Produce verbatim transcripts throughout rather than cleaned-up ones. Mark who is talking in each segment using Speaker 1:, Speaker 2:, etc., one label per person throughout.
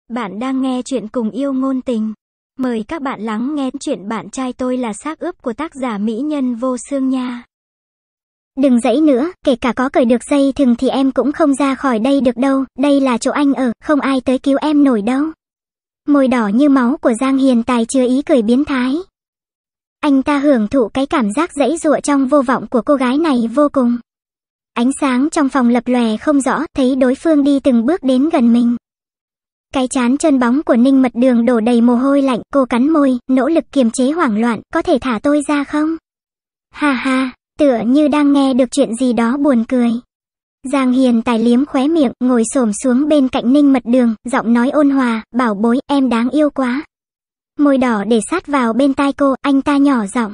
Speaker 1: Bạn đang nghe chuyện Cùng Yêu Ngôn Tình. Mời các bạn lắng nghe chuyện Bạn trai tôi là xác ướp của tác giả mỹ nhân vô xương nha.
Speaker 2: Đừng giãy nữa, kể cả có cởi được dây thừng thì em cũng không ra khỏi đây được đâu, đây là chỗ anh ở, không ai tới cứu em nổi đâu. Môi đỏ như máu của Giang Hiền Tài chứa ý cười biến thái. Anh ta hưởng thụ cái cảm giác giãy giụa trong vô vọng của cô gái này vô cùng. Ánh sáng trong phòng lập lòe không rõ, thấy đối phương đi từng bước đến gần mình. Cái trán trơn bóng của Ninh Mật Đường đổ đầy mồ hôi lạnh, cô cắn môi, nỗ lực kiềm chế hoảng loạn, có thể thả tôi ra không? Ha ha, tựa như đang nghe được chuyện gì đó buồn cười. Giang Hiền Tài liếm khóe miệng, ngồi xổm xuống bên cạnh Ninh Mật Đường, giọng nói ôn hòa, bảo bối, em đáng yêu quá. Môi đỏ để sát vào bên tai cô, anh ta nhỏ giọng.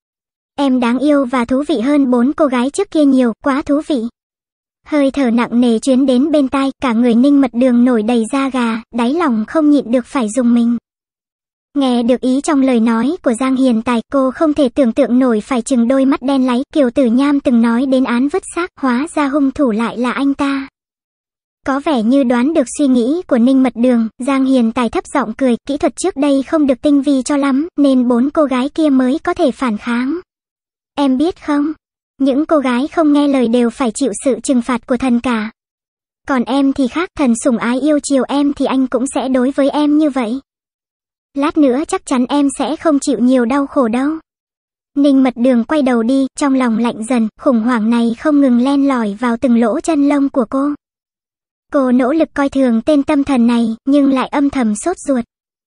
Speaker 2: Em đáng yêu và thú vị hơn bốn cô gái trước kia nhiều, quá thú vị. Hơi thở nặng nề chuyến đến bên tai, cả người Ninh Mật Đường nổi đầy da gà, đáy lòng không nhịn được phải rùng mình. Nghe được ý trong lời nói của Giang Hiền Tài, cô không thể tưởng tượng nổi phải chừng đôi mắt đen láy. Kiều Tử Nham từng nói đến án vứt xác, hóa ra hung thủ lại là anh ta. Có vẻ như đoán được suy nghĩ của Ninh Mật Đường, Giang Hiền Tài thấp giọng cười, kỹ thuật trước đây không được tinh vi cho lắm, nên bốn cô gái kia mới có thể phản kháng. Em biết không? Những cô gái không nghe lời đều phải chịu sự trừng phạt của thần cả. Còn em thì khác, thần sủng ái yêu chiều em thì anh cũng sẽ đối với em như vậy. Lát nữa chắc chắn em sẽ không chịu nhiều đau khổ đâu. Ninh Mật Đường quay đầu đi, trong lòng lạnh dần, khủng hoảng này không ngừng len lỏi vào từng lỗ chân lông của cô. Cô nỗ lực coi thường tên tâm thần này, nhưng lại âm thầm sốt ruột.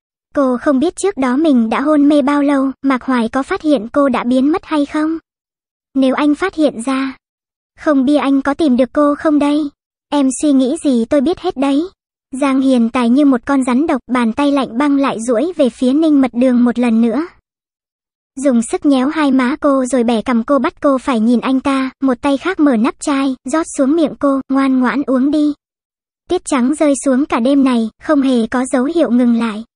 Speaker 2: Cô không biết trước đó mình đã hôn mê bao lâu, Mạc Hoài có phát hiện cô đã biến mất hay không? Nếu anh phát hiện ra, không biết anh có tìm được cô không đây? Em suy nghĩ gì tôi biết hết đấy. Giang Hiền Tài như một con rắn độc, bàn tay lạnh băng lại duỗi về phía Ninh Mật Đường một lần nữa. Dùng sức nhéo hai má cô rồi bẻ cằm cô, bắt cô phải nhìn anh ta, một tay khác mở nắp chai, rót xuống miệng cô, ngoan ngoãn uống đi. Tiết trắng rơi xuống cả đêm này, không hề có dấu hiệu ngừng lại.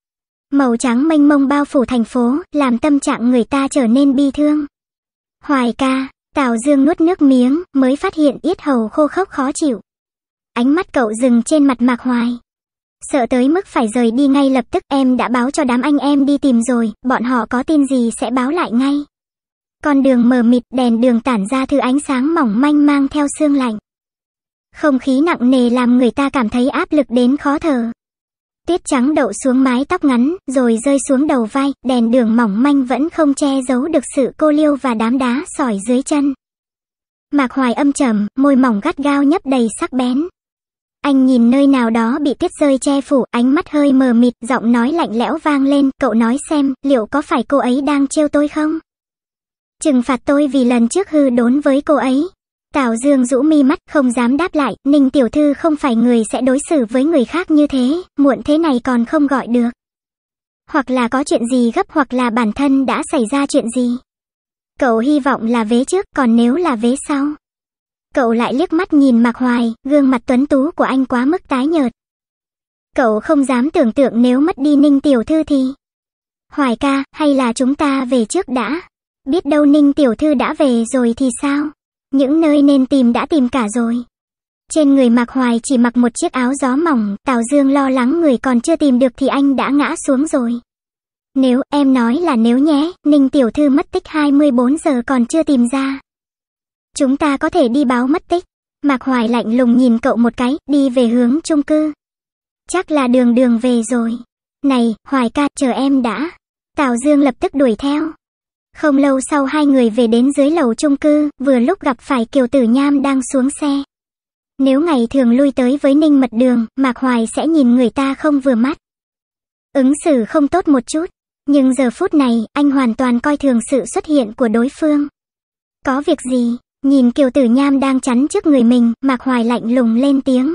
Speaker 2: Màu trắng mênh mông bao phủ thành phố, làm tâm trạng người ta trở nên bi thương. Hoài ca, Tào Dương nuốt nước miếng, mới phát hiện yết hầu khô khốc khó chịu. Ánh mắt cậu dừng trên mặt Mạc Hoài. Sợ tới mức phải rời đi ngay lập tức, em đã báo cho đám anh em đi tìm rồi, bọn họ có tin gì sẽ báo lại ngay. Con đường mờ mịt, đèn đường tản ra thứ ánh sáng mỏng manh mang theo sương lạnh. Không khí nặng nề làm người ta cảm thấy áp lực đến khó thở. Tiết trắng đậu xuống mái tóc ngắn, rồi rơi xuống đầu vai, đèn đường mỏng manh vẫn không che giấu được sự cô liêu và đám đá sỏi dưới chân. Mạc Hoài âm trầm, môi mỏng gắt gao nhấp đầy sắc bén. Anh nhìn nơi nào đó bị tuyết rơi che phủ, ánh mắt hơi mờ mịt, giọng nói lạnh lẽo vang lên, cậu nói xem, liệu có phải cô ấy đang trêu tôi không? Trừng phạt tôi vì lần trước hư đốn với cô ấy. Tào Dương rũ mi mắt, không dám đáp lại, Ninh tiểu thư không phải người sẽ đối xử với người khác như thế, muộn thế này còn không gọi được. Hoặc là có chuyện gì gấp, hoặc là bản thân đã xảy ra chuyện gì. Cậu hy vọng là vế trước, còn nếu là vế sau. Cậu lại liếc mắt nhìn Mạc Hoài, gương mặt tuấn tú của anh quá mức tái nhợt. Cậu không dám tưởng tượng nếu mất đi Ninh tiểu thư thì... Hoài ca, hay là chúng ta về trước đã? Biết đâu Ninh tiểu thư đã về rồi thì sao? Những nơi nên tìm đã tìm cả rồi. Trên người Mạc Hoài chỉ mặc một chiếc áo gió mỏng, Tào Dương lo lắng người còn chưa tìm được thì anh đã ngã xuống rồi. Nếu, em nói là nếu nhé, Ninh tiểu thư mất tích hai mươi bốn giờ còn chưa tìm ra. Chúng ta có thể đi báo mất tích. Mạc Hoài lạnh lùng nhìn cậu một cái, đi về hướng chung cư. Chắc là đường đường về rồi. Này, Hoài ca, chờ em đã. Tào Dương lập tức đuổi theo. Không lâu sau hai người về đến dưới lầu chung cư, vừa lúc gặp phải Kiều Tử Nham đang xuống xe. Nếu ngày thường lui tới với Ninh Mật Đường, Mạc Hoài sẽ nhìn người ta không vừa mắt. Ứng xử không tốt một chút. Nhưng giờ phút này, anh hoàn toàn coi thường sự xuất hiện của đối phương. Có việc gì? Nhìn Kiều Tử Nham đang chắn trước người mình, Mạc Hoài lạnh lùng lên tiếng.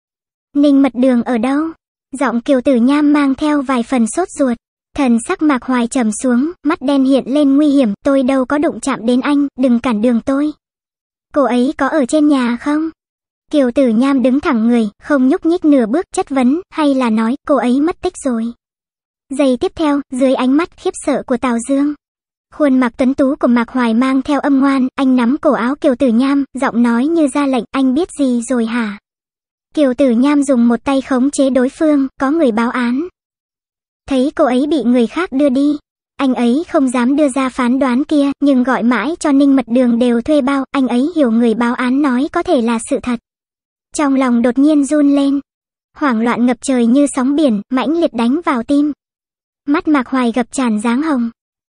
Speaker 2: Ninh Mật Đường ở đâu? Giọng Kiều Tử Nham mang theo vài phần sốt ruột. Thần sắc Mạc Hoài trầm xuống, mắt đen hiện lên nguy hiểm, tôi đâu có đụng chạm đến anh, đừng cản đường tôi. Cô ấy có ở trên nhà không? Kiều Tử Nham đứng thẳng người, không nhúc nhích nửa bước, chất vấn, hay là nói, cô ấy mất tích rồi. Giây tiếp theo, dưới ánh mắt khiếp sợ của Tào Dương, khuôn mặt tuấn tú của Mạc Hoài mang theo âm ngoan, anh nắm cổ áo Kiều Tử Nham, giọng nói như ra lệnh, anh biết gì rồi hả? Kiều Tử Nham dùng một tay khống chế đối phương, có người báo án. Thấy cô ấy bị người khác đưa đi, anh ấy không dám đưa ra phán đoán kia, nhưng gọi mãi cho Ninh Mật Đường đều thuê bao, anh ấy hiểu người báo án nói có thể là sự thật. Trong lòng đột nhiên run lên. Hoảng loạn ngập trời như sóng biển, mãnh liệt đánh vào tim. Mắt Mạc Hoài gập tràn dáng hồng.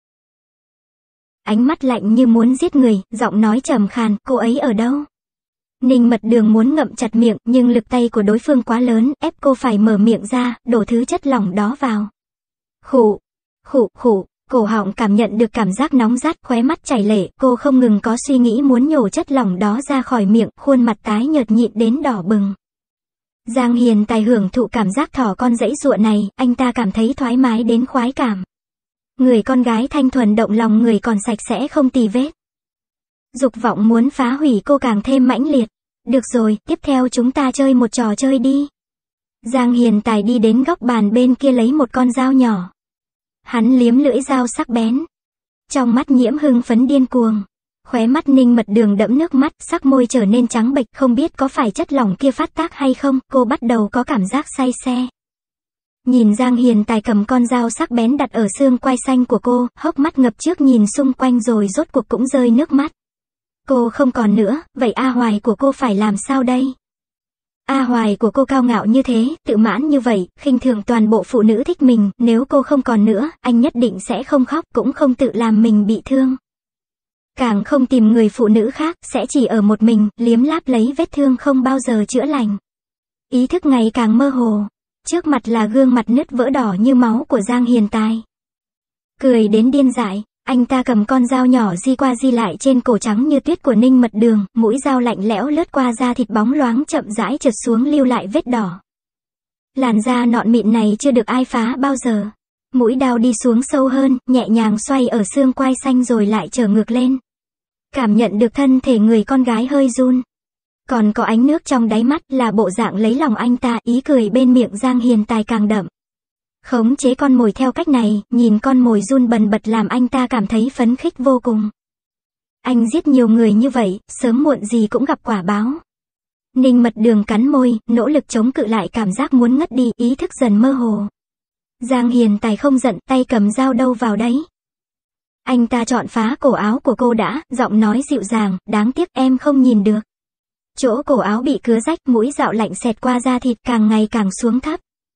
Speaker 1: Ánh mắt lạnh như muốn giết người, giọng nói trầm khàn, cô ấy ở đâu? Ninh Mật Đường muốn ngậm chặt miệng, nhưng lực tay của đối phương quá lớn, ép cô phải mở miệng ra, đổ thứ chất lỏng đó vào. Khụ, khụ, khụ, cổ họng cảm nhận được cảm giác nóng rát, khóe mắt chảy lệ, cô không ngừng có suy nghĩ muốn nhổ chất lỏng đó ra khỏi miệng, khuôn mặt tái nhợt nhịn đến đỏ bừng. Giang Hiền Tài hưởng thụ cảm giác thỏ con giãy giụa này, anh ta cảm thấy thoải mái đến khoái cảm. Người con gái thanh thuần động lòng người còn sạch sẽ không tì vết. Dục vọng muốn phá hủy cô càng thêm mãnh liệt. Được rồi, tiếp theo chúng ta chơi một trò chơi đi. Giang Hiền Tài đi đến góc bàn bên kia lấy một con dao nhỏ. Hắn liếm lưỡi dao sắc bén. Trong mắt nhiễm hưng phấn điên cuồng. Khóe mắt Ninh Mật Đường đẫm nước mắt, sắc môi trở nên trắng bệch, không biết có phải chất lỏng kia phát tác hay không, cô bắt đầu có cảm giác say xe. Nhìn Giang Hiền Tài cầm con dao sắc bén đặt ở xương quai xanh của cô, hốc mắt ngập trước nhìn xung quanh rồi rốt cuộc cũng rơi nước mắt. Cô không còn nữa, vậy A Hoài của cô phải làm sao đây? A Hoài của cô cao ngạo như thế, tự mãn như vậy, khinh thường toàn bộ phụ nữ thích mình, nếu cô không còn nữa, anh nhất định sẽ không khóc, cũng không tự làm mình bị thương. Càng không tìm người phụ nữ khác, sẽ chỉ ở một mình, liếm láp lấy vết thương không bao giờ chữa lành. Ý thức ngày càng mơ hồ. Trước mặt là gương mặt nứt vỡ đỏ như máu của Giang Hiền Tài. Cười đến điên dại, anh ta cầm con dao nhỏ di qua di lại trên cổ trắng như tuyết của Ninh Mật Đường, mũi dao lạnh lẽo lướt qua da thịt bóng loáng chậm rãi trượt xuống lưu lại vết đỏ. Làn da nọn mịn này chưa được ai phá bao giờ. Mũi đao đi xuống sâu hơn, nhẹ nhàng xoay ở xương quai xanh rồi lại trở ngược lên. Cảm nhận được thân thể người con gái hơi run. Còn có ánh nước trong đáy mắt là bộ dạng lấy lòng anh ta, ý cười bên miệng Giang Hiền Tài càng đậm. Khống chế con mồi theo cách này, nhìn con mồi run bần bật làm anh ta cảm thấy phấn khích vô cùng. Anh giết nhiều người như vậy, sớm muộn gì cũng gặp quả báo. Ninh Mật Đường cắn môi, nỗ lực chống cự lại cảm giác muốn ngất đi, ý thức dần mơ hồ. Giang Hiền Tài không giận, tay cầm dao đâu vào đấy. Anh ta chọn phá cổ áo của cô đã, giọng nói dịu dàng, đáng tiếc em không nhìn được. Chỗ cổ áo bị cứa rách, mũi dao lạnh xẹt qua da thịt càng ngày càng xuống thấp.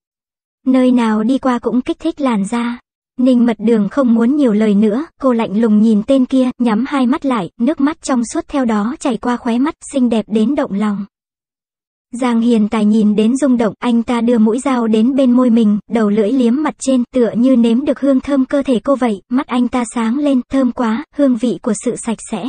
Speaker 1: Nơi nào đi qua cũng kích thích làn da. Ninh Mật Đường không muốn nhiều lời nữa, cô lạnh lùng nhìn tên kia, nhắm hai mắt lại, nước mắt trong suốt theo đó chảy qua khóe mắt, xinh đẹp đến động lòng. Giang Hiền Tài nhìn đến rung động, anh ta đưa mũi dao đến bên môi mình, đầu lưỡi liếm mặt trên, tựa như nếm được hương thơm cơ thể cô vậy, mắt anh ta sáng lên, thơm quá, hương vị của sự sạch sẽ.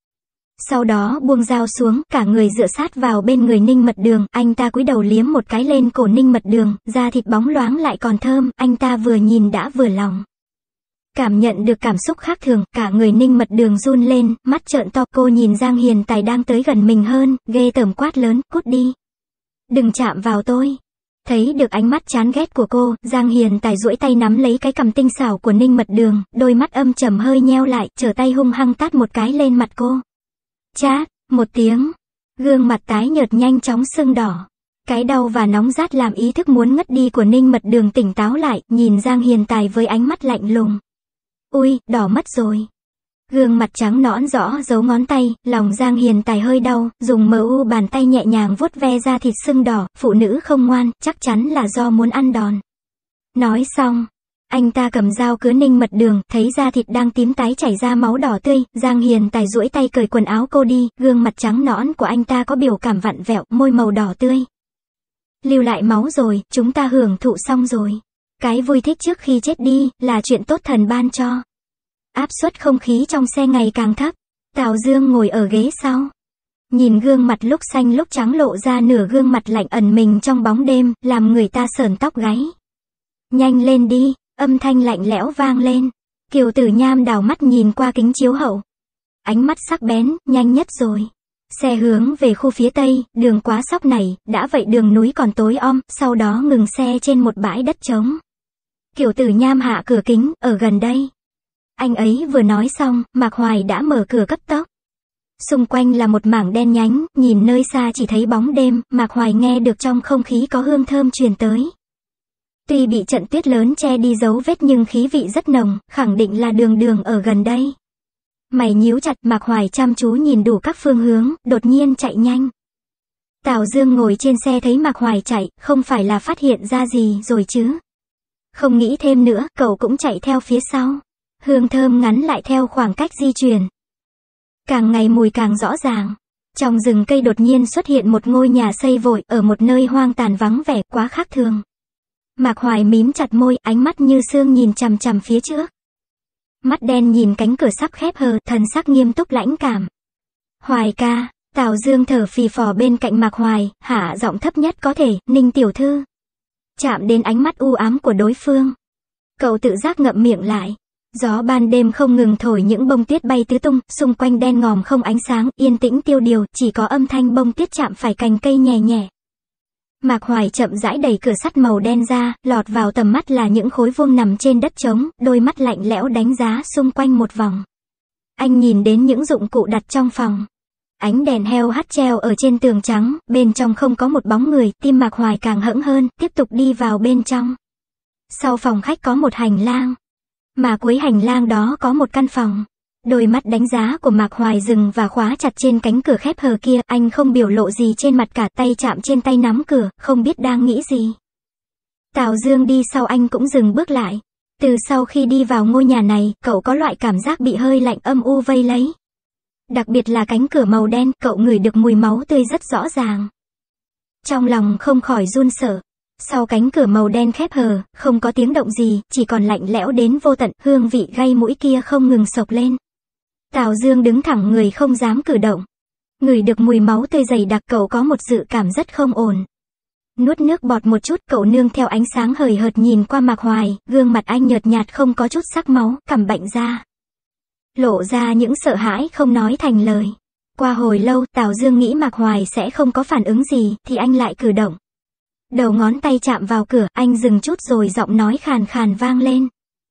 Speaker 1: Sau đó buông dao xuống, cả người dựa sát vào bên người Ninh Mật Đường, anh ta cúi đầu liếm một cái lên cổ Ninh Mật Đường, da thịt bóng loáng lại còn thơm, anh ta vừa nhìn đã vừa lòng. Cảm nhận được cảm xúc khác thường, cả người Ninh Mật Đường run lên, mắt trợn to, cô nhìn Giang Hiền Tài đang tới gần mình hơn, ghê tởm quát lớn, cút đi. Đừng chạm vào tôi. Thấy được ánh mắt chán ghét của cô, Giang Hiền Tài duỗi tay nắm lấy cái cằm tinh xảo của Ninh Mật Đường, đôi mắt âm trầm hơi nheo lại, trở tay hung hăng tát một cái lên mặt cô. Chát, một tiếng, gương mặt tái nhợt nhanh chóng sưng đỏ. Cái đau và nóng rát làm ý thức muốn ngất đi của Ninh Mật Đường tỉnh táo lại, nhìn Giang Hiền Tài với ánh mắt lạnh lùng. Ui, đỏ mất rồi. Gương mặt trắng nõn rõ dấu ngón tay, lòng Giang Hiền Tài hơi đau, dùng mờ u bàn tay nhẹ nhàng vuốt ve da thịt sưng đỏ, phụ nữ không ngoan, chắc chắn là do muốn ăn đòn. Nói xong, anh ta cầm dao cứa Ninh Mật Đường, thấy da thịt đang tím tái chảy ra máu đỏ tươi, Giang Hiền Tài duỗi tay cởi quần áo cô đi, gương mặt trắng nõn của anh ta có biểu cảm vặn vẹo, môi màu đỏ tươi. Lưu lại máu rồi, chúng ta hưởng thụ xong rồi. Cái vui thích trước khi chết đi, là chuyện tốt thần ban cho. Áp suất không khí trong xe ngày càng thấp. Tào Dương ngồi ở ghế sau. Nhìn gương mặt lúc xanh lúc trắng lộ ra nửa gương mặt lạnh ẩn mình trong bóng đêm, làm người ta sởn tóc gáy. Nhanh lên đi, âm thanh lạnh lẽo vang lên. Kiều Tử Nham đảo mắt nhìn qua kính chiếu hậu. Ánh mắt sắc bén, nhanh nhất rồi. Xe hướng về khu phía tây, đường quá sóc này, đã vậy đường núi còn tối om, sau đó ngừng xe trên một bãi đất trống. Kiều Tử Nham hạ cửa kính, ở gần đây. Anh ấy vừa nói xong, Mạc Hoài đã mở cửa cấp tốc. Xung quanh là một mảng đen nhánh, nhìn nơi xa chỉ thấy bóng đêm, Mạc Hoài nghe được trong không khí có hương thơm truyền tới. Tuy bị trận tuyết lớn che đi dấu vết nhưng khí vị rất nồng, khẳng định là đường đường ở gần đây. Mày nhíu chặt, Mạc Hoài chăm chú nhìn đủ các phương hướng, đột nhiên chạy nhanh. Tào Dương ngồi trên xe thấy Mạc Hoài chạy, không phải là phát hiện ra gì rồi chứ. Không nghĩ thêm nữa, cậu cũng chạy theo phía sau. Hương thơm ngắn lại theo khoảng cách di chuyển. Càng ngày mùi càng rõ ràng. Trong rừng cây đột nhiên xuất hiện một ngôi nhà xây vội ở một nơi hoang tàn vắng vẻ quá khác thường. Mạc Hoài mím chặt môi, ánh mắt như sương nhìn chằm chằm phía trước. Mắt đen nhìn cánh cửa sắp khép hờ, thần sắc nghiêm túc lãnh cảm. Hoài ca, Tào Dương thở phì phò bên cạnh Mạc Hoài, hạ giọng thấp nhất có thể, Ninh tiểu thư. Chạm đến ánh mắt u ám của đối phương. Cậu tự giác ngậm miệng lại. Gió ban đêm không ngừng thổi những bông tuyết bay tứ tung, xung quanh đen ngòm không ánh sáng, yên tĩnh tiêu điều, chỉ có âm thanh bông tuyết chạm phải cành cây nhẹ nhẹ. Mạc Hoài chậm rãi đẩy cửa sắt màu đen ra, lọt vào tầm mắt là những khối vuông nằm trên đất trống, đôi mắt lạnh lẽo đánh giá xung quanh một vòng. Anh nhìn đến những dụng cụ đặt trong phòng. Ánh đèn heo hắt treo ở trên tường trắng, bên trong không có một bóng người, tim Mạc Hoài càng hững hơn, tiếp tục đi vào bên trong. Sau phòng khách có một hành lang, mà cuối hành lang đó có một căn phòng. Đôi mắt đánh giá của Mạc Hoài dừng và khóa chặt trên cánh cửa khép hờ kia, anh không biểu lộ gì trên mặt cả, tay chạm trên tay nắm cửa, không biết đang nghĩ gì. Tào Dương đi sau anh cũng dừng bước lại. Từ sau khi đi vào ngôi nhà này, cậu có loại cảm giác bị hơi lạnh âm u vây lấy. Đặc biệt là cánh cửa màu đen, cậu ngửi được mùi máu tươi rất rõ ràng. Trong lòng không khỏi run sợ. Sau cánh cửa màu đen khép hờ, không có tiếng động gì, chỉ còn lạnh lẽo đến vô tận, hương vị gây mũi kia không ngừng sộc lên. Tào Dương đứng thẳng người không dám cử động. Ngửi được mùi máu tươi dày đặc, cậu có một dự cảm rất không ổn. Nuốt nước bọt một chút, cậu nương theo ánh sáng hời hợt nhìn qua Mạc Hoài, gương mặt anh nhợt nhạt không có chút sắc máu, cằm bệnh ra. Lộ ra những sợ hãi không nói thành lời. Qua hồi lâu, Tào Dương nghĩ Mạc Hoài sẽ không có phản ứng gì, thì anh lại cử động. Đầu ngón tay chạm vào cửa, anh dừng chút rồi giọng nói khàn khàn vang lên.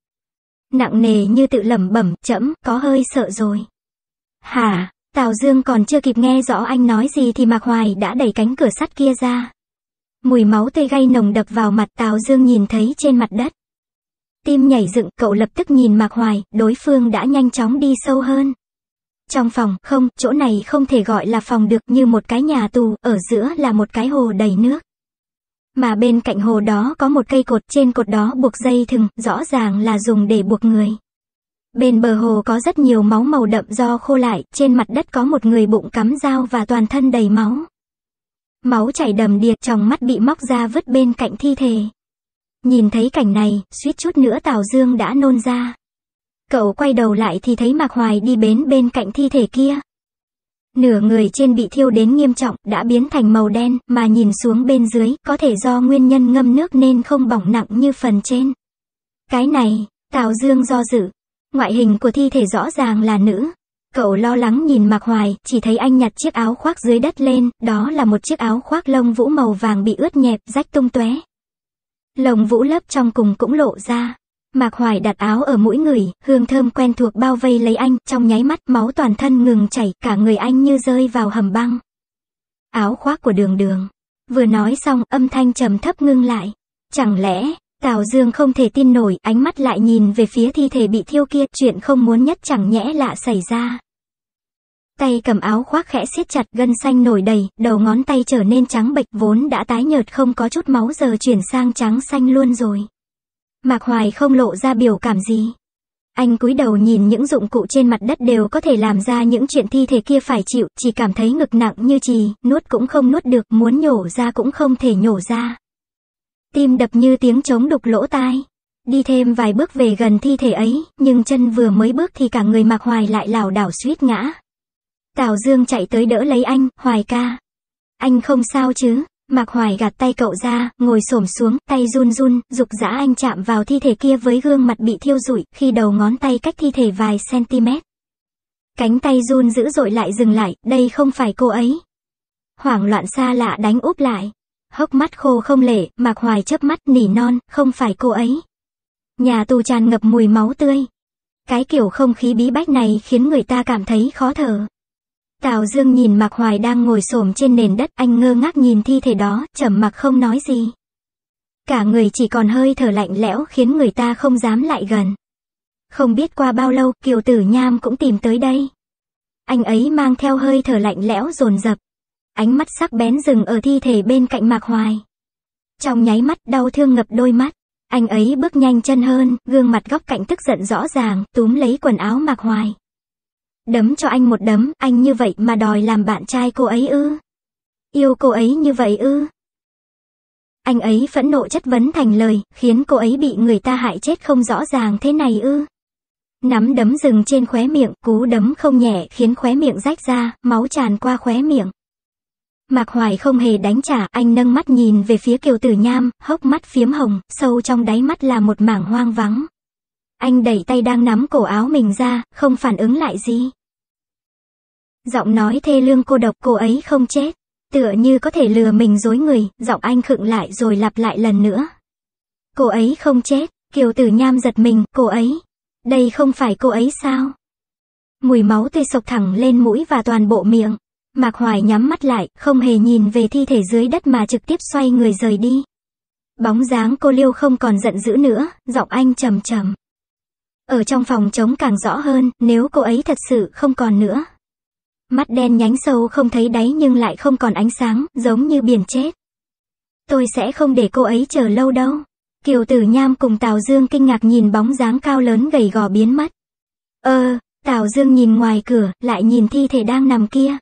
Speaker 1: Nặng nề như tự lẩm bẩm, trẫm có hơi sợ rồi. Hả? Tào Dương còn chưa kịp nghe rõ anh nói gì thì Mạc Hoài đã đẩy cánh cửa sắt kia ra. Mùi máu tươi gay nồng đập vào mặt, Tào Dương nhìn thấy trên mặt đất. Tim nhảy dựng, cậu lập tức nhìn Mạc Hoài, đối phương đã nhanh chóng đi sâu hơn. Trong phòng, không, chỗ này không thể gọi là phòng được, như một cái nhà tù, ở giữa là một cái hồ đầy nước. Mà bên cạnh hồ đó có một cây cột, trên cột đó buộc dây thừng, rõ ràng là dùng để buộc người. Bên bờ hồ có rất nhiều máu màu đậm do khô lại, trên mặt đất có một người bụng cắm dao và toàn thân đầy máu. Máu chảy đầm đìa, tròng mắt bị móc ra vứt bên cạnh thi thể. Nhìn thấy cảnh này, suýt chút nữa Tào Dương đã nôn ra. Cậu quay đầu lại thì thấy Mạc Hoài đi bến bên cạnh thi thể kia. Nửa người trên bị thiêu đến nghiêm trọng, đã biến thành màu đen, mà nhìn xuống bên dưới, có thể do nguyên nhân ngâm nước nên không bỏng nặng như phần trên. Cái này, Tào Dương do dự. Ngoại hình của thi thể rõ ràng là nữ. Cậu lo lắng nhìn Mạc Hoài, chỉ thấy anh nhặt chiếc áo khoác dưới đất lên, đó là một chiếc áo khoác lông vũ màu vàng bị ướt nhẹp, rách tung tóe. Lông vũ lớp trong cùng cũng lộ ra. Mạc Hoài đặt áo ở mũi người, hương thơm quen thuộc bao vây lấy anh, trong nháy mắt máu toàn thân ngừng chảy, cả người anh như rơi vào hầm băng. Áo khoác của Đường Đường. Vừa nói xong, âm thanh trầm thấp ngưng lại. Chẳng lẽ, Tào Dương không thể tin nổi, ánh mắt lại nhìn về phía thi thể bị thiêu kia, chuyện không muốn nhất chẳng nhẽ lạ xảy ra. Tay cầm áo khoác khẽ siết chặt, gân xanh nổi đầy, đầu ngón tay trở nên trắng bệch, vốn đã tái nhợt không có chút máu giờ chuyển sang trắng xanh luôn rồi. Mạc Hoài không lộ ra biểu cảm gì. Anh cúi đầu nhìn những dụng cụ trên mặt đất đều có thể làm ra những chuyện thi thể kia phải chịu, chỉ cảm thấy ngực nặng như chì, nuốt cũng không nuốt được, muốn nhổ ra cũng không thể nhổ ra. Tim đập như tiếng trống đục lỗ tai. Đi thêm vài bước về gần thi thể ấy, nhưng chân vừa mới bước thì cả người Mạc Hoài lại lảo đảo suýt ngã. Tào Dương chạy tới đỡ lấy anh, Hoài ca. Anh không sao chứ? Mạc Hoài gạt tay cậu ra, ngồi xổm xuống, tay run run, giục giã anh chạm vào thi thể kia với gương mặt bị thiêu rụi, khi đầu ngón tay cách thi thể vài cm. Cánh tay run dữ dội lại dừng lại, đây không phải cô ấy. Hoảng loạn xa lạ đánh úp lại. Hốc mắt khô không lệ, Mạc Hoài chớp mắt nỉ non, không phải cô ấy. Nhà tù tràn ngập mùi máu tươi. Cái kiểu không khí bí bách này khiến người ta cảm thấy khó thở. Tào Dương nhìn Mạc Hoài đang ngồi xổm trên nền đất, anh ngơ ngác nhìn thi thể đó, trầm mặc không nói gì. Cả người chỉ còn hơi thở lạnh lẽo khiến người ta không dám lại gần. Không biết qua bao lâu, Kiều Tử Nham cũng tìm tới đây. Anh ấy mang theo hơi thở lạnh lẽo dồn dập. Ánh mắt sắc bén dừng ở thi thể bên cạnh Mạc Hoài. Trong nháy mắt đau thương ngập đôi mắt. Anh ấy bước nhanh chân hơn, gương mặt góc cạnh tức giận rõ ràng, túm lấy quần áo Mạc Hoài. Đấm cho anh một đấm, anh như vậy mà đòi làm bạn trai cô ấy ư? Yêu cô ấy như vậy ư? Anh ấy phẫn nộ chất vấn thành lời, khiến cô ấy bị người ta hại chết không rõ ràng thế này ư? Nắm đấm dừng trên khóe miệng, cú đấm không nhẹ khiến khóe miệng rách ra, máu tràn qua khóe miệng. Mạc Hoài không hề đánh trả, anh nâng mắt nhìn về phía Kiều Tử Nham, hốc mắt phiếm hồng, sâu trong đáy mắt là một mảng hoang vắng. Anh đẩy tay đang nắm cổ áo mình ra, không phản ứng lại gì. Giọng nói thê lương cô độc, cô ấy không chết. Tựa như có thể lừa mình dối người, giọng anh khựng lại rồi lặp lại lần nữa. Cô ấy không chết. Kiều Tử Nham giật mình, cô ấy. Đây không phải cô ấy sao? Mùi máu tươi sộc thẳng lên mũi và toàn bộ miệng. Mạc Hoài nhắm mắt lại, không hề nhìn về thi thể dưới đất mà trực tiếp xoay người rời đi. Bóng dáng cô Liêu không còn giận dữ nữa, giọng anh trầm trầm. Ở trong phòng trống càng rõ hơn, nếu cô ấy thật sự không còn nữa. Mắt đen nhánh sâu không thấy đáy nhưng lại không còn ánh sáng, giống như biển chết. Tôi sẽ không để cô ấy chờ lâu đâu. Kiều Tử Nham cùng Tào Dương kinh ngạc nhìn bóng dáng cao lớn gầy gò biến mất. Ơ, Tào Dương nhìn ngoài cửa, lại nhìn thi thể đang nằm kia.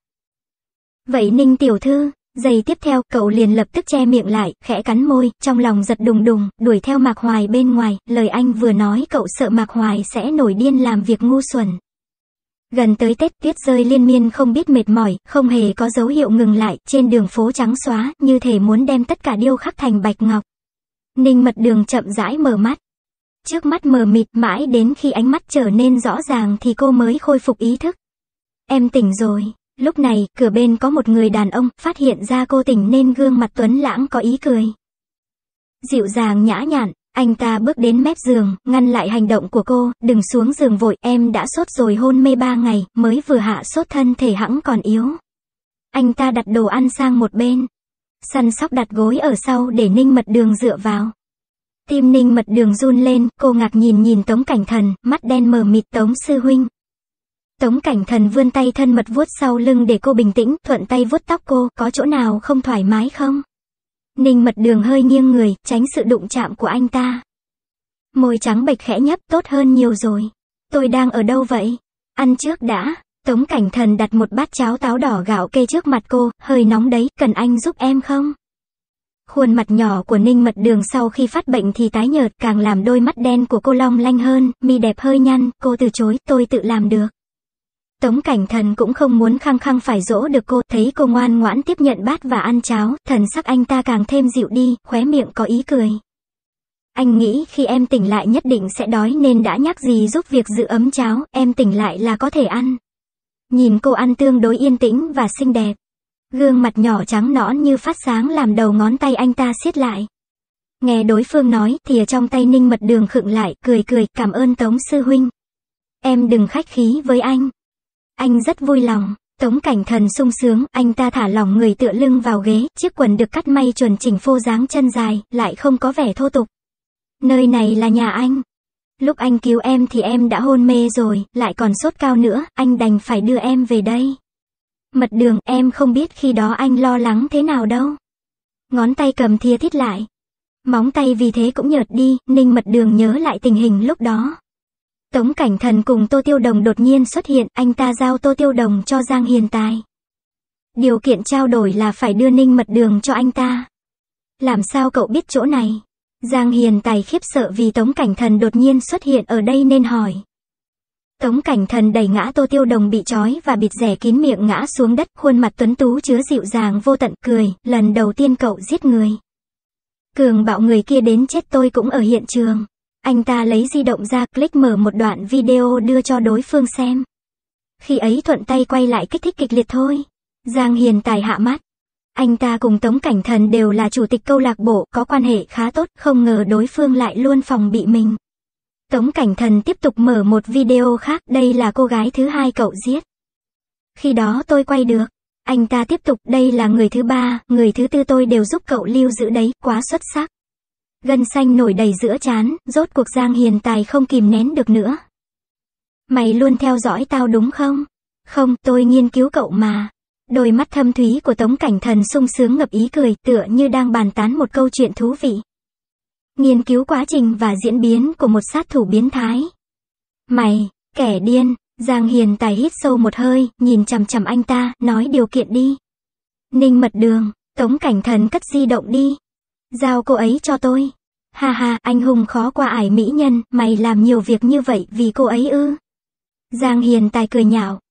Speaker 1: Vậy Ninh tiểu thư, giây tiếp theo, cậu liền lập tức che miệng lại, khẽ cắn môi, trong lòng giật đùng đùng, đuổi theo Mạc Hoài bên ngoài, lời anh vừa nói cậu sợ Mạc Hoài sẽ nổi điên làm việc ngu xuẩn. Gần tới Tết, tuyết rơi liên miên không biết mệt mỏi, không hề có dấu hiệu ngừng lại, trên đường phố trắng xóa, như thể muốn đem tất cả điêu khắc thành bạch ngọc. Ninh Mật Đường chậm rãi mở mắt. Trước mắt mờ mịt, mãi đến khi ánh mắt trở nên rõ ràng thì cô mới khôi phục ý thức. Em tỉnh rồi. Lúc này, cửa bên có một người đàn ông, phát hiện ra cô tỉnh nên gương mặt tuấn lãng có ý cười. Dịu dàng nhã nhặn, anh ta bước đến mép giường, ngăn lại hành động của cô, đừng xuống giường vội, em đã sốt rồi hôn mê ba ngày, mới vừa hạ sốt thân thể hẵng còn yếu. Anh ta đặt đồ ăn sang một bên, săn sóc đặt gối ở sau để Ninh Mật Đường dựa vào. Tim Ninh Mật Đường run lên, cô ngạc nhìn nhìn Tống Cảnh Thần, mắt đen mờ mịt. Tống sư huynh. Tống Cảnh Thần vươn tay thân mật vuốt sau lưng để cô bình tĩnh, thuận tay vuốt tóc cô, có chỗ nào không thoải mái không? Ninh Mật Đường hơi nghiêng người, tránh sự đụng chạm của anh ta. Môi trắng bệch khẽ nhấp, tốt hơn nhiều rồi. Tôi đang ở đâu vậy? Ăn trước đã. Tống Cảnh Thần đặt một bát cháo táo đỏ gạo kê trước mặt cô, hơi nóng đấy, cần anh giúp em không? Khuôn mặt nhỏ của Ninh Mật Đường sau khi phát bệnh thì tái nhợt, càng làm đôi mắt đen của cô long lanh hơn, mi đẹp hơi nhăn, cô từ chối, tôi tự làm được. Tống Cảnh Thần cũng không muốn khăng khăng phải dỗ được cô, thấy cô ngoan ngoãn tiếp nhận bát và ăn cháo, thần sắc anh ta càng thêm dịu đi, khóe miệng có ý cười. Anh nghĩ khi em tỉnh lại nhất định sẽ đói nên đã nhắc gì giúp việc giữ ấm cháo, em tỉnh lại là có thể ăn. Nhìn cô ăn tương đối yên tĩnh và xinh đẹp. Gương mặt nhỏ trắng nõn như phát sáng làm đầu ngón tay anh ta siết lại. Nghe đối phương nói, thìa trong tay Ninh Mật Đường khựng lại, cười cười, cảm ơn Tống sư huynh. Em đừng khách khí với anh. Anh rất vui lòng. Tống Cảnh Thần sung sướng, anh ta thả lỏng người tựa lưng vào ghế, chiếc quần được cắt may chuẩn chỉnh phô dáng chân dài, lại không có vẻ thô tục. Nơi này là nhà anh. Lúc anh cứu em thì em đã hôn mê rồi, lại còn sốt cao nữa, anh đành phải đưa em về đây. Mật Đường, em không biết khi đó anh lo lắng thế nào đâu. Ngón tay cầm thìa thít lại. Móng tay vì thế cũng nhợt đi, Ninh Mật Đường nhớ lại tình hình lúc đó. Tống Cảnh Thần cùng Tô Tiêu Đồng đột nhiên xuất hiện, anh ta giao Tô Tiêu Đồng cho Giang Hiền Tài. Điều kiện trao đổi là phải đưa Ninh Mật Đường cho anh ta. Làm sao cậu biết chỗ này? Giang Hiền Tài khiếp sợ vì Tống Cảnh Thần đột nhiên xuất hiện ở đây nên hỏi. Tống Cảnh Thần đẩy ngã Tô Tiêu Đồng bị trói và bịt rẻ kín miệng ngã xuống đất, khuôn mặt tuấn tú chứa dịu dàng vô tận, cười, lần đầu tiên cậu giết người. Cường bạo người kia đến chết, tôi cũng ở hiện trường. Anh ta lấy di động ra, click mở một đoạn video đưa cho đối phương xem. Khi ấy thuận tay quay lại kích thích kịch liệt thôi. Giang Hiền Tài hạ mắt. Anh ta cùng Tống Cảnh Thần đều là chủ tịch câu lạc bộ, có quan hệ khá tốt, không ngờ đối phương lại luôn phòng bị mình. Tống Cảnh Thần tiếp tục mở một video khác, đây là cô gái thứ hai cậu giết. Khi đó tôi quay được. Anh ta tiếp tục, đây là người thứ ba, người thứ tư tôi đều giúp cậu lưu giữ đấy, quá xuất sắc. Gân xanh nổi đầy giữa trán, rốt cuộc Giang Hiền Tài không kìm nén được nữa. Mày luôn theo dõi tao đúng không? Không, tôi nghiên cứu cậu mà. Đôi mắt thâm thúy của Tống Cảnh Thần sung sướng ngập ý cười, tựa như đang bàn tán một câu chuyện thú vị. Nghiên cứu quá trình và diễn biến của một sát thủ biến thái. Mày, kẻ điên. Giang Hiền Tài hít sâu một hơi, nhìn chằm chằm anh ta, nói điều kiện đi. Ninh Mật Đường, Tống Cảnh Thần cất di động đi. Giao cô ấy cho tôi. Ha ha, anh hùng khó qua ải mỹ nhân, mày làm nhiều việc như vậy vì cô ấy ư? Giang Hiền Tài cười nhạo.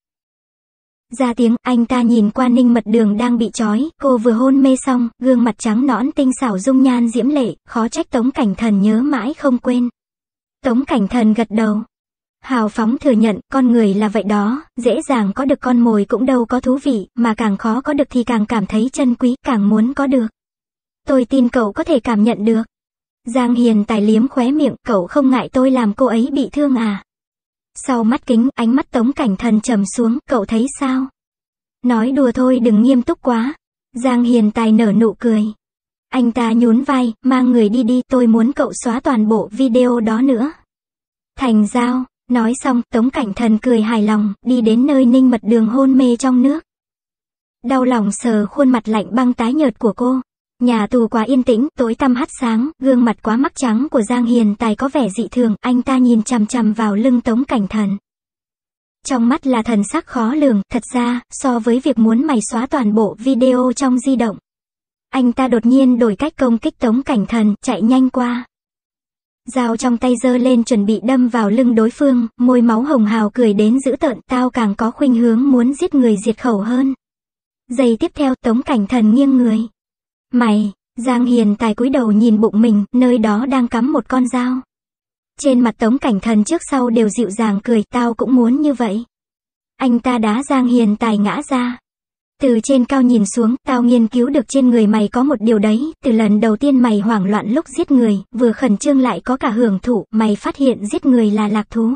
Speaker 1: Ra tiếng, anh ta nhìn qua Ninh Mật Đường đang bị trói, cô vừa hôn mê xong, gương mặt trắng nõn tinh xảo dung nhan diễm lệ, khó trách Tống Cảnh Thần nhớ mãi không quên. Tống Cảnh Thần gật đầu. Hào phóng thừa nhận, con người là vậy đó, dễ dàng có được con mồi cũng đâu có thú vị, mà càng khó có được thì càng cảm thấy chân quý, càng muốn có được. Tôi tin cậu có thể cảm nhận được. Giang Hiền Tài liếm khóe miệng, cậu không ngại tôi làm cô ấy bị thương à? Sau mắt kính, ánh mắt Tống Cảnh Thần trầm xuống, cậu thấy sao? Nói đùa thôi, đừng nghiêm túc quá. Giang Hiền Tài nở nụ cười. Anh ta nhún vai, mang người đi đi, tôi muốn cậu xóa toàn bộ video đó nữa. Thành giao. Nói xong, Tống Cảnh Thần cười hài lòng, đi đến nơi Ninh Mật Đường hôn mê trong nước. Đau lòng sờ khuôn mặt lạnh băng tái nhợt của cô. Nhà tù quá yên tĩnh, tối tăm hắt sáng, gương mặt quá mắc trắng của Giang Hiền Tài có vẻ dị thường, anh ta nhìn chằm chằm vào lưng Tống Cảnh Thần. Trong mắt là thần sắc khó lường, thật ra, so với việc muốn mày xóa toàn bộ video trong di động. Anh ta đột nhiên đổi cách công kích Tống Cảnh Thần, chạy nhanh qua. Dao trong tay giơ lên chuẩn bị đâm vào lưng đối phương, môi máu hồng hào cười đến dữ tợn, tao càng có khuynh hướng muốn giết người diệt khẩu hơn. Giây tiếp theo, Tống Cảnh Thần nghiêng người. Mày, Giang Hiền Tài cúi đầu nhìn bụng mình, nơi đó đang cắm một con dao. Trên mặt Tống Cảnh Thần trước sau đều dịu dàng cười, tao cũng muốn như vậy. Anh ta đá Giang Hiền Tài ngã ra. Từ trên cao nhìn xuống, tao nghiên cứu được trên người mày có một điều đấy, từ lần đầu tiên mày hoảng loạn lúc giết người, vừa khẩn trương lại có cả hưởng thụ, mày phát hiện giết người là lạc thú.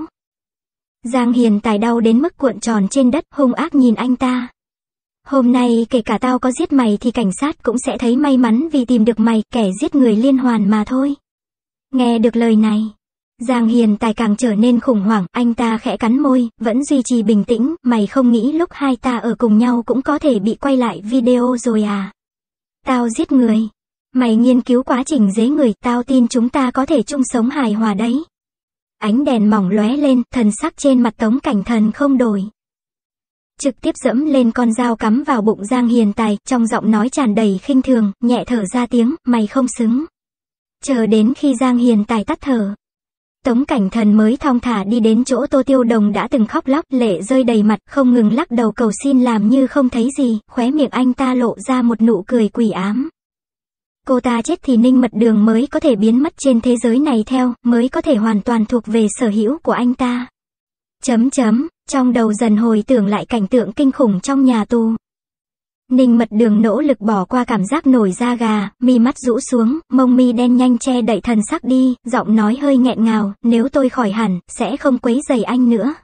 Speaker 1: Giang Hiền Tài đau đến mức cuộn tròn trên đất, hung ác nhìn anh ta. Hôm nay kể cả tao có giết mày thì cảnh sát cũng sẽ thấy may mắn vì tìm được mày, kẻ giết người liên hoàn mà thôi. Nghe được lời này, Giang Hiền Tài càng trở nên khủng hoảng, anh ta khẽ cắn môi, vẫn duy trì bình tĩnh, mày không nghĩ lúc hai ta ở cùng nhau cũng có thể bị quay lại video rồi à? Tao giết người. Mày nghiên cứu quá trình giết người, tao tin chúng ta có thể chung sống hài hòa đấy. Ánh đèn mỏng lóe lên, thần sắc trên mặt Tống Cảnh Thần không đổi. Trực tiếp dẫm lên con dao cắm vào bụng Giang Hiền Tài, trong giọng nói tràn đầy khinh thường, nhẹ thở ra tiếng, mày không xứng. Chờ đến khi Giang Hiền Tài tắt thở, Tống Cảnh Thần mới thong thả đi đến chỗ Tô Tiêu Đồng đã từng khóc lóc, lệ rơi đầy mặt, không ngừng lắc đầu cầu xin làm như không thấy gì, khóe miệng anh ta lộ ra một nụ cười quỷ ám. Cô ta chết thì Ninh Mật Đường mới có thể biến mất trên thế giới này theo, mới có thể hoàn toàn thuộc về sở hữu của anh ta. Chấm chấm, trong đầu dần hồi tưởng lại cảnh tượng kinh khủng trong nhà tù. Ninh Mật Đường nỗ lực bỏ qua cảm giác nổi da gà, mi mắt rũ xuống, mông mi đen nhanh che đậy thần sắc đi, giọng nói hơi nghẹn ngào, nếu tôi khỏi hẳn, sẽ không quấy rầy anh nữa.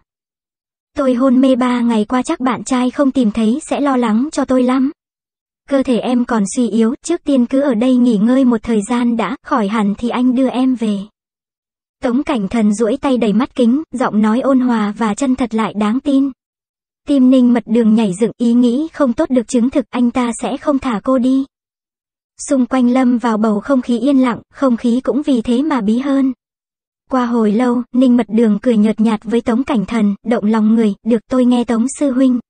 Speaker 1: Tôi hôn mê ba ngày qua chắc bạn trai không tìm thấy sẽ lo lắng cho tôi lắm. Cơ thể em còn suy yếu, trước tiên cứ ở đây nghỉ ngơi một thời gian đã, khỏi hẳn thì anh đưa em về. Tống Cảnh Thần duỗi tay đầy mắt kính, giọng nói ôn hòa và chân thật lại đáng tin. Tim Ninh Mật Đường nhảy dựng, ý nghĩ không tốt được chứng thực, anh ta sẽ không thả cô đi. Xung quanh lâm vào bầu không khí yên lặng, không khí cũng vì thế mà bí hơn. Qua hồi lâu, Ninh Mật Đường cười nhợt nhạt với Tống Cảnh Thần, động lòng người, được tôi nghe Tống sư huynh.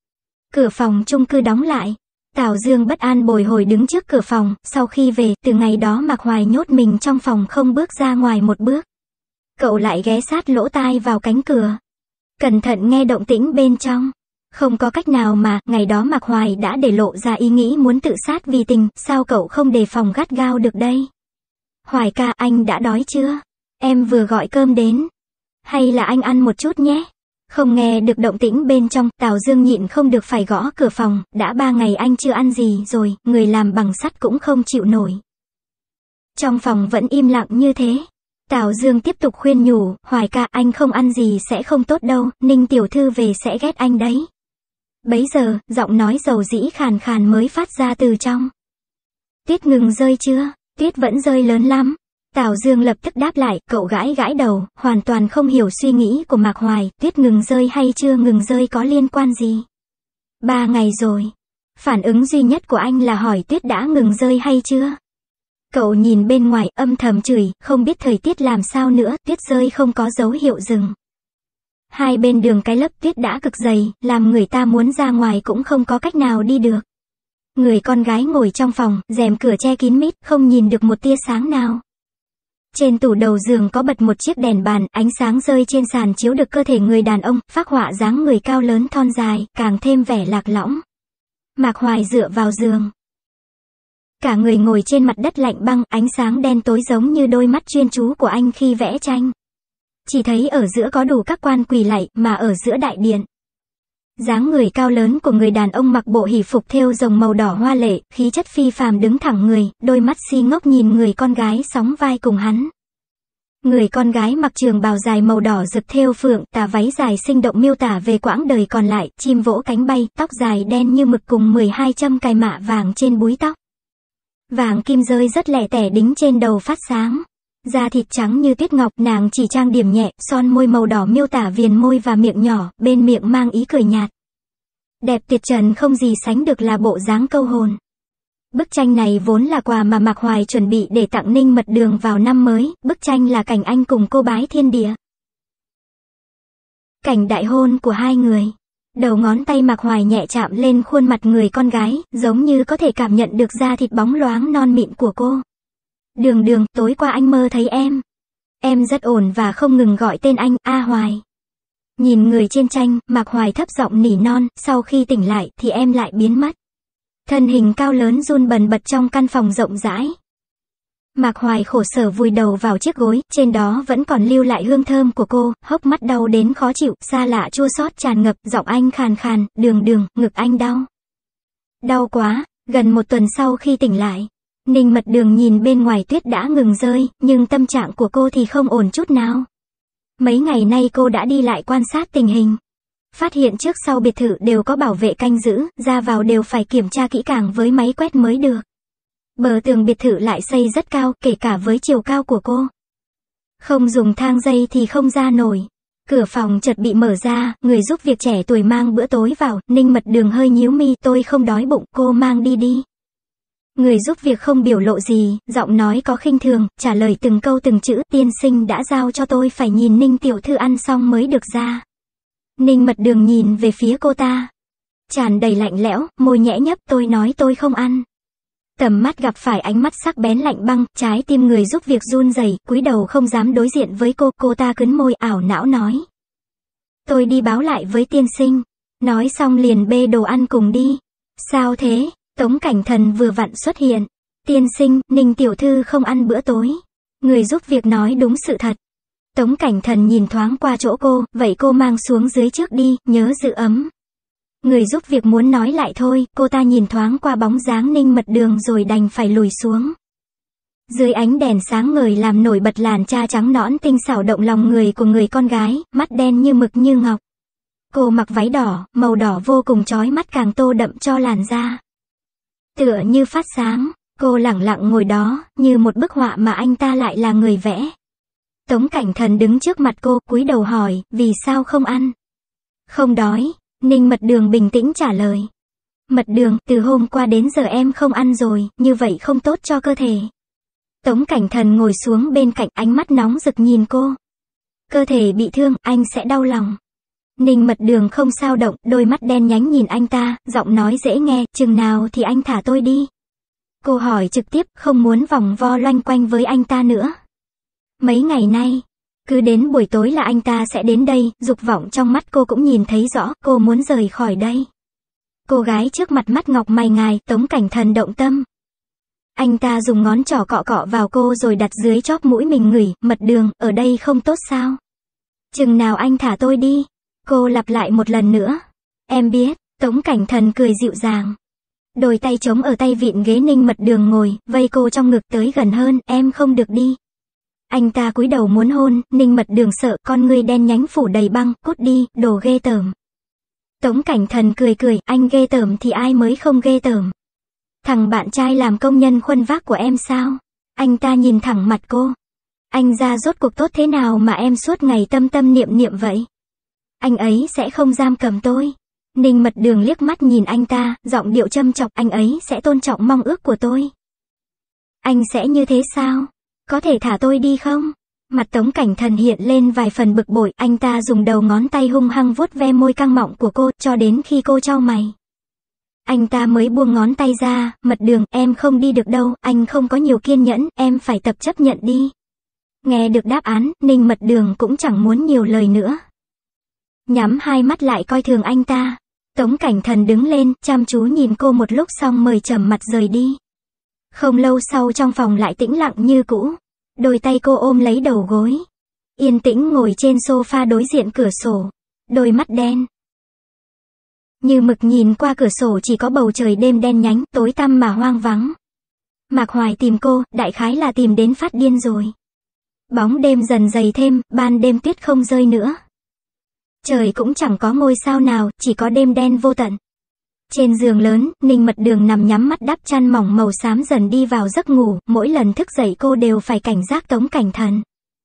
Speaker 1: Cửa phòng chung cư đóng lại. Tào Dương bất an bồi hồi đứng trước cửa phòng, sau khi về, từ ngày đó Mạc Hoài nhốt mình trong phòng không bước ra ngoài một bước. Cậu lại ghé sát lỗ tai vào cánh cửa. Cẩn thận nghe động tĩnh bên trong. Không có cách nào mà, ngày đó Mạc Hoài đã để lộ ra ý nghĩ muốn tự sát vì tình, sao cậu không đề phòng gắt gao được đây? Hoài ca, anh đã đói chưa? Em vừa gọi cơm đến. Hay là anh ăn một chút nhé? Không nghe được động tĩnh bên trong, Tào Dương nhịn không được phải gõ cửa phòng, đã ba ngày anh chưa ăn gì rồi, người làm bằng sắt cũng không chịu nổi. Trong phòng vẫn im lặng như thế. Tào Dương tiếp tục khuyên nhủ, Hoài ca, anh không ăn gì sẽ không tốt đâu, Ninh tiểu thư về sẽ ghét anh đấy. Bấy giờ, giọng nói dầu dĩ khàn khàn mới phát ra từ trong. Tuyết ngừng rơi chưa? Tuyết vẫn rơi lớn lắm. Tào Dương lập tức đáp lại, cậu gãi gãi đầu, hoàn toàn không hiểu suy nghĩ của Mạc Hoài, tuyết ngừng rơi hay chưa ngừng rơi có liên quan gì. Ba ngày rồi. Phản ứng duy nhất của anh là hỏi tuyết đã ngừng rơi hay chưa. Cậu nhìn bên ngoài âm thầm chửi, không biết thời tiết làm sao nữa, tuyết rơi không có dấu hiệu dừng. Hai bên đường cái lớp tuyết đã cực dày, làm người ta muốn ra ngoài cũng không có cách nào đi được. Người con gái ngồi trong phòng, rèm cửa che kín mít, không nhìn được một tia sáng nào. Trên tủ đầu giường có bật một chiếc đèn bàn, ánh sáng rơi trên sàn chiếu được cơ thể người đàn ông, phác họa dáng người cao lớn thon dài, càng thêm vẻ lạc lõng. Mạc Hoài dựa vào giường. Cả người ngồi trên mặt đất lạnh băng, ánh sáng đen tối giống như đôi mắt chuyên chú của anh khi vẽ tranh. Chỉ thấy ở giữa có đủ các quan quỳ lạy, mà ở giữa đại điện. Dáng người cao lớn của người đàn ông mặc bộ hỷ phục thêu rồng màu đỏ hoa lệ, khí chất phi phàm đứng thẳng người, đôi mắt si ngốc nhìn người con gái sóng vai cùng hắn. Người con gái mặc trường bào dài màu đỏ rực thêu phượng, tà váy dài sinh động miêu tả về quãng đời còn lại, chim vỗ cánh bay, tóc dài đen như mực cùng mười hai châm cài mạ vàng trên búi tóc. Vàng kim rơi rất lẻ tẻ đính trên đầu phát sáng. Da thịt trắng như tuyết ngọc, nàng chỉ trang điểm nhẹ, son môi màu đỏ miêu tả viền môi và miệng nhỏ, bên miệng mang ý cười nhạt. Đẹp tuyệt trần không gì sánh được là bộ dáng câu hồn. Bức tranh này vốn là quà mà Mạc Hoài chuẩn bị để tặng Ninh Mật Đường vào năm mới, bức tranh là cảnh anh cùng cô bái thiên địa. Cảnh đại hôn của hai người. Đầu ngón tay Mạc Hoài nhẹ chạm lên khuôn mặt người con gái, giống như có thể cảm nhận được da thịt bóng loáng non mịn của cô. Đường Đường, tối qua anh mơ thấy em. Em rất ổn và không ngừng gọi tên anh, A Hoài. Nhìn người trên tranh, Mạc Hoài thấp giọng nỉ non, sau khi tỉnh lại thì em lại biến mất. Thân hình cao lớn run bần bật trong căn phòng rộng rãi. Mạc Hoài khổ sở vùi đầu vào chiếc gối, trên đó vẫn còn lưu lại hương thơm của cô, hốc mắt đau đến khó chịu, xa lạ chua xót tràn ngập, giọng anh khàn khàn, Đường Đường, ngực anh đau. Đau quá. Gần một tuần sau khi tỉnh lại, Ninh Mật Đường nhìn bên ngoài tuyết đã ngừng rơi, nhưng tâm trạng của cô thì không ổn chút nào. Mấy ngày nay cô đã đi lại quan sát tình hình. Phát hiện trước sau biệt thự đều có bảo vệ canh giữ, ra vào đều phải kiểm tra kỹ càng với máy quét mới được. Bờ tường biệt thự lại xây rất cao, kể cả với chiều cao của cô. Không dùng thang dây thì không ra nổi. Cửa phòng chợt bị mở ra, người giúp việc trẻ tuổi mang bữa tối vào, Ninh Mật Đường hơi nhíu mi, tôi không đói bụng, cô mang đi đi. Người giúp việc không biểu lộ gì, giọng nói có khinh thường, trả lời từng câu từng chữ, tiên sinh đã giao cho tôi phải nhìn Ninh tiểu thư ăn xong mới được ra. Ninh Mật Đường nhìn về phía cô ta. Tràn đầy lạnh lẽo, môi nhẽ nhấp, tôi nói tôi không ăn. Tầm mắt gặp phải ánh mắt sắc bén lạnh băng, trái tim người giúp việc run rẩy, cúi đầu không dám đối diện với cô, cô ta cứng môi ảo não nói. Tôi đi báo lại với tiên sinh. Nói xong liền bê đồ ăn cùng đi. Sao thế? Tống Cảnh Thần vừa vặn xuất hiện. Tiên sinh, Ninh tiểu thư không ăn bữa tối. Người giúp việc nói đúng sự thật. Tống Cảnh Thần nhìn thoáng qua chỗ cô, vậy cô mang xuống dưới trước đi, nhớ giữ ấm. Người giúp việc muốn nói lại thôi, cô ta nhìn thoáng qua bóng dáng Ninh Mật Đường rồi đành phải lùi xuống. Dưới ánh đèn sáng ngời làm nổi bật làn da trắng nõn tinh xảo động lòng người của người con gái, mắt đen như mực như ngọc. Cô mặc váy đỏ, màu đỏ vô cùng chói mắt càng tô đậm cho làn da. Tựa như phát sáng, cô lẳng lặng ngồi đó, như một bức họa mà anh ta lại là người vẽ. Tống Cảnh Thần đứng trước mặt cô, cúi đầu hỏi, vì sao không ăn? Không đói, Ninh Mật Đường bình tĩnh trả lời. Mật Đường, từ hôm qua đến giờ em không ăn rồi, như vậy không tốt cho cơ thể. Tống Cảnh Thần ngồi xuống bên cạnh, ánh mắt nóng rực nhìn cô. Cơ thể bị thương, anh sẽ đau lòng. Ninh Mật Đường không sao động, đôi mắt đen nhánh nhìn anh ta, giọng nói dễ nghe, chừng nào thì anh thả tôi đi. Cô hỏi trực tiếp, không muốn vòng vo loanh quanh với anh ta nữa. Mấy ngày nay, cứ đến buổi tối là anh ta sẽ đến đây, dục vọng trong mắt cô cũng nhìn thấy rõ, cô muốn rời khỏi đây. Cô gái trước mặt mắt ngọc mày ngài, Tống Cảnh Thần động tâm. Anh ta dùng ngón trỏ cọ cọ vào cô rồi đặt dưới chóp mũi mình ngửi, Mật Đường, ở đây không tốt sao? Chừng nào anh thả tôi đi? Cô lặp lại một lần nữa. Em biết, Tống Cảnh Thần cười dịu dàng. Đôi tay trống ở tay vịn ghế Ninh Mật Đường ngồi, vây cô trong ngực tới gần hơn, em không được đi. Anh ta cúi đầu muốn hôn, Ninh Mật Đường sợ, con ngươi đen nhánh phủ đầy băng, cút đi, đồ ghê tởm. Tống Cảnh Thần cười cười, anh ghê tởm thì ai mới không ghê tởm. Thằng bạn trai làm công nhân khuân vác của em sao? Anh ta nhìn thẳng mặt cô. Anh ra rốt cuộc tốt thế nào mà em suốt ngày tâm tâm niệm niệm vậy? Anh ấy sẽ không giam cầm tôi. Ninh Mật Đường liếc mắt nhìn anh ta, giọng điệu châm chọc, anh ấy sẽ tôn trọng mong ước của tôi. Anh sẽ như thế sao? Có thể thả tôi đi không? Mặt Tống Cảnh Thần hiện lên vài phần bực bội, anh ta dùng đầu ngón tay hung hăng vuốt ve môi căng mọng của cô, cho đến khi cô chau mày. Anh ta mới buông ngón tay ra, Mật Đường, em không đi được đâu, anh không có nhiều kiên nhẫn, em phải tập chấp nhận đi. Nghe được đáp án, Ninh Mật Đường cũng chẳng muốn nhiều lời nữa. Nhắm hai mắt lại coi thường anh ta. Tống Cảnh Thần đứng lên, chăm chú nhìn cô một lúc xong mời trầm mặt rời đi. Không lâu sau trong phòng lại tĩnh lặng như cũ. Đôi tay cô ôm lấy đầu gối. Yên tĩnh ngồi trên sofa đối diện cửa sổ. Đôi mắt đen như mực nhìn qua cửa sổ, chỉ có bầu trời đêm đen nhánh, tối tăm mà hoang vắng. Mạc Hoài tìm cô, đại khái là tìm đến phát điên rồi. Bóng đêm dần dày thêm, ban đêm tuyết không rơi nữa. Trời cũng chẳng có ngôi sao nào, chỉ có đêm đen vô tận. Trên giường lớn, Ninh Mật Đường nằm nhắm mắt đắp chăn mỏng màu xám dần đi vào giấc ngủ, mỗi lần thức dậy cô đều phải cảnh giác Tống Cảnh Thần.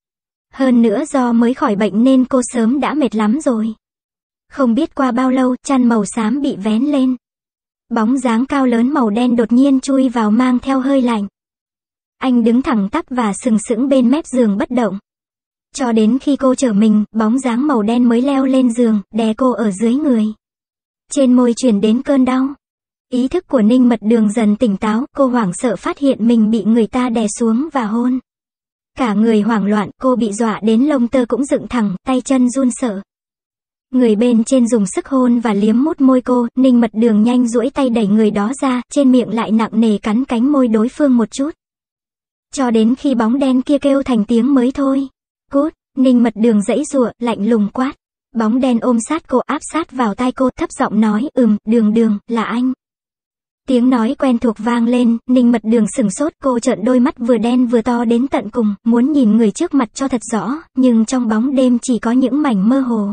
Speaker 1: Hơn nữa do mới khỏi bệnh nên cô sớm đã mệt lắm rồi. Không biết qua bao lâu, chăn màu xám bị vén lên. Bóng dáng cao lớn màu đen đột nhiên chui vào mang theo hơi lạnh. Anh đứng thẳng tắp và sừng sững bên mép giường bất động. Cho đến khi cô trở mình, bóng dáng màu đen mới leo lên giường, đè cô ở dưới người. Trên môi truyền đến cơn đau. Ý thức của Ninh Mật Đường dần tỉnh táo, cô hoảng sợ phát hiện mình bị người ta đè xuống và hôn. Cả người hoảng loạn, cô bị dọa đến lông tơ cũng dựng thẳng, tay chân run sợ. Người bên trên dùng sức hôn và liếm mút môi cô, Ninh Mật Đường nhanh duỗi tay đẩy người đó ra, trên miệng lại nặng nề cắn cánh môi đối phương một chút. Cho đến khi bóng đen kia kêu thành tiếng mới thôi. Cút, Ninh Mật Đường giãy giụa, lạnh lùng quát. Bóng đen ôm sát cô, áp sát vào tai cô, thấp giọng nói, ừm, Đường Đường, là anh. Tiếng nói quen thuộc vang lên, Ninh Mật Đường sửng sốt, cô trợn đôi mắt vừa đen vừa to đến tận cùng, muốn nhìn người trước mặt cho thật rõ, nhưng trong bóng đêm chỉ có những mảnh mơ hồ.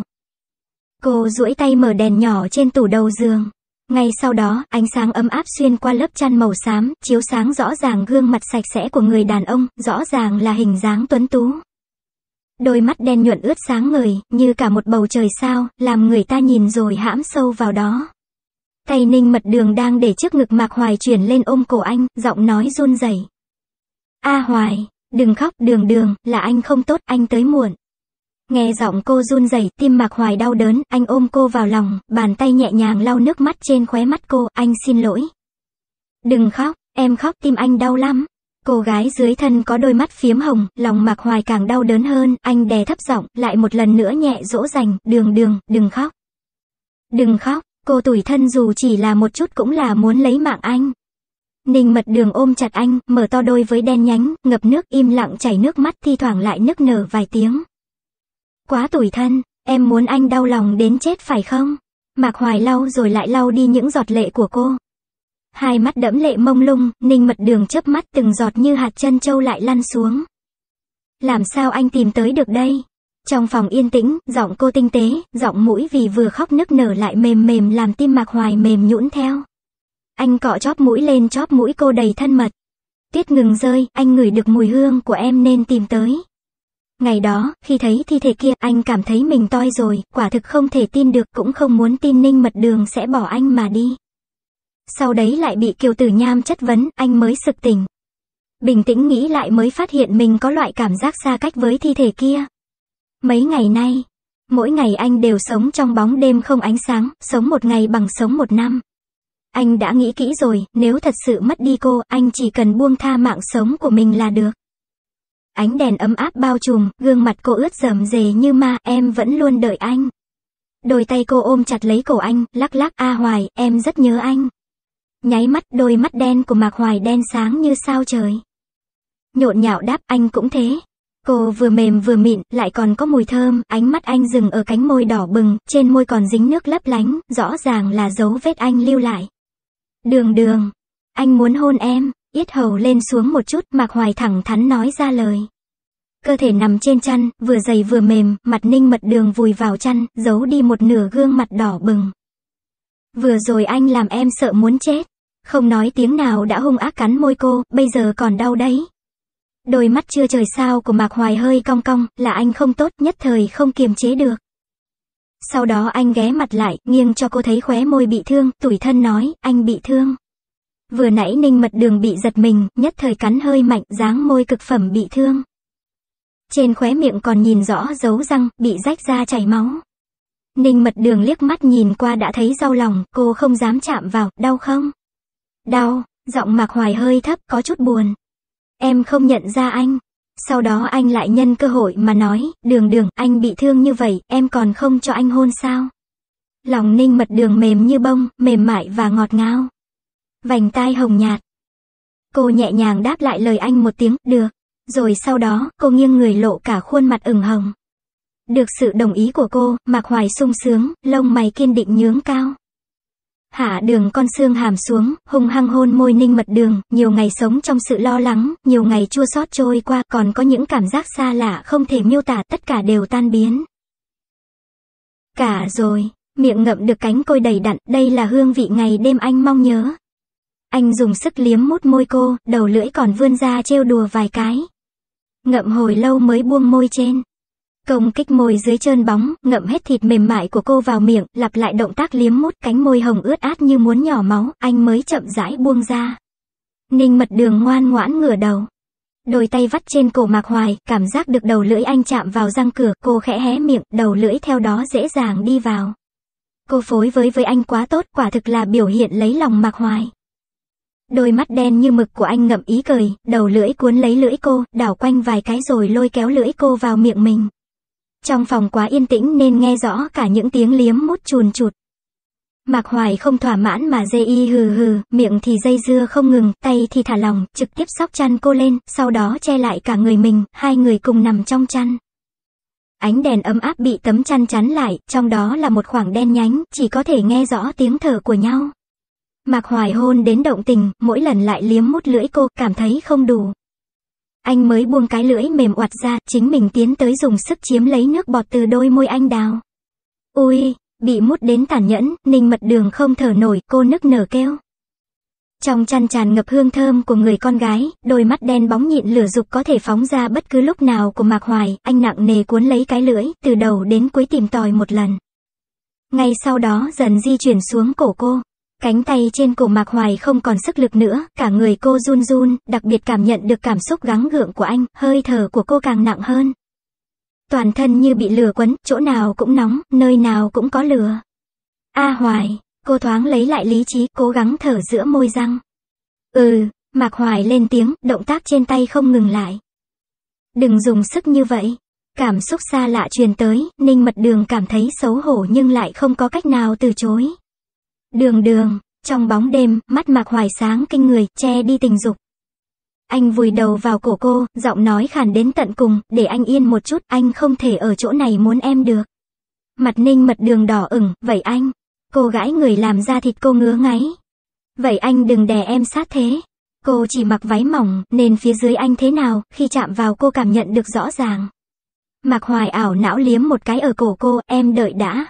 Speaker 1: Cô duỗi tay mở đèn nhỏ trên tủ đầu giường. Ngay sau đó, ánh sáng ấm áp xuyên qua lớp chăn màu xám, chiếu sáng rõ ràng gương mặt sạch sẽ của người đàn ông, rõ ràng là hình dáng tuấn tú. Đôi mắt đen nhuận ướt sáng ngời, như cả một bầu trời sao, làm người ta nhìn rồi hãm sâu vào đó. Tay Ninh Mật Đường đang để trước ngực Mạc Hoài chuyển lên ôm cổ anh, giọng nói run rẩy. A Hoài, đừng khóc, Đường Đường, là anh không tốt, anh tới muộn. Nghe giọng cô run rẩy, tim Mạc Hoài đau đớn, anh ôm cô vào lòng, bàn tay nhẹ nhàng lau nước mắt trên khóe mắt cô, anh xin lỗi. Đừng khóc, em khóc tim anh đau lắm. Cô gái dưới thân có đôi mắt phiếm hồng, lòng Mạc Hoài càng đau đớn hơn, anh đè thấp giọng, lại một lần nữa nhẹ dỗ dành, Đường Đường, đừng khóc. Đừng khóc, cô tủi thân dù chỉ là một chút cũng là muốn lấy mạng anh. Ninh Mật Đường ôm chặt anh, mở to đôi với đen nhánh, ngập nước im lặng chảy nước mắt, thi thoảng lại nức nở vài tiếng. Quá tủi thân, em muốn anh đau lòng đến chết phải không? Mạc Hoài lau rồi lại lau đi những giọt lệ của cô. Hai mắt đẫm lệ mông lung, Ninh Mật Đường chớp mắt, từng giọt như hạt trân châu lại lăn xuống. Làm sao anh tìm tới được đây? Trong phòng yên tĩnh, giọng cô tinh tế, giọng mũi vì vừa khóc nức nở lại mềm mềm làm tim Mạc Hoài mềm nhũn theo. Anh cọ chóp mũi lên chóp mũi cô đầy thân mật. Tuyết ngừng rơi, anh ngửi được mùi hương của em nên tìm tới. Ngày đó, khi thấy thi thể kia, anh cảm thấy mình toi rồi, quả thực không thể tin được, cũng không muốn tin Ninh Mật Đường sẽ bỏ anh mà đi. Sau đấy lại bị Kiều Tử Nham chất vấn, anh mới sực tỉnh. Bình tĩnh nghĩ lại mới phát hiện mình có loại cảm giác xa cách với thi thể kia. Mấy ngày nay, mỗi ngày anh đều sống trong bóng đêm không ánh sáng, sống một ngày bằng sống một năm. Anh đã nghĩ kỹ rồi, nếu thật sự mất đi cô, anh chỉ cần buông tha mạng sống của mình là được. Ánh đèn ấm áp bao trùm, gương mặt cô ướt rầm rề như ma, em vẫn luôn đợi anh. Đôi tay cô ôm chặt lấy cổ anh, lắc lắc, A Hoài, em rất nhớ anh. Nháy mắt, đôi mắt đen của Mạc Hoài đen sáng như sao trời. Nhộn nhạo đáp, anh cũng thế. Cô vừa mềm vừa mịn, lại còn có mùi thơm, ánh mắt anh dừng ở cánh môi đỏ bừng, trên môi còn dính nước lấp lánh, rõ ràng là dấu vết anh lưu lại. Đường Đường, anh muốn hôn em. Yết hầu lên xuống một chút, Mạc Hoài thẳng thắn nói ra lời. Cơ thể nằm trên chăn, vừa dày vừa mềm, mặt Ninh Mật Đường vùi vào chăn, giấu đi một nửa gương mặt đỏ bừng. Vừa rồi anh làm em sợ muốn chết. Không nói tiếng nào đã hung ác cắn môi cô, bây giờ còn đau đấy. Đôi mắt chưa trời sao của Mạc Hoài hơi cong cong, là anh không tốt, nhất thời không kiềm chế được. Sau đó anh ghé mặt lại, nghiêng cho cô thấy khóe môi bị thương, tủi thân nói, anh bị thương. Vừa nãy Ninh Mật Đường bị giật mình, nhất thời cắn hơi mạnh, dáng môi cực phẩm bị thương. Trên khóe miệng còn nhìn rõ dấu răng, bị rách ra chảy máu. Ninh Mật Đường liếc mắt nhìn qua đã thấy đau lòng, cô không dám chạm vào, đau không? Đau, giọng Mạc Hoài hơi thấp, có chút buồn. Em không nhận ra anh. Sau đó anh lại nhân cơ hội mà nói, Đường Đường, anh bị thương như vậy, em còn không cho anh hôn sao? Lòng Ninh Mật Đường mềm như bông, mềm mại và ngọt ngào. Vành tai hồng nhạt. Cô nhẹ nhàng đáp lại lời anh một tiếng, được. Rồi sau đó, cô nghiêng người lộ cả khuôn mặt ửng hồng. Được sự đồng ý của cô, Mạc Hoài sung sướng, lông mày kiên định nhướng cao. Hạ Đường con xương hàm xuống, hung hăng hôn môi Ninh Mật Đường, nhiều ngày sống trong sự lo lắng, nhiều ngày chua xót trôi qua, còn có những cảm giác xa lạ không thể miêu tả, tất cả đều tan biến. Cả rồi, miệng ngậm được cánh côi đầy đặn, đây là hương vị ngày đêm anh mong nhớ. Anh dùng sức liếm mút môi cô, đầu lưỡi còn vươn ra trêu đùa vài cái. Ngậm hồi lâu mới buông môi trên. Công kích môi dưới trơn bóng, ngậm hết thịt mềm mại của cô vào miệng, lặp lại động tác liếm mút, cánh môi hồng ướt át như muốn nhỏ máu, anh mới chậm rãi buông ra. Ninh Mật Đường ngoan ngoãn ngửa đầu. Đôi tay vắt trên cổ Mạc Hoài, cảm giác được đầu lưỡi anh chạm vào răng cửa, cô khẽ hé miệng, đầu lưỡi theo đó dễ dàng đi vào. Cô phối với với anh quá tốt, quả thực là biểu hiện lấy lòng Mạc Hoài. Đôi mắt đen như mực của anh ngậm ý cười, đầu lưỡi cuốn lấy lưỡi cô, đảo quanh vài cái rồi lôi kéo lưỡi cô vào miệng mình. Trong phòng quá yên tĩnh nên nghe rõ cả những tiếng liếm mút chùn chụt. Mạc Hoài không thỏa mãn mà dê y hừ hừ, miệng thì dây dưa không ngừng, tay thì thả lỏng, trực tiếp xốc chăn cô lên, sau đó che lại cả người mình, hai người cùng nằm trong chăn. Ánh đèn ấm áp bị tấm chăn chắn lại, trong đó là một khoảng đen nhánh, chỉ có thể nghe rõ tiếng thở của nhau. Mạc Hoài hôn đến động tình, mỗi lần lại liếm mút lưỡi cô, cảm thấy không đủ. Anh mới buông cái lưỡi mềm oặt ra, chính mình tiến tới dùng sức chiếm lấy nước bọt từ đôi môi anh đào. Ui, bị mút đến tàn nhẫn, Ninh Mật Đường không thở nổi, cô nức nở kêu. Trong chăn tràn ngập hương thơm của người con gái, đôi mắt đen bóng nhịn lửa dục có thể phóng ra bất cứ lúc nào của Mạc Hoài, anh nặng nề cuốn lấy cái lưỡi, từ đầu đến cuối tìm tòi một lần. Ngay sau đó dần di chuyển xuống cổ cô. Cánh tay trên cổ Mạc Hoài không còn sức lực nữa, cả người cô run run, đặc biệt cảm nhận được cảm xúc gắng gượng của anh, hơi thở của cô càng nặng hơn. Toàn thân như bị lửa quấn, chỗ nào cũng nóng, nơi nào cũng có lửa. A Hoài, cô thoáng lấy lại lý trí, cố gắng thở giữa môi răng. Ừ, Mạc Hoài lên tiếng, động tác trên tay không ngừng lại. Đừng dùng sức như vậy. Cảm xúc xa lạ truyền tới, Ninh Mật Đường cảm thấy xấu hổ nhưng lại không có cách nào từ chối. Đường Đường, trong bóng đêm, mắt Mạc Hoài sáng kinh người, che đi tình dục. Anh vùi đầu vào cổ cô, giọng nói khàn đến tận cùng, để anh yên một chút, anh không thể ở chỗ này muốn em được. Mặt Ninh Mật Đường đỏ ửng, vậy anh, cô gãi người làm da thịt cô ngứa ngáy. Vậy anh đừng đè em sát thế. Cô chỉ mặc váy mỏng, nên phía dưới anh thế nào, khi chạm vào cô cảm nhận được rõ ràng. Mạc Hoài ảo não liếm một cái ở cổ cô, em đợi đã.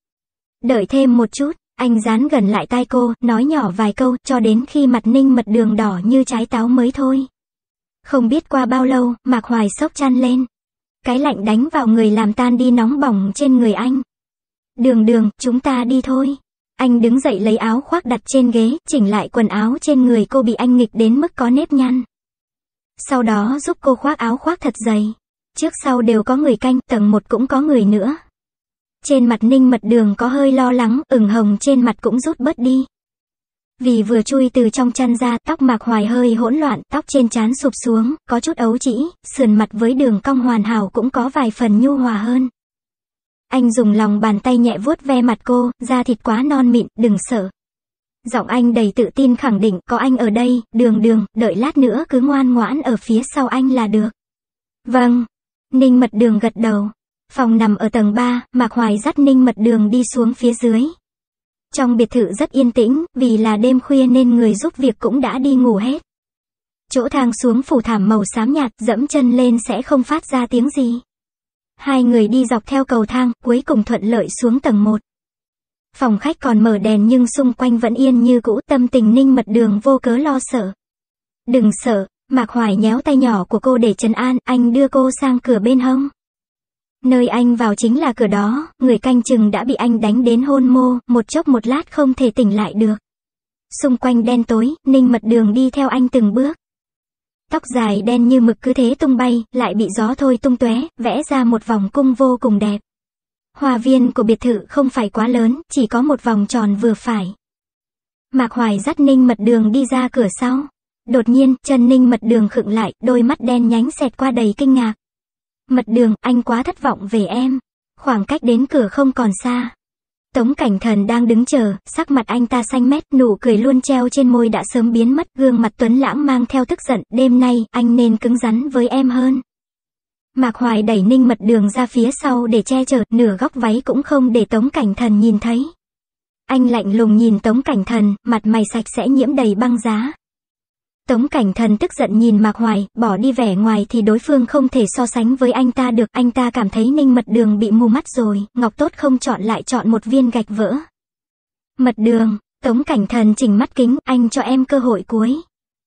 Speaker 1: Đợi thêm một chút. Anh dán gần lại tai cô, nói nhỏ vài câu, cho đến khi mặt Ninh Mật Đường đỏ như trái táo mới thôi. Không biết qua bao lâu, Mạc Hoài xốc chăn lên. Cái lạnh đánh vào người làm tan đi nóng bỏng trên người anh. Đường Đường, chúng ta đi thôi. Anh đứng dậy lấy áo khoác đặt trên ghế, chỉnh lại quần áo trên người cô bị anh nghịch đến mức có nếp nhăn. Sau đó giúp cô khoác áo khoác thật dày. Trước sau đều có người canh, tầng một cũng có người nữa. Trên mặt Ninh Mật Đường có hơi lo lắng, ửng hồng trên mặt cũng rút bớt đi. Vì vừa chui từ trong chăn ra, tóc Mạc Hoài hơi hỗn loạn, tóc trên trán sụp xuống, có chút ấu trĩ, sườn mặt với đường cong hoàn hảo cũng có vài phần nhu hòa hơn. Anh dùng lòng bàn tay nhẹ vuốt ve mặt cô, da thịt quá non mịn, đừng sợ. Giọng anh đầy tự tin khẳng định, có anh ở đây, Đường Đường, đợi lát nữa cứ ngoan ngoãn ở phía sau anh là được. Vâng. Ninh Mật Đường gật đầu. Phòng nằm ở tầng ba, Mạc Hoài dắt Ninh Mật Đường đi xuống phía dưới. Trong biệt thự rất yên tĩnh, vì là đêm khuya nên người giúp việc cũng đã đi ngủ hết. Chỗ thang xuống phủ thảm màu xám nhạt, dẫm chân lên sẽ không phát ra tiếng gì. Hai người đi dọc theo cầu thang, cuối cùng thuận lợi xuống tầng một. Phòng khách còn mở đèn nhưng xung quanh vẫn yên như cũ, tâm tình Ninh Mật Đường vô cớ lo sợ. Đừng sợ, Mạc Hoài nhéo tay nhỏ của cô để trấn an, anh đưa cô sang cửa bên hông. Nơi anh vào chính là cửa đó, người canh chừng đã bị anh đánh đến hôn mê, một chốc một lát không thể tỉnh lại được. Xung quanh đen tối, Ninh Mật Đường đi theo anh từng bước. Tóc dài đen như mực cứ thế tung bay, lại bị gió thôi tung tóe, vẽ ra một vòng cung vô cùng đẹp. Hoa viên của biệt thự không phải quá lớn, chỉ có một vòng tròn vừa phải. Mạc Hoài dắt Ninh Mật Đường đi ra cửa sau. Đột nhiên, chân Ninh Mật Đường khựng lại, đôi mắt đen nhánh xẹt qua đầy kinh ngạc. Mật Đường, anh quá thất vọng về em. Khoảng cách đến cửa không còn xa. Tống Cảnh Thần đang đứng chờ, sắc mặt anh ta xanh mét, nụ cười luôn treo trên môi đã sớm biến mất, gương mặt tuấn lãng mang theo tức giận, đêm nay, anh nên cứng rắn với em hơn. Mạc Hoài đẩy Ninh Mật Đường ra phía sau để che chở, nửa góc váy cũng không để Tống Cảnh Thần nhìn thấy. Anh lạnh lùng nhìn Tống Cảnh Thần, mặt mày sạch sẽ nhiễm đầy băng giá. Tống Cảnh Thần tức giận nhìn Mạc Hoài, bỏ đi vẻ ngoài thì đối phương không thể so sánh với anh ta được. Anh ta cảm thấy Ninh Mật Đường bị mù mắt rồi, ngọc tốt không chọn lại chọn một viên gạch vỡ. Mật Đường, Tống Cảnh Thần chỉnh mắt kính, anh cho em cơ hội cuối.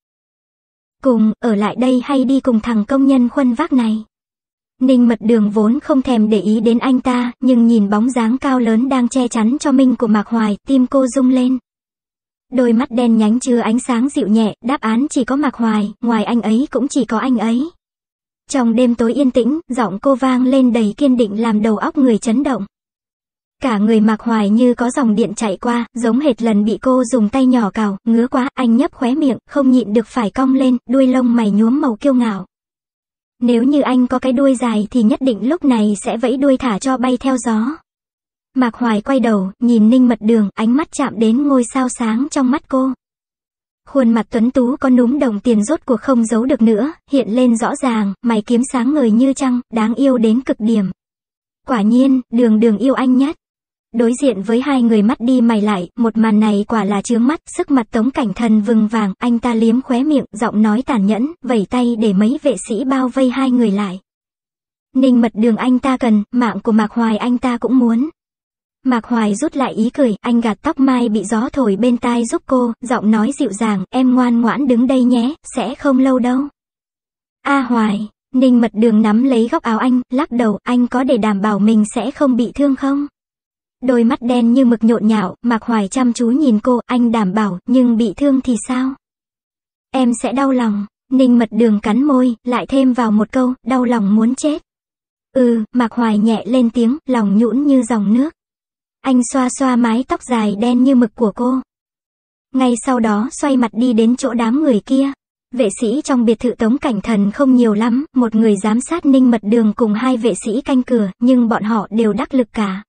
Speaker 1: Cùng, ở lại đây hay đi cùng thằng công nhân khuân vác này? Ninh Mật Đường vốn không thèm để ý đến anh ta, nhưng nhìn bóng dáng cao lớn đang che chắn cho mình của Mạc Hoài, tim cô rung lên. Đôi mắt đen nhánh chứa ánh sáng dịu nhẹ, đáp án chỉ có Mạc Hoài, ngoài anh ấy cũng chỉ có anh ấy. Trong đêm tối yên tĩnh, giọng cô vang lên đầy kiên định làm đầu óc người chấn động. Cả người Mạc Hoài như có dòng điện chạy qua, giống hệt lần bị cô dùng tay nhỏ cào, ngứa quá, anh nhấp khóe miệng, không nhịn được phải cong lên, đuôi lông mày nhuốm màu kiêu ngạo. Nếu như anh có cái đuôi dài thì nhất định lúc này sẽ vẫy đuôi thả cho bay theo gió. Mạc Hoài quay đầu, nhìn Ninh Mật Đường, ánh mắt chạm đến ngôi sao sáng trong mắt cô. Khuôn mặt tuấn tú có núm đồng tiền rốt cuộc không giấu được nữa, hiện lên rõ ràng, mày kiếm sáng ngời như trăng, đáng yêu đến cực điểm. Quả nhiên, Đường Đường yêu anh nhất. Đối diện với hai người mắt đi mày lại, một màn này quả là chướng mắt, sức mặt Tống Cảnh Thần vừng vàng, anh ta liếm khóe miệng, giọng nói tàn nhẫn, vẩy tay để mấy vệ sĩ bao vây hai người lại. Ninh Mật Đường anh ta cần, mạng của Mạc Hoài anh ta cũng muốn. Mạc Hoài rút lại ý cười, anh gạt tóc mai bị gió thổi bên tai giúp cô, giọng nói dịu dàng, em ngoan ngoãn đứng đây nhé, sẽ không lâu đâu. A Hoài, Ninh Mật Đường nắm lấy góc áo anh, lắc đầu, anh có để đảm bảo mình sẽ không bị thương không? Đôi mắt đen như mực nhộn nhạo, Mạc Hoài chăm chú nhìn cô, anh đảm bảo, nhưng bị thương thì sao? Em sẽ đau lòng. Ninh Mật Đường cắn môi, lại thêm vào một câu, đau lòng muốn chết. Ừ, Mạc Hoài nhẹ lên tiếng, lòng nhũn như dòng nước. Anh xoa xoa mái tóc dài đen như mực của cô. Ngay sau đó xoay mặt đi đến chỗ đám người kia. Vệ sĩ trong biệt thự Tống Cảnh Thần không nhiều lắm, một người giám sát Ninh Mật Đường cùng hai vệ sĩ canh cửa, nhưng bọn họ đều đắc lực cả.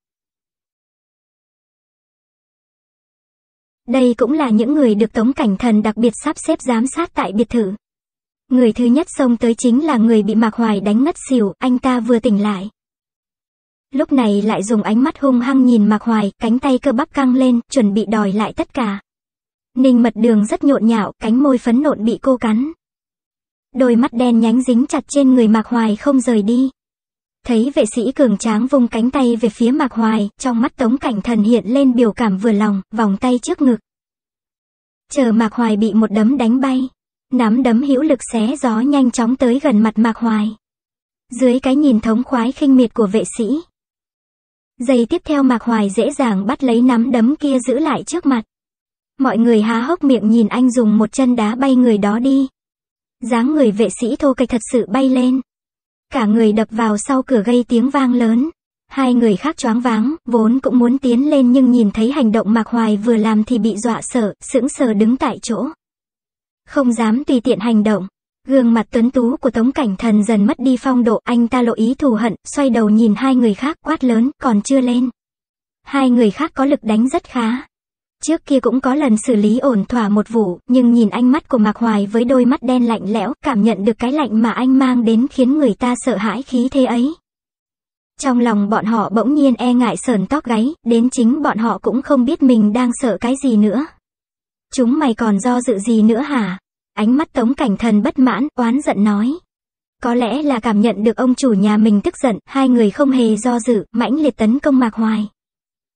Speaker 1: Đây cũng là những người được Tống Cảnh Thần đặc biệt sắp xếp giám sát tại biệt thự. Người thứ nhất xông tới chính là người bị Mạc Hoài đánh ngất xỉu, anh ta vừa tỉnh lại. Lúc này lại dùng ánh mắt hung hăng nhìn Mạc Hoài, cánh tay cơ bắp căng lên, chuẩn bị đòi lại tất cả. Ninh Mật Đường rất nhộn nhạo, cánh môi phấn nộn bị cô cắn. Đôi mắt đen nhánh dính chặt trên người Mạc Hoài không rời đi. Thấy vệ sĩ cường tráng vung cánh tay về phía Mạc Hoài, trong mắt Tống Cảnh Thần hiện lên biểu cảm vừa lòng, vòng tay trước ngực. Chờ Mạc Hoài bị một đấm đánh bay. Nắm đấm hữu lực xé gió nhanh chóng tới gần mặt Mạc Hoài. Dưới cái nhìn thống khoái khinh miệt của vệ sĩ. Giây tiếp theo Mạc Hoài dễ dàng bắt lấy nắm đấm kia giữ lại trước mặt. Mọi người há hốc miệng nhìn anh dùng một chân đá bay người đó đi. Dáng người vệ sĩ thô kệch thật sự bay lên. Cả người đập vào sau cửa gây tiếng vang lớn. Hai người khác choáng váng, vốn cũng muốn tiến lên nhưng nhìn thấy hành động Mạc Hoài vừa làm thì bị dọa sợ, sững sờ đứng tại chỗ. Không dám tùy tiện hành động. Gương mặt tuấn tú của Tống Cảnh Thần dần mất đi phong độ, anh ta lộ ý thù hận, xoay đầu nhìn hai người khác quát lớn, còn chưa lên. Hai người khác có lực đánh rất khá. Trước kia cũng có lần xử lý ổn thỏa một vụ, nhưng nhìn ánh mắt của Mạc Hoài với đôi mắt đen lạnh lẽo, cảm nhận được cái lạnh mà anh mang đến khiến người ta sợ hãi khí thế ấy. Trong lòng bọn họ bỗng nhiên e ngại sởn tóc gáy, đến chính bọn họ cũng không biết mình đang sợ cái gì nữa. Chúng mày còn do dự gì nữa hả? Ánh mắt Tống Cảnh Thần bất mãn, oán giận nói. Có lẽ là cảm nhận được ông chủ nhà mình tức giận, hai người không hề do dự, mãnh liệt tấn công Mạc Hoài.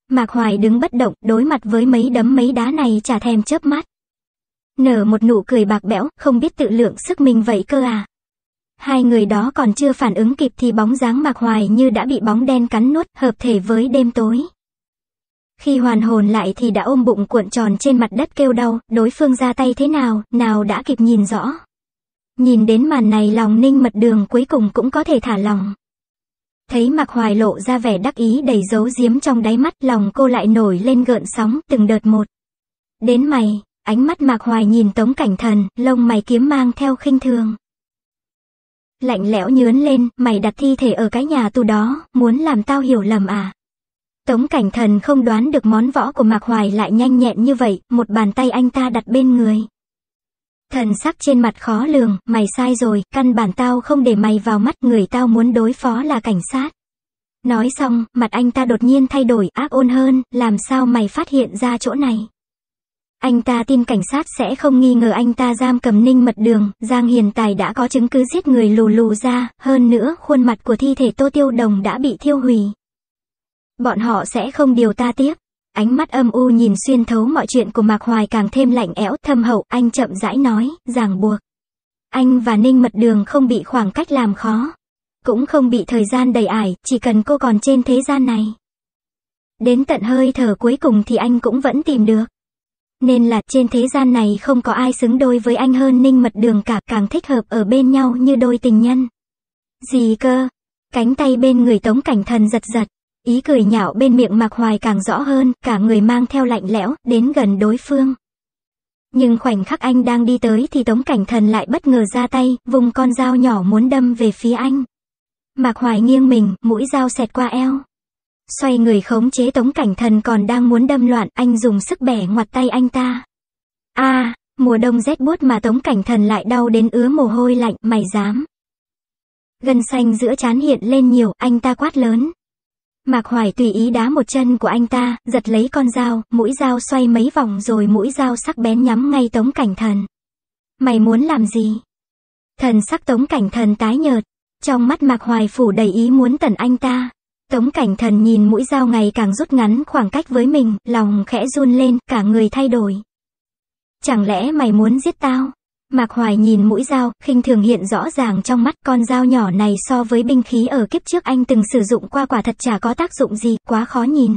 Speaker 1: Mạc Hoài đứng bất động, đối mặt với mấy đấm mấy đá này chả thèm chớp mắt. Nở một nụ cười bạc bẽo, không biết tự lượng sức mình vậy cơ à. Hai người đó còn chưa phản ứng kịp thì bóng dáng Mạc Hoài như đã bị bóng đen cắn nuốt, hợp thể với đêm tối. Khi hoàn hồn lại thì đã ôm bụng cuộn tròn trên mặt đất kêu đau, đối phương ra tay thế nào, nào đã kịp nhìn rõ. Nhìn đến màn này lòng Ninh Mật Đường cuối cùng cũng có thể thả lòng. Thấy Mạc Hoài lộ ra vẻ đắc ý đầy giấu giếm trong đáy mắt, lòng cô lại nổi lên gợn sóng từng đợt một. Đến mày, ánh mắt Mạc Hoài nhìn Tống Cảnh Thần, lông mày kiếm mang theo khinh thường. Lạnh lẽo nhướn lên, mày đặt thi thể ở cái nhà tù đó, muốn làm tao hiểu lầm à? Tống Cảnh Thần không đoán được món võ của Mạc Hoài lại nhanh nhẹn như vậy, một bàn tay anh ta đặt bên người. Thần sắc trên mặt khó lường, mày sai rồi, căn bản tao không để mày vào mắt, người tao muốn đối phó là cảnh sát. Nói xong, mặt anh ta đột nhiên thay đổi, ác ôn hơn, làm sao mày phát hiện ra chỗ này? Anh ta tin cảnh sát sẽ không nghi ngờ anh ta giam cầm Ninh Mật Đường, Giang Hiền Tài đã có chứng cứ giết người lù lù ra, hơn nữa khuôn mặt của thi thể Tô Tiêu Đồng đã bị thiêu hủy. Bọn họ sẽ không điều ta tiếp. Ánh mắt âm u nhìn xuyên thấu mọi chuyện của Mạc Hoài càng thêm lạnh ẽo thâm hậu, anh chậm rãi nói, ràng buộc. Anh và Ninh Mật Đường không bị khoảng cách làm khó, cũng không bị thời gian đầy ải, chỉ cần cô còn trên thế gian này. Đến tận hơi thở cuối cùng thì anh cũng vẫn tìm được. Nên là trên thế gian này không có ai xứng đôi với anh hơn Ninh Mật Đường cả, càng thích hợp ở bên nhau như đôi tình nhân. Gì cơ? Cánh tay bên người Tống Cảnh Thần giật giật. Ý cười nhạo bên miệng Mạc Hoài càng rõ hơn, cả người mang theo lạnh lẽo, đến gần đối phương. Nhưng khoảnh khắc anh đang đi tới thì Tống Cảnh Thần lại bất ngờ ra tay, vùng con dao nhỏ muốn đâm về phía anh. Mạc Hoài nghiêng mình, mũi dao xẹt qua eo. Xoay người khống chế Tống Cảnh Thần còn đang muốn đâm loạn, anh dùng sức bẻ ngoặt tay anh ta. A, à, mùa đông rét buốt mà Tống Cảnh Thần lại đau đến ứa mồ hôi lạnh, mày dám. Gân xanh giữa trán hiện lên nhiều, anh ta quát lớn. Mạc Hoài tùy ý đá một chân của anh ta, giật lấy con dao, mũi dao xoay mấy vòng rồi mũi dao sắc bén nhắm ngay Tống Cảnh Thần. Mày muốn làm gì? Thần sắc Tống Cảnh Thần tái nhợt, trong mắt Mạc Hoài phủ đầy ý muốn tẩn anh ta. Tống Cảnh Thần nhìn mũi dao ngày càng rút ngắn khoảng cách với mình, lòng khẽ run lên, cả người thay đổi. Chẳng lẽ mày muốn giết tao? Mạc Hoài nhìn mũi dao, khinh thường hiện rõ ràng trong mắt, con dao nhỏ này so với binh khí ở kiếp trước anh từng sử dụng qua quả thật chả có tác dụng gì, quá khó nhìn.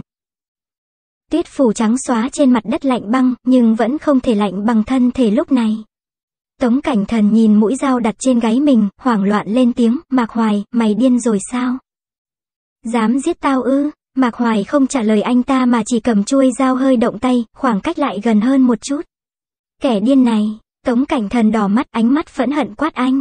Speaker 1: Tuyết phủ trắng xóa trên mặt đất lạnh băng, nhưng vẫn không thể lạnh bằng thân thể lúc này. Tống Cảnh Thần nhìn mũi dao đặt trên gáy mình, hoảng loạn lên tiếng, Mạc Hoài, mày điên rồi sao? Dám giết tao ư? Mạc Hoài không trả lời anh ta mà chỉ cầm chuôi dao hơi động tay, khoảng cách lại gần hơn một chút. Kẻ điên này. Tống Cảnh Thần đỏ mắt, ánh mắt phẫn hận quát anh.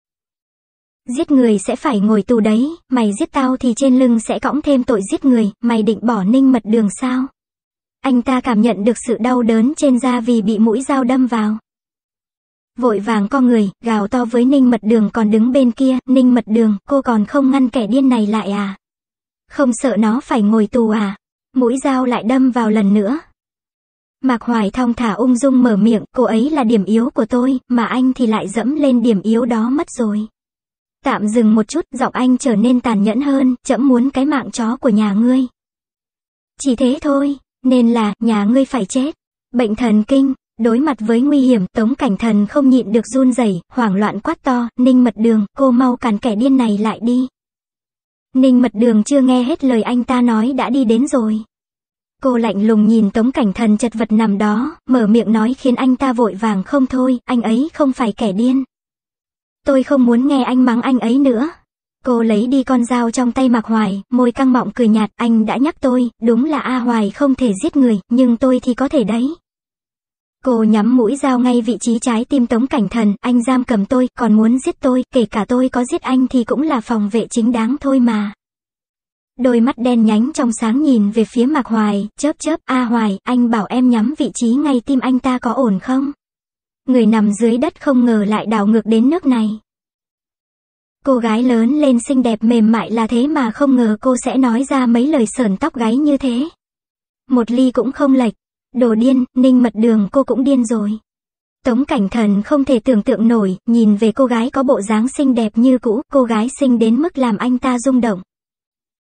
Speaker 1: Giết người sẽ phải ngồi tù đấy, mày giết tao thì trên lưng sẽ cõng thêm tội giết người, mày định bỏ Ninh Mật Đường sao? Anh ta cảm nhận được sự đau đớn trên da vì bị mũi dao đâm vào. Vội vàng co người, gào to với Ninh Mật Đường còn đứng bên kia, Ninh Mật Đường, cô còn không ngăn kẻ điên này lại à? Không sợ nó phải ngồi tù à? Mũi dao lại đâm vào lần nữa. Mạc Hoài thong thả ung dung mở miệng, cô ấy là điểm yếu của tôi, mà anh thì lại dẫm lên điểm yếu đó mất rồi. Tạm dừng một chút, giọng anh trở nên tàn nhẫn hơn, trẫm muốn cái mạng chó của nhà ngươi. Chỉ thế thôi, nên là, nhà ngươi phải chết. Bệnh thần kinh, đối mặt với nguy hiểm, Tống Cảnh Thần không nhịn được run rẩy, hoảng loạn quát to, Ninh Mật Đường, cô mau cản kẻ điên này lại đi. Ninh Mật Đường chưa nghe hết lời anh ta nói đã đi đến rồi. Cô lạnh lùng nhìn Tống Cảnh Thần chật vật nằm đó, mở miệng nói khiến anh ta vội vàng không thôi, anh ấy không phải kẻ điên. Tôi không muốn nghe anh mắng anh ấy nữa. Cô lấy đi con dao trong tay Mạc Hoài, môi căng mọng cười nhạt, anh đã nhắc tôi, đúng là A Hoài không thể giết người, nhưng tôi thì có thể đấy. Cô nhắm mũi dao ngay vị trí trái tim Tống Cảnh Thần, anh giam cầm tôi, còn muốn giết tôi, kể cả tôi có giết anh thì cũng là phòng vệ chính đáng thôi mà. Đôi mắt đen nhánh trong sáng nhìn về phía Mạc Hoài, chớp chớp, A Hoài, anh bảo em nhắm vị trí ngay tim anh ta có ổn không? Người nằm dưới đất không ngờ lại đảo ngược đến nước này. Cô gái lớn lên xinh đẹp mềm mại là thế mà không ngờ cô sẽ nói ra mấy lời sởn tóc gáy như thế. Một ly cũng không lệch. Đồ điên, Ninh Mật Đường cô cũng điên rồi. Tống Cảnh Thần không thể tưởng tượng nổi, nhìn về cô gái có bộ dáng xinh đẹp như cũ, cô gái xinh đến mức làm anh ta rung động.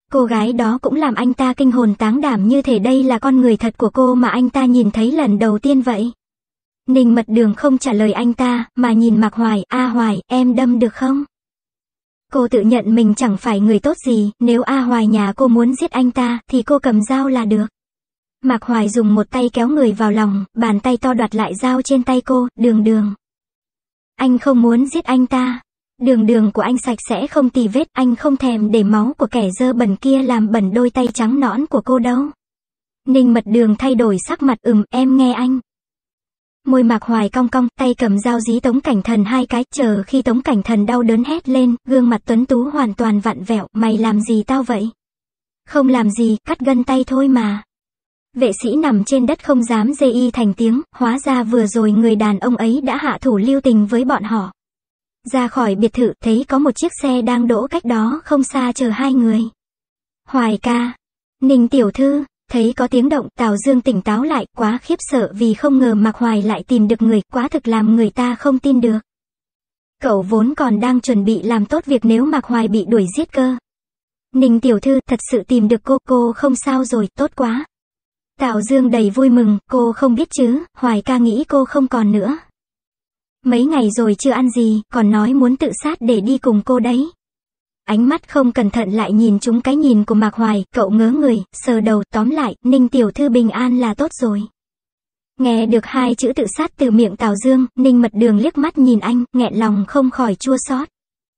Speaker 1: Cô gái đó cũng làm anh ta kinh hồn táng đảm, như thể đây là con người thật của cô mà anh ta nhìn thấy lần đầu tiên vậy. Ninh Mật Đường không trả lời anh ta, mà nhìn Mạc Hoài. A Hoài, em đâm được không? Cô tự nhận mình chẳng phải người tốt gì, nếu A Hoài nhà cô muốn giết anh ta, thì cô cầm dao là được. Mạc Hoài dùng một tay kéo người vào lòng, bàn tay to đoạt lại dao trên tay cô. Đường Đường, anh không muốn giết anh ta. Đường đường của anh sạch sẽ không tì vết, anh không thèm để máu của kẻ dơ bẩn kia làm bẩn đôi tay trắng nõn của cô đâu. Ninh Mật Đường thay đổi sắc mặt. Ừm, em nghe anh. Môi Mạc Hoài cong cong, tay cầm dao dí Tống Cảnh Thần hai cái, chờ khi Tống Cảnh Thần đau đớn hét lên, gương mặt tuấn tú hoàn toàn vặn vẹo. Mày làm gì tao vậy? Không làm gì, cắt gân tay thôi mà. Vệ sĩ nằm trên đất không dám dê y thành tiếng, hóa ra vừa rồi người đàn ông ấy đã hạ thủ lưu tình với bọn họ. Ra khỏi biệt thự, thấy có một chiếc xe đang đỗ cách đó không xa chờ hai người. Hoài ca, Ninh tiểu thư, thấy có tiếng động, Tào Dương tỉnh táo lại, quá khiếp sợ vì không ngờ Mạc Hoài lại tìm được người, quá thực làm người ta không tin được. Cậu vốn còn đang chuẩn bị làm tốt việc nếu Mạc Hoài bị đuổi giết cơ. Ninh tiểu thư, thật sự tìm được cô, cô không sao rồi, tốt quá. Tào Dương đầy vui mừng, cô không biết chứ, Hoài ca nghĩ cô không còn nữa. Mấy ngày rồi chưa ăn gì, còn nói muốn tự sát để đi cùng cô đấy. Ánh mắt không cẩn thận lại nhìn trúng cái nhìn của Mạc Hoài, cậu ngớ người, sờ đầu, tóm lại, Ninh tiểu thư bình an là tốt rồi. Nghe được hai chữ tự sát từ miệng Tào Dương, Ninh Mật Đường liếc mắt nhìn anh, nghẹn lòng không khỏi chua xót.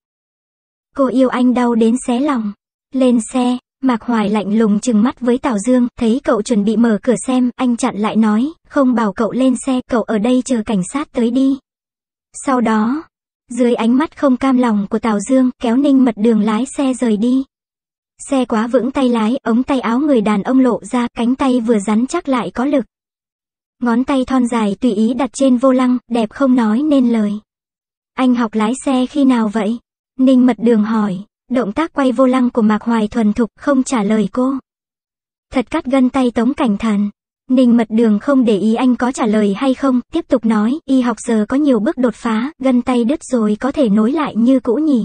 Speaker 1: Cô yêu anh đau đến xé lòng. Lên xe, Mạc Hoài lạnh lùng trừng mắt với Tào Dương, thấy cậu chuẩn bị mở cửa xem, anh chặn lại nói, không bảo cậu lên xe, cậu ở đây chờ cảnh sát tới đi. Sau đó, dưới ánh mắt không cam lòng của Tào Dương, kéo Ninh Mật Đường lái xe rời đi. Xe quá vững tay lái, ống tay áo người đàn ông lộ ra, cánh tay vừa rắn chắc lại có lực. Ngón tay thon dài tùy ý đặt trên vô lăng, đẹp không nói nên lời. Anh học lái xe khi nào vậy? Ninh Mật Đường hỏi. Động tác quay vô lăng của Mạc Hoài thuần thục, không trả lời cô. Thật cắt gân tay Tống Cảnh Thần. Ninh Mật Đường không để ý anh có trả lời hay không, tiếp tục nói, y học giờ có nhiều bước đột phá, gân tay đứt rồi có thể nối lại như cũ nhỉ.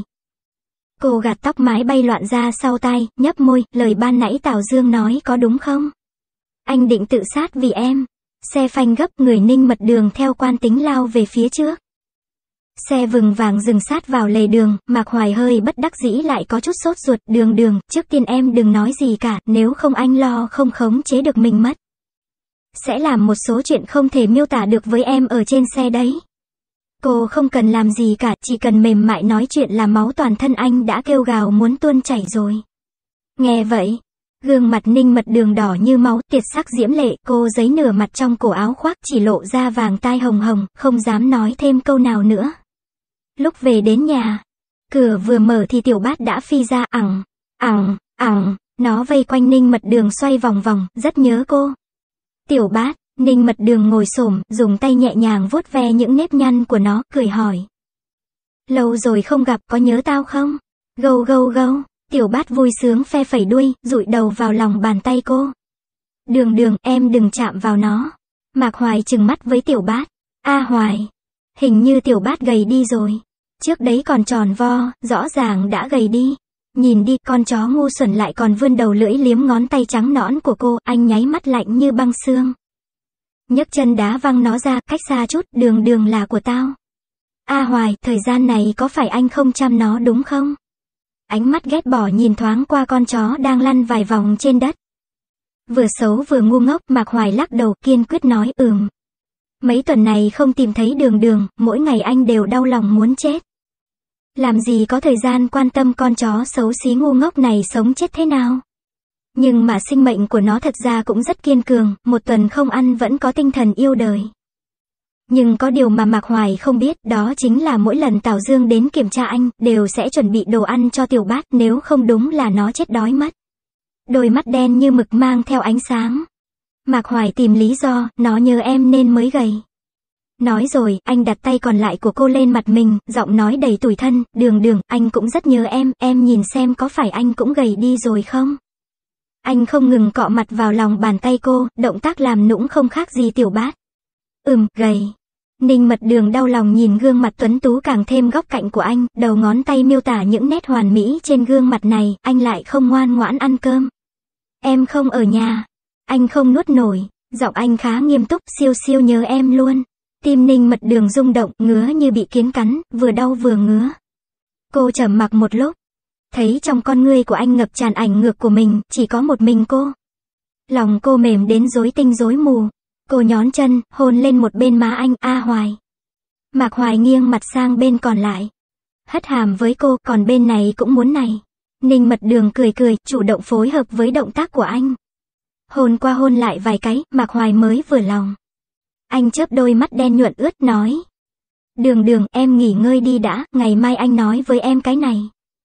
Speaker 1: Cô gạt tóc mái bay loạn ra sau tai, nhấp môi, lời ban nãy Tào Dương nói có đúng không? Anh định tự sát vì em. Xe phanh gấp, người Ninh Mật Đường theo quan tính lao về phía trước. Xe vừng vàng dừng sát vào lề đường, Mạc Hoài hơi bất đắc dĩ lại có chút sốt ruột. Đường đường, trước tiên em đừng nói gì cả, nếu không anh lo không khống chế được mình mất. Sẽ làm một số chuyện không thể miêu tả được với em ở trên xe đấy. Cô không cần làm gì cả, chỉ cần mềm mại nói chuyện là máu toàn thân anh đã kêu gào muốn tuôn chảy rồi. Nghe vậy, gương mặt Ninh Mật Đường đỏ như máu, tiệt sắc diễm lệ, cô giấy nửa mặt trong cổ áo khoác chỉ lộ ra vàng tai hồng hồng, không dám nói thêm câu nào nữa. Lúc về đến nhà, cửa vừa mở thì Tiểu Bát đã phi ra, ẳng, ẳng, ẳng, nó vây quanh Ninh Mật Đường xoay vòng vòng, rất nhớ cô. Tiểu Bát, Ninh Mật Đường ngồi xổm, dùng tay nhẹ nhàng vuốt ve những nếp nhăn của nó, cười hỏi. Lâu rồi không gặp, có nhớ tao không? Gâu gâu gâu, Tiểu Bát vui sướng phe phẩy đuôi, dụi đầu vào lòng bàn tay cô. Đường đường, em đừng chạm vào nó. Mạc Hoài trừng mắt với Tiểu Bát. A Hoài, hình như Tiểu Bát gầy đi rồi. Trước đấy còn tròn vo, rõ ràng đã gầy đi. Nhìn đi, con chó ngu xuẩn lại còn vươn đầu lưỡi liếm ngón tay trắng nõn của cô, anh nháy mắt lạnh như băng xương. Nhấc chân đá văng nó ra, cách xa chút, đường đường là của tao. A Hoài, thời gian này có phải anh không chăm nó đúng không? Ánh mắt ghét bỏ nhìn thoáng qua con chó đang lăn vài vòng trên đất. Vừa xấu vừa ngu ngốc, Mạc Hoài lắc đầu kiên quyết nói ừm. Mấy tuần này không tìm thấy đường đường, mỗi ngày anh đều đau lòng muốn chết. Làm gì có thời gian quan tâm con chó xấu xí ngu ngốc này sống chết thế nào. Nhưng mà sinh mệnh của nó thật ra cũng rất kiên cường, một tuần không ăn vẫn có tinh thần yêu đời. Nhưng có điều mà Mạc Hoài không biết, đó chính là mỗi lần Tào Dương đến kiểm tra anh, đều sẽ chuẩn bị đồ ăn cho Tiểu Bát, nếu không đúng là nó chết đói mất. Đôi mắt đen như mực mang theo ánh sáng. Mạc Hoài tìm lý do, nó nhớ em nên mới gầy. Nói rồi, anh đặt tay còn lại của cô lên mặt mình, giọng nói đầy tủi thân, đường đường, anh cũng rất nhớ em, em nhìn xem có phải anh cũng gầy đi rồi không? Anh không ngừng cọ mặt vào lòng bàn tay cô, động tác làm nũng không khác gì Tiểu Bát. Ừm, gầy. Ninh Mật Đường đau lòng nhìn gương mặt tuấn tú càng thêm góc cạnh của anh, đầu ngón tay miêu tả những nét hoàn mỹ trên gương mặt này, anh lại không ngoan ngoãn ăn cơm. Em không ở nhà. Anh không nuốt nổi, giọng anh khá nghiêm túc, siêu siêu nhớ em luôn. Tim Ninh Mật Đường rung động, ngứa như bị kiến cắn, vừa đau vừa ngứa. Cô trầm mặc một lúc, thấy trong con ngươi của anh ngập tràn ảnh ngược của mình, chỉ có một mình cô. Lòng cô mềm đến rối tinh rối mù. Cô nhón chân, hôn lên một bên má anh, A Hoài. Mạc Hoài nghiêng mặt sang bên còn lại. Hất hàm với cô, còn bên này cũng muốn này. Ninh Mật Đường cười cười, chủ động phối hợp với động tác của anh. Hôn qua hôn lại vài cái, Mạc Hoài mới vừa lòng. Anh chớp đôi mắt đen nhuận ướt nói. Đường Đường, em nghỉ ngơi đi đã, ngày mai anh nói với em cái này.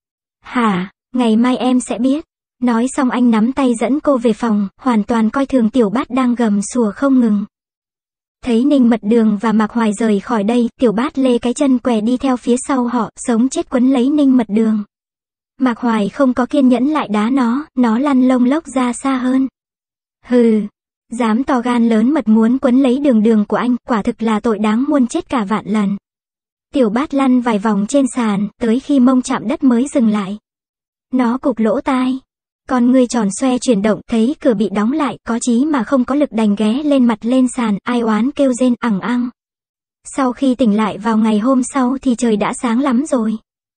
Speaker 1: Hả, ngày mai em sẽ biết. Nói xong anh nắm tay dẫn cô về phòng, hoàn toàn coi thường Tiểu Bát đang gầm sủa không ngừng. Thấy Ninh Mật Đường và Mạc Hoài rời khỏi đây, Tiểu Bát lê cái chân què đi theo phía sau họ, sống chết quấn lấy Ninh Mật Đường. Mạc Hoài không có kiên nhẫn lại đá nó, nó lăn lông lốc ra xa hơn. Hừ, dám to gan lớn mật muốn quấn lấy Đường Đường của anh, quả thực là tội đáng muôn chết cả vạn lần. Tiểu Bát lăn vài vòng trên sàn, tới khi mông chạm đất mới dừng lại. Nó cụp lỗ tai. Con ngươi tròn xoe chuyển động, thấy cửa bị đóng lại, có chí mà không có lực đành ghé lên mặt lên sàn, ai oán kêu rên ẳng ăng. Sau khi tỉnh lại vào ngày hôm sau thì trời đã sáng lắm rồi.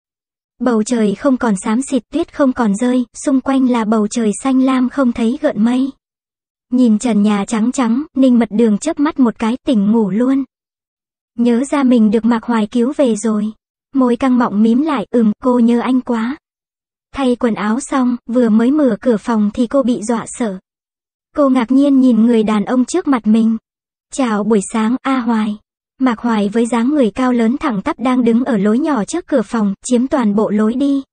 Speaker 1: Bầu trời không còn xám xịt, tuyết không còn rơi, xung quanh là bầu trời xanh lam không thấy gợn mây. Nhìn trần nhà trắng trắng, Ninh Mật Đường chớp mắt một cái, tỉnh ngủ luôn. Nhớ ra mình được Mạc Hoài cứu về rồi. Môi căng mọng mím lại, ừm, cô nhớ anh quá. Thay quần áo xong, vừa mới mở cửa phòng thì cô bị dọa sợ. Cô ngạc nhiên nhìn người đàn ông trước mặt mình. Chào buổi sáng, A Hoài. Mạc Hoài với dáng người cao lớn thẳng tắp đang đứng ở lối nhỏ trước cửa phòng, chiếm toàn bộ lối đi.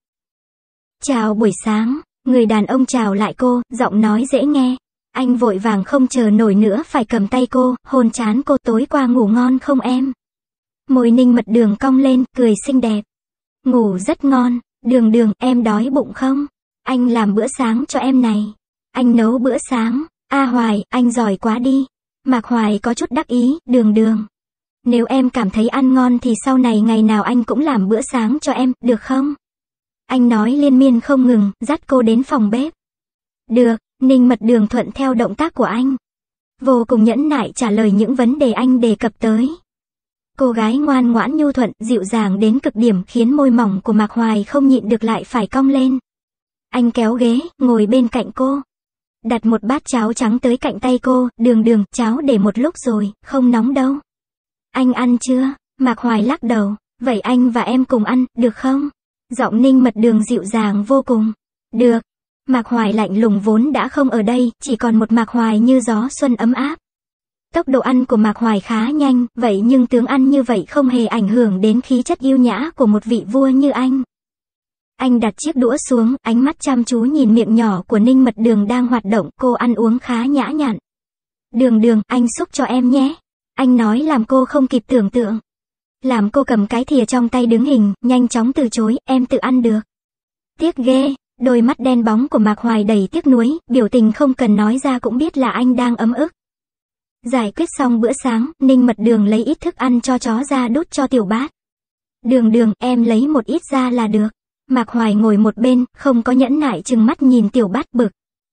Speaker 1: Chào buổi sáng, người đàn ông chào lại cô, giọng nói dễ nghe. Anh vội vàng không chờ nổi nữa phải cầm tay cô, hôn trán cô. Tối qua ngủ ngon không em? Môi Ninh Mật Đường cong lên, cười xinh đẹp. Ngủ rất ngon. Đường Đường, em đói bụng không? Anh làm bữa sáng cho em này. Anh nấu bữa sáng. A Hoài, anh giỏi quá đi. Mạc Hoài có chút đắc ý, Đường Đường. Nếu em cảm thấy ăn ngon thì sau này ngày nào anh cũng làm bữa sáng cho em, được không? Anh nói liên miên không ngừng, dắt cô đến phòng bếp. Được, Ninh Mật Đường thuận theo động tác của anh. Vô cùng nhẫn nại trả lời những vấn đề anh đề cập tới. Cô gái ngoan ngoãn nhu thuận, dịu dàng đến cực điểm khiến môi mỏng của Mạc Hoài không nhịn được lại phải cong lên. Anh kéo ghế, ngồi bên cạnh cô. Đặt một bát cháo trắng tới cạnh tay cô, Đường Đường, cháo để một lúc rồi, không nóng đâu. Anh ăn chưa? Mạc Hoài lắc đầu, vậy anh và em cùng ăn, được không? Giọng Ninh Mật Đường dịu dàng vô cùng. Được. Mạc Hoài lạnh lùng vốn đã không ở đây, chỉ còn một Mạc Hoài như gió xuân ấm áp. Tốc độ ăn của Mạc Hoài khá nhanh, vậy nhưng tướng ăn như vậy không hề ảnh hưởng đến khí chất yêu nhã của một vị vua như anh. Anh đặt chiếc đũa xuống, ánh mắt chăm chú nhìn miệng nhỏ của Ninh Mật Đường đang hoạt động, cô ăn uống khá nhã nhặn. Đường Đường, anh xúc cho em nhé. Anh nói làm cô không kịp tưởng tượng. Làm cô cầm cái thìa trong tay đứng hình, nhanh chóng từ chối, em tự ăn được. Tiếc ghê, đôi mắt đen bóng của Mạc Hoài đầy tiếc nuối, biểu tình không cần nói ra cũng biết là anh đang ấm ức. Giải quyết xong bữa sáng, Ninh Mật Đường lấy ít thức ăn cho chó ra đút cho Tiểu Bát. Đường Đường, em lấy một ít ra là được. Mạc Hoài ngồi một bên, không có nhẫn nại trừng mắt nhìn Tiểu Bát bực.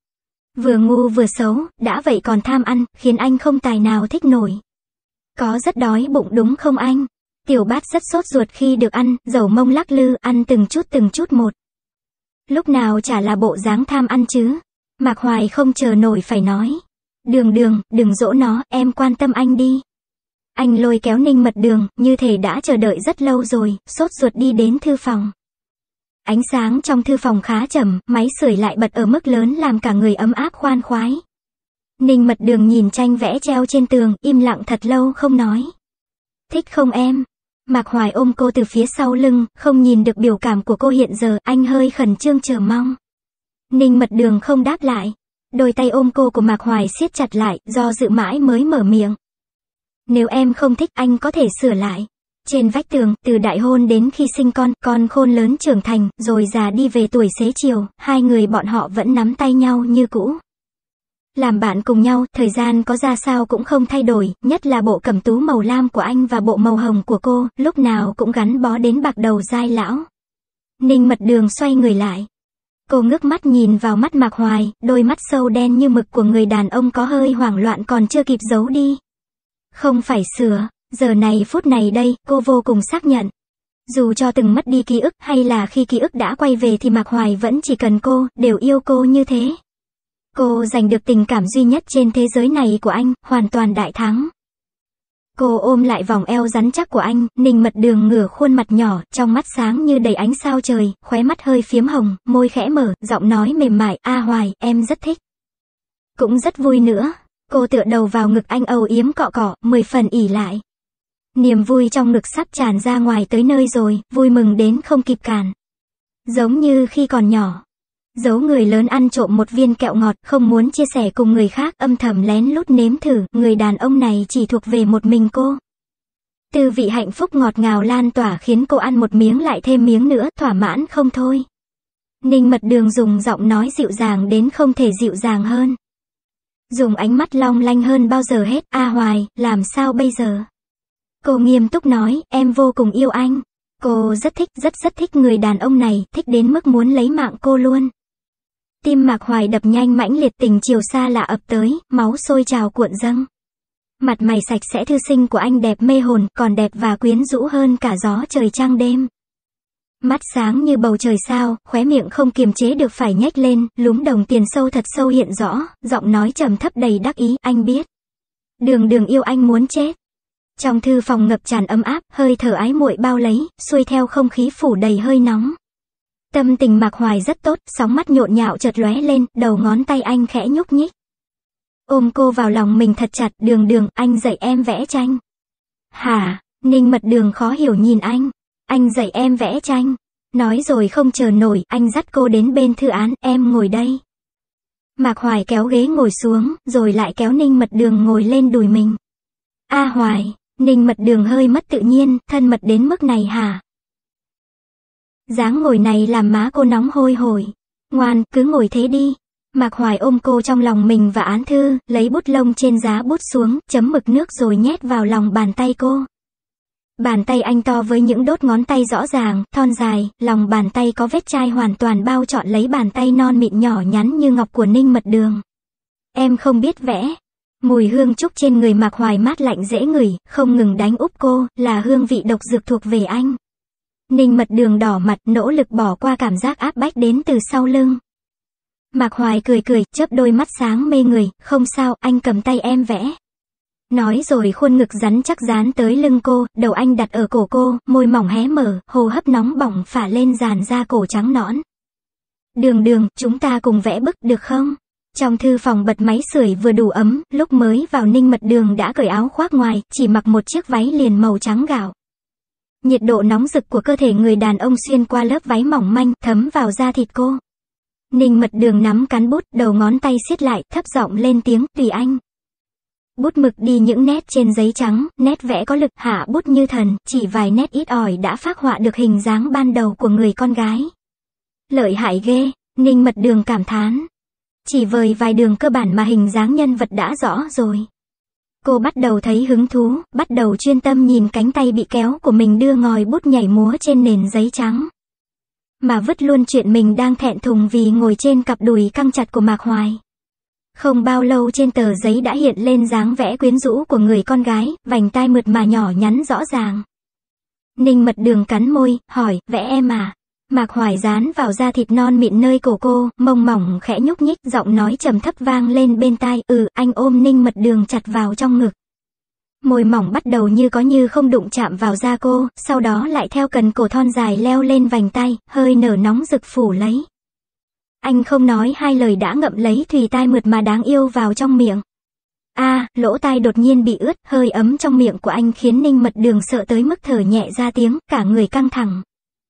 Speaker 1: Vừa ngu vừa xấu, đã vậy còn tham ăn, khiến anh không tài nào thích nổi. Có rất đói bụng đúng không anh? Tiểu Bát rất sốt ruột khi được ăn, dầu mông lắc lư, ăn từng chút từng chút một. Lúc nào chả là bộ dáng tham ăn chứ? Mạc Hoài không chờ nổi phải nói. Đường Đường, đừng dỗ nó, em quan tâm anh đi. Anh lôi kéo Ninh Mật Đường, như thể đã chờ đợi rất lâu rồi, sốt ruột đi đến thư phòng. Ánh sáng trong thư phòng khá chậm, máy sưởi lại bật ở mức lớn làm cả người ấm áp khoan khoái. Ninh Mật Đường nhìn tranh vẽ treo trên tường, im lặng thật lâu không nói. Thích không em? Mạc Hoài ôm cô từ phía sau lưng, không nhìn được biểu cảm của cô hiện giờ, anh hơi khẩn trương chờ mong. Ninh Mật Đường không đáp lại. Đôi tay ôm cô của Mạc Hoài siết chặt lại, do dự mãi mới mở miệng. Nếu em không thích anh có thể sửa lại. Trên vách tường, từ đại hôn đến khi sinh con, con khôn lớn trưởng thành, rồi già đi về tuổi xế chiều, hai người bọn họ vẫn nắm tay nhau như cũ. Làm bạn cùng nhau, thời gian có ra sao cũng không thay đổi, nhất là bộ cẩm tú màu lam của anh và bộ màu hồng của cô, lúc nào cũng gắn bó đến bạc đầu dai lão. Ninh Mật Đường xoay người lại. Cô ngước mắt nhìn vào mắt Mạc Hoài, đôi mắt sâu đen như mực của người đàn ông có hơi hoảng loạn còn chưa kịp giấu đi. Không phải sửa, giờ này phút này đây, cô vô cùng xác nhận. Dù cho từng mất đi ký ức hay là khi ký ức đã quay về thì Mạc Hoài vẫn chỉ cần cô, đều yêu cô như thế. Cô giành được tình cảm duy nhất trên thế giới này của anh, hoàn toàn đại thắng. Cô ôm lại vòng eo rắn chắc của anh, Ninh Mật Đường ngửa khuôn mặt nhỏ, trong mắt sáng như đầy ánh sao trời, khóe mắt hơi phiếm hồng, môi khẽ mở, giọng nói mềm mại, A Hoài, em rất thích. Cũng rất vui nữa. Cô tựa đầu vào ngực anh âu yếm cọ cọ, mười phần ỉ lại. Niềm vui trong ngực sắp tràn ra ngoài tới nơi rồi, vui mừng đến không kịp cản. Giống như khi còn nhỏ. Giấu người lớn ăn trộm một viên kẹo ngọt, không muốn chia sẻ cùng người khác, âm thầm lén lút nếm thử, người đàn ông này chỉ thuộc về một mình cô. Tư vị hạnh phúc ngọt ngào lan tỏa khiến cô ăn một miếng lại thêm miếng nữa, thỏa mãn không thôi. Ninh Mật Đường dùng giọng nói dịu dàng đến không thể dịu dàng hơn. Dùng ánh mắt long lanh hơn bao giờ hết, A Hoài, làm sao bây giờ? Cô nghiêm túc nói, em vô cùng yêu anh. Cô rất thích, rất rất thích người đàn ông này, thích đến mức muốn lấy mạng cô luôn. Tim Mạc Hoài đập nhanh mãnh liệt, tình chiều xa lạ ập tới, máu sôi trào cuộn dâng. Mặt mày sạch sẽ thư sinh của anh đẹp mê hồn, còn đẹp và quyến rũ hơn cả gió trời trăng đêm. Mắt sáng như bầu trời sao, khóe miệng không kiềm chế được phải nhếch lên, lúm đồng tiền sâu thật sâu hiện rõ, giọng nói trầm thấp đầy đắc ý, anh biết. Đường Đường yêu anh muốn chết. Trong thư phòng ngập tràn ấm áp, hơi thở ái muội bao lấy, xuôi theo không khí phủ đầy hơi nóng. Tâm tình Mạc Hoài rất tốt, sóng mắt nhộn nhạo chợt lóe lên, đầu ngón tay anh khẽ nhúc nhích. Ôm cô vào lòng mình thật chặt, Đường Đường, anh dạy em vẽ tranh. Hả? Ninh Mật Đường khó hiểu nhìn anh. Anh dạy em vẽ tranh. Nói rồi không chờ nổi, anh dắt cô đến bên thư án, em ngồi đây. Mạc Hoài kéo ghế ngồi xuống, rồi lại kéo Ninh Mật Đường ngồi lên đùi mình. A Hoài, Ninh Mật Đường hơi mất tự nhiên, thân mật đến mức này hả? Dáng ngồi này làm má cô nóng hôi hổi. Ngoan, cứ ngồi thế đi. Mạc Hoài ôm cô trong lòng mình và án thư, lấy bút lông trên giá bút xuống, chấm mực nước rồi nhét vào lòng bàn tay cô. Bàn tay anh to với những đốt ngón tay rõ ràng, thon dài, lòng bàn tay có vết chai hoàn toàn bao trọn lấy bàn tay non mịn nhỏ nhắn như ngọc của Ninh Mật Đường. Em không biết vẽ. Mùi hương trúc trên người Mạc Hoài mát lạnh dễ ngửi, không ngừng đánh úp cô, là hương vị độc dược thuộc về anh. Ninh Mật Đường đỏ mặt, nỗ lực bỏ qua cảm giác áp bách đến từ sau lưng. Mạc Hoài cười cười, chớp đôi mắt sáng mê người, không sao, anh cầm tay em vẽ. Nói rồi khuôn ngực rắn chắc dán tới lưng cô, đầu anh đặt ở cổ cô, môi mỏng hé mở, hô hấp nóng bỏng phả lên dàn da cổ trắng nõn. Đường Đường, chúng ta cùng vẽ bức được không? Trong thư phòng bật máy sưởi vừa đủ ấm, lúc mới vào Ninh Mật Đường đã cởi áo khoác ngoài, chỉ mặc một chiếc váy liền màu trắng gạo. Nhiệt độ nóng rực của cơ thể người đàn ông xuyên qua lớp váy mỏng manh, thấm vào da thịt cô. Ninh Mật Đường nắm cán bút, đầu ngón tay siết lại, thấp giọng lên tiếng, tùy anh. Bút mực đi những nét trên giấy trắng, nét vẽ có lực, hạ bút như thần, chỉ vài nét ít ỏi đã phác họa được hình dáng ban đầu của người con gái. Lợi hại ghê, Ninh Mật Đường cảm thán. Chỉ vời vài đường cơ bản mà hình dáng nhân vật đã rõ rồi. Cô bắt đầu thấy hứng thú, bắt đầu chuyên tâm nhìn cánh tay bị kéo của mình đưa ngòi bút nhảy múa trên nền giấy trắng. Mà vứt luôn chuyện mình đang thẹn thùng vì ngồi trên cặp đùi căng chặt của Mạc Hoài. Không bao lâu trên tờ giấy đã hiện lên dáng vẽ quyến rũ của người con gái, vành tai mượt mà nhỏ nhắn rõ ràng. Ninh Mật Đường cắn môi, hỏi, vẽ em à? Mạc Hoài dán vào da thịt non mịn nơi cổ cô, mông mỏng khẽ nhúc nhích, giọng nói trầm thấp vang lên bên tai, ừ, anh ôm Ninh Mật Đường chặt vào trong ngực. Môi mỏng bắt đầu như có như không đụng chạm vào da cô, sau đó lại theo cần cổ thon dài leo lên vành tay, hơi nở nóng rực phủ lấy. Anh không nói hai lời đã ngậm lấy thùy tai mượt mà đáng yêu vào trong miệng. A, à, lỗ tai đột nhiên bị ướt, hơi ấm trong miệng của anh khiến Ninh Mật Đường sợ tới mức thở nhẹ ra tiếng, cả người căng thẳng.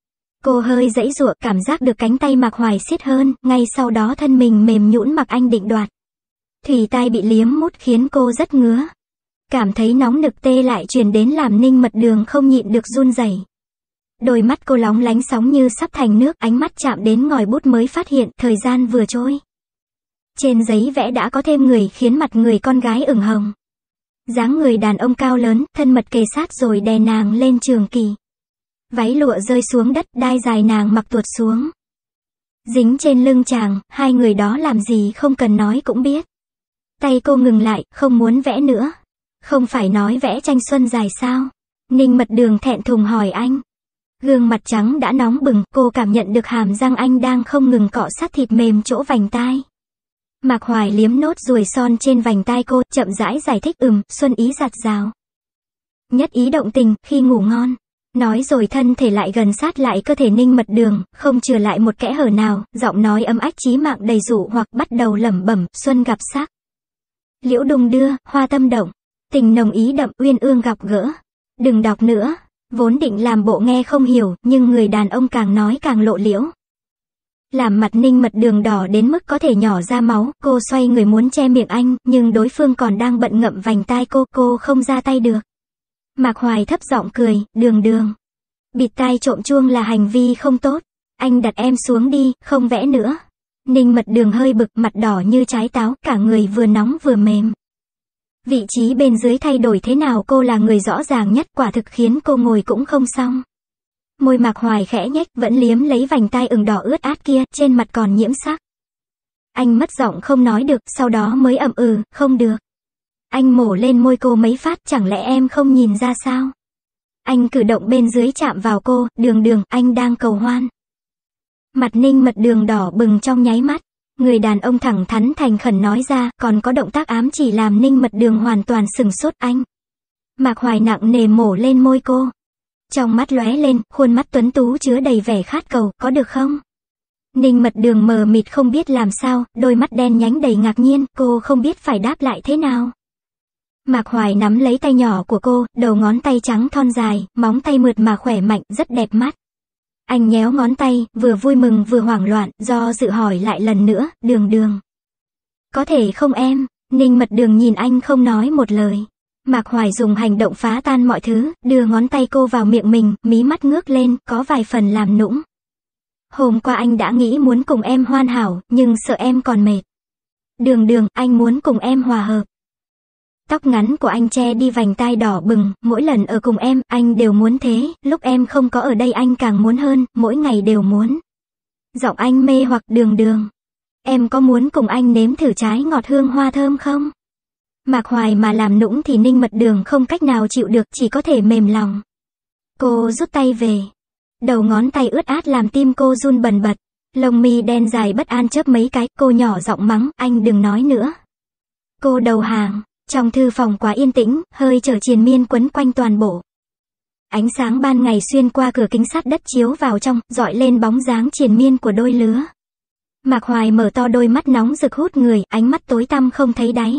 Speaker 1: Cô hơi giãy giụa, cảm giác được cánh tay Mạc Hoài siết hơn, ngay sau đó thân mình mềm nhũn mặc anh định đoạt. Thùy tai bị liếm mút khiến cô rất ngứa. Cảm thấy nóng nực tê lại truyền đến làm Ninh Mật Đường không nhịn được run rẩy. Đôi mắt cô lóng lánh sóng như sắp thành nước, ánh mắt chạm đến ngòi bút mới phát hiện thời gian vừa trôi. Trên giấy vẽ đã có thêm người khiến mặt người con gái ửng hồng. Dáng người đàn ông cao lớn, thân mật kề sát rồi đè nàng lên trường kỳ. Váy lụa rơi xuống đất, đai dài nàng mặc tuột xuống. Dính trên lưng chàng, hai người đó làm gì không cần nói cũng biết. Tay cô ngừng lại, không muốn vẽ nữa. Không phải nói vẽ tranh xuân dài sao? Ninh Mật Đường thẹn thùng hỏi anh. Gương mặt trắng đã nóng bừng, cô cảm nhận được hàm răng anh đang không ngừng cọ sát thịt mềm chỗ vành tai. Mạc Hoài liếm nốt ruồi son trên vành tai cô, chậm rãi giải thích ừm, xuân ý giạt rào. Nhất ý động tình, khi ngủ ngon. Nói rồi thân thể lại gần sát lại cơ thể Ninh Mật Đường, không chừa lại một kẽ hở nào, giọng nói ấm ách chí mạng đầy dụ hoặc bắt đầu lẩm bẩm, xuân gặp sắc. Liễu đung đưa, hoa tâm động. Tình nồng ý đậm, uyên ương gặp gỡ. Đừng đọc nữa. Vốn định làm bộ nghe không hiểu, nhưng người đàn ông càng nói càng lộ liễu. Làm mặt Ninh Mật Đường đỏ đến mức có thể nhỏ ra máu, cô xoay người muốn che miệng anh, nhưng đối phương còn đang bận ngậm vành tai cô, cô không ra tay được. Mạc Hoài thấp giọng cười, Đường Đường. Bịt tai trộm chuông là hành vi không tốt. Anh đặt em xuống đi, không vẽ nữa. Ninh Mật Đường hơi bực, mặt đỏ như trái táo, cả người vừa nóng vừa mềm. Vị trí bên dưới thay đổi thế nào cô là người rõ ràng nhất, quả thực khiến cô ngồi cũng không xong. Môi Mạc Hoài khẽ nhếch, vẫn liếm lấy vành tai ửng đỏ ướt át kia, trên mặt còn nhiễm sắc. Anh mất giọng không nói được, sau đó mới ậm ừ, không được. Anh mổ lên môi cô mấy phát, chẳng lẽ em không nhìn ra sao? Anh cử động bên dưới chạm vào cô, Đường Đường, anh đang cầu hoan. Mặt Ninh Mật Đường đỏ bừng trong nháy mắt. Người đàn ông thẳng thắn thành khẩn nói ra, còn có động tác ám chỉ làm Ninh Mật Đường hoàn toàn sừng sốt anh. Mạc Hoài nặng nề mổ lên môi cô. Trong mắt lóe lên, khuôn mắt tuấn tú chứa đầy vẻ khát cầu, có được không? Ninh Mật Đường mờ mịt không biết làm sao, đôi mắt đen nhánh đầy ngạc nhiên, cô không biết phải đáp lại thế nào. Mạc Hoài nắm lấy tay nhỏ của cô, đầu ngón tay trắng thon dài, móng tay mượt mà khỏe mạnh, rất đẹp mắt. Anh nhéo ngón tay, vừa vui mừng vừa hoảng loạn, do dự hỏi lại lần nữa, Đường Đường. Có thể không em? Ninh Mật Đường nhìn anh không nói một lời. Mạc Hoài dùng hành động phá tan mọi thứ, đưa ngón tay cô vào miệng mình, mí mắt ngước lên, có vài phần làm nũng. Hôm qua anh đã nghĩ muốn cùng em hoàn hảo, nhưng sợ em còn mệt. Đường Đường, anh muốn cùng em hòa hợp. Tóc ngắn của anh che đi vành tai đỏ bừng, mỗi lần ở cùng em, anh đều muốn thế, lúc em không có ở đây anh càng muốn hơn, mỗi ngày đều muốn. Giọng anh mê hoặc, Đường Đường. Em có muốn cùng anh nếm thử trái ngọt hương hoa thơm không? Mạc Hoài mà làm nũng thì Ninh Mật Đường không cách nào chịu được, chỉ có thể mềm lòng. Cô rút tay về. Đầu ngón tay ướt át làm tim cô run bần bật. Lông mi đen dài bất an chớp mấy cái, cô nhỏ giọng mắng, anh đừng nói nữa. Cô đầu hàng. Trong thư phòng quá yên tĩnh, hơi trở triền miên quấn quanh toàn bộ. Ánh sáng ban ngày xuyên qua cửa kính sắt đất chiếu vào trong, dọi lên bóng dáng triền miên của đôi lứa. Mạc Hoài mở to đôi mắt nóng rực hút người, ánh mắt tối tăm không thấy đáy.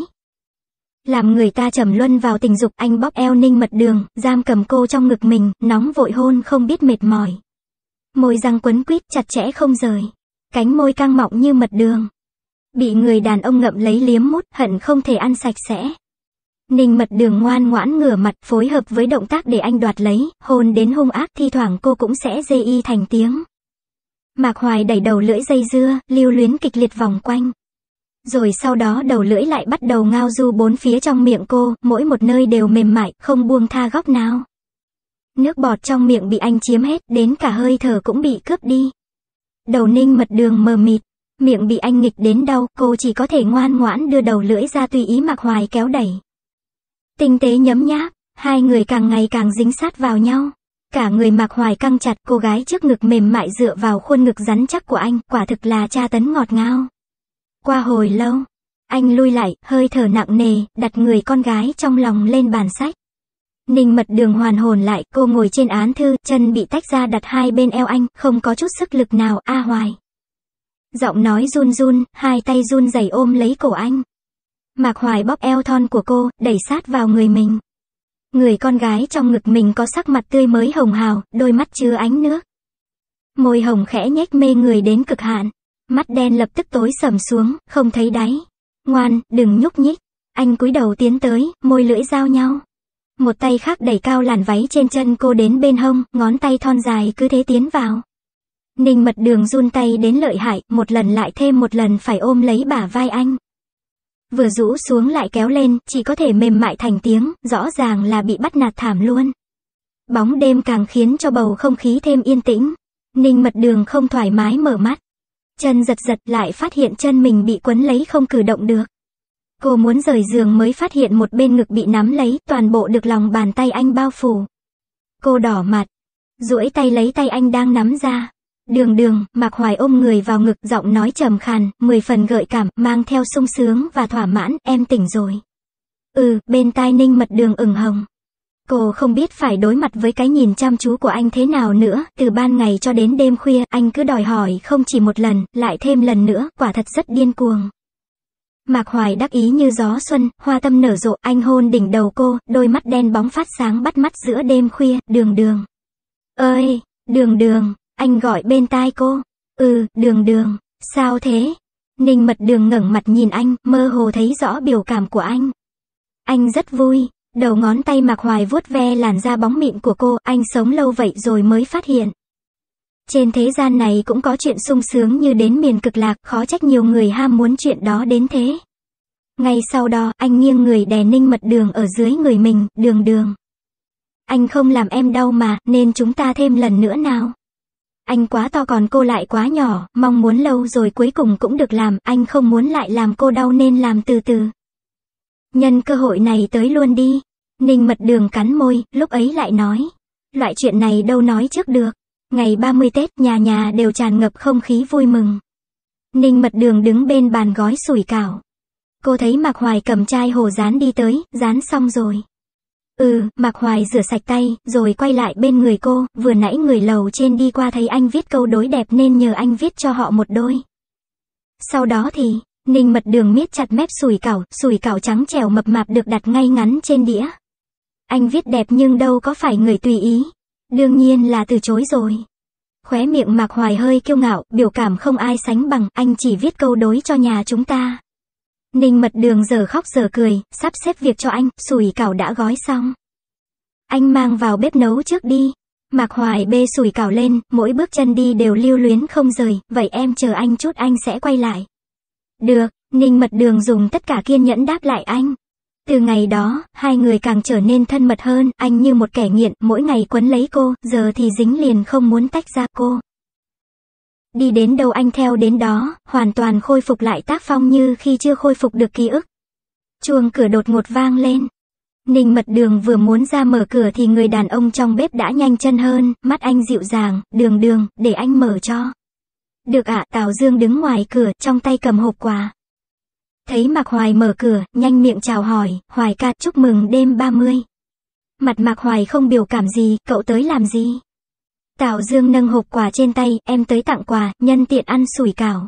Speaker 1: Làm người ta trầm luân vào tình dục, anh bóp eo Ninh Mật Đường, giam cầm cô trong ngực mình, nóng vội hôn không biết mệt mỏi. Môi răng quấn quýt chặt chẽ không rời. Cánh môi căng mọng như mật đường. Bị người đàn ông ngậm lấy liếm mút, hận không thể ăn sạch sẽ. Ninh Mật Đường ngoan ngoãn ngửa mặt, phối hợp với động tác để anh đoạt lấy, hôn đến hung ác, thi thoảng cô cũng sẽ dê y thành tiếng. Mạc Hoài đẩy đầu lưỡi dây dưa, lưu luyến kịch liệt vòng quanh. Rồi sau đó đầu lưỡi lại bắt đầu ngao du bốn phía trong miệng cô, mỗi một nơi đều mềm mại, không buông tha góc nào. Nước bọt trong miệng bị anh chiếm hết, đến cả hơi thở cũng bị cướp đi. Đầu Ninh Mật Đường mờ mịt, miệng bị anh nghịch đến đau, cô chỉ có thể ngoan ngoãn đưa đầu lưỡi ra tùy ý Mạc Hoài kéo đẩy. Tinh tế nhấm nháp, hai người càng ngày càng dính sát vào nhau. Cả người Mạc Hoài căng chặt, cô gái trước ngực mềm mại dựa vào khuôn ngực rắn chắc của anh, quả thực là tra tấn ngọt ngào. Qua hồi lâu, anh lui lại, hơi thở nặng nề, đặt người con gái trong lòng lên bàn sách. Ninh Mật Đường hoàn hồn lại, cô ngồi trên án thư, chân bị tách ra đặt hai bên eo anh, không có chút sức lực nào, A Hoài. Giọng nói run run, hai tay run rẩy ôm lấy cổ anh. Mạc Hoài bóp eo thon của cô, đẩy sát vào người mình. Người con gái trong ngực mình có sắc mặt tươi mới hồng hào, đôi mắt chứa ánh nước. Môi hồng khẽ nhếch mê người đến cực hạn. Mắt đen lập tức tối sầm xuống, không thấy đáy. Ngoan, đừng nhúc nhích. Anh cúi đầu tiến tới, môi lưỡi giao nhau. Một tay khác đẩy cao làn váy trên chân cô đến bên hông, ngón tay thon dài cứ thế tiến vào. Ninh Mật Đường run tay đến lợi hại, một lần lại thêm một lần phải ôm lấy bả vai anh. Vừa rũ xuống lại kéo lên, chỉ có thể mềm mại thành tiếng, rõ ràng là bị bắt nạt thảm luôn. Bóng đêm càng khiến cho bầu không khí thêm yên tĩnh. Ninh Mật Đường không thoải mái mở mắt. Chân giật giật lại phát hiện chân mình bị quấn lấy không cử động được. Cô muốn rời giường mới phát hiện một bên ngực bị nắm lấy, toàn bộ được lòng bàn tay anh bao phủ. Cô đỏ mặt, duỗi tay lấy tay anh đang nắm ra. Đường Đường, Mạc Hoài ôm người vào ngực, giọng nói trầm khàn, mười phần gợi cảm, mang theo sung sướng và thỏa mãn, em tỉnh rồi. Ừ, bên tai Ninh Mật Đường ửng hồng. Cô không biết phải đối mặt với cái nhìn chăm chú của anh thế nào nữa, từ ban ngày cho đến đêm khuya, anh cứ đòi hỏi không chỉ một lần, lại thêm lần nữa, quả thật rất điên cuồng. Mạc Hoài đắc ý như gió xuân, hoa tâm nở rộ, anh hôn đỉnh đầu cô, đôi mắt đen bóng phát sáng bắt mắt giữa đêm khuya, Đường Đường. Ơi, Đường Đường, anh gọi bên tai cô. Ừ, Đường Đường, sao thế? Ninh Mật Đường ngẩng mặt nhìn anh, mơ hồ thấy rõ biểu cảm của anh. Anh rất vui, đầu ngón tay Mạc Hoài vuốt ve làn da bóng mịn của cô, anh sống lâu vậy rồi mới phát hiện. Trên thế gian này cũng có chuyện sung sướng như đến miền cực lạc, khó trách nhiều người ham muốn chuyện đó đến thế. Ngay sau đó, anh nghiêng người đè Ninh Mật Đường ở dưới người mình, Đường Đường. Anh không làm em đau mà, nên chúng ta thêm lần nữa nào. Anh quá to còn cô lại quá nhỏ, mong muốn lâu rồi cuối cùng cũng được làm, anh không muốn lại làm cô đau nên làm từ từ. Nhân cơ hội này tới luôn đi. Ninh Mật Đường cắn môi, lúc ấy lại nói. Loại chuyện này đâu nói trước được. Ngày ba mươi Tết, nhà nhà đều tràn ngập không khí vui mừng. Ninh Mật Đường đứng bên bàn gói sủi cảo. Cô thấy Mạc Hoài cầm chai hồ rán đi tới, rán xong rồi. Ừ, Mạc Hoài rửa sạch tay, rồi quay lại bên người cô, vừa nãy người lầu trên đi qua thấy anh viết câu đối đẹp nên nhờ anh viết cho họ một đôi. Sau đó thì, Ninh Mật Đường miết chặt mép sủi cảo, sủi cảo trắng trẻo mập mạp được đặt ngay ngắn trên đĩa. Anh viết đẹp nhưng đâu có phải người tùy ý. Đương nhiên là từ chối rồi. Khóe miệng Mạc Hoài hơi kiêu ngạo, biểu cảm không ai sánh bằng, anh chỉ viết câu đối cho nhà chúng ta. Ninh Mật Đường giờ khóc giờ cười, sắp xếp việc cho anh, sủi cảo đã gói xong. Anh mang vào bếp nấu trước đi. Mạc Hoài bê sủi cảo lên, mỗi bước chân đi đều lưu luyến không rời, vậy em chờ anh chút anh sẽ quay lại. Được, Ninh Mật Đường dùng tất cả kiên nhẫn đáp lại anh. Từ ngày đó, hai người càng trở nên thân mật hơn, anh như một kẻ nghiện, mỗi ngày quấn lấy cô, giờ thì dính liền không muốn tách ra cô. Đi đến đâu anh theo đến đó, hoàn toàn khôi phục lại tác phong như khi chưa khôi phục được ký ức. Chuông cửa đột ngột vang lên. Ninh Mật Đường vừa muốn ra mở cửa thì người đàn ông trong bếp đã nhanh chân hơn, mắt anh dịu dàng, Đường Đường, để anh mở cho. Được ạ, Tào Dương đứng ngoài cửa, trong tay cầm hộp quà. Thấy Mạc Hoài mở cửa, nhanh miệng chào hỏi, Hoài ca, chúc mừng đêm ba mươi. Mặt Mạc Hoài không biểu cảm gì, cậu tới làm gì? Tào Dương nâng hộp quà trên tay, em tới tặng quà, nhân tiện ăn sủi cảo.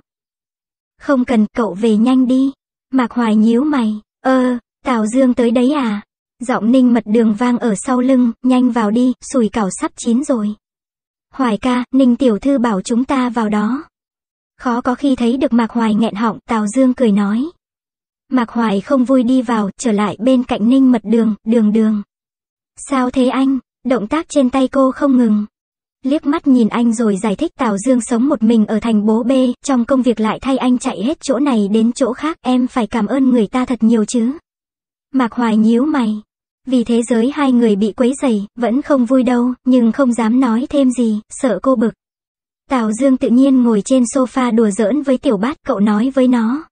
Speaker 1: Không cần, cậu về nhanh đi. Mạc Hoài nhíu mày, ơ, Tào Dương tới đấy à? Giọng Ninh Mật Đường vang ở sau lưng, nhanh vào đi, sủi cảo sắp chín rồi. Hoài ca, Ninh tiểu thư bảo chúng ta vào đó. Khó có khi thấy được Mạc Hoài nghẹn họng, Tào Dương cười nói. Mạc Hoài không vui đi vào, trở lại bên cạnh Ninh Mật Đường, Đường Đường. Sao thế anh? Động tác trên tay cô không ngừng. Liếc mắt nhìn anh rồi giải thích, Tào Dương sống một mình ở thành bố bê, trong công việc lại thay anh chạy hết chỗ này đến chỗ khác, em phải cảm ơn người ta thật nhiều chứ. Mạc Hoài nhíu mày. Vì thế giới hai người bị quấy rầy, vẫn không vui đâu, nhưng không dám nói thêm gì, sợ cô bực. Tào Dương tự nhiên ngồi trên sofa đùa giỡn với Tiểu Bát, cậu nói với nó.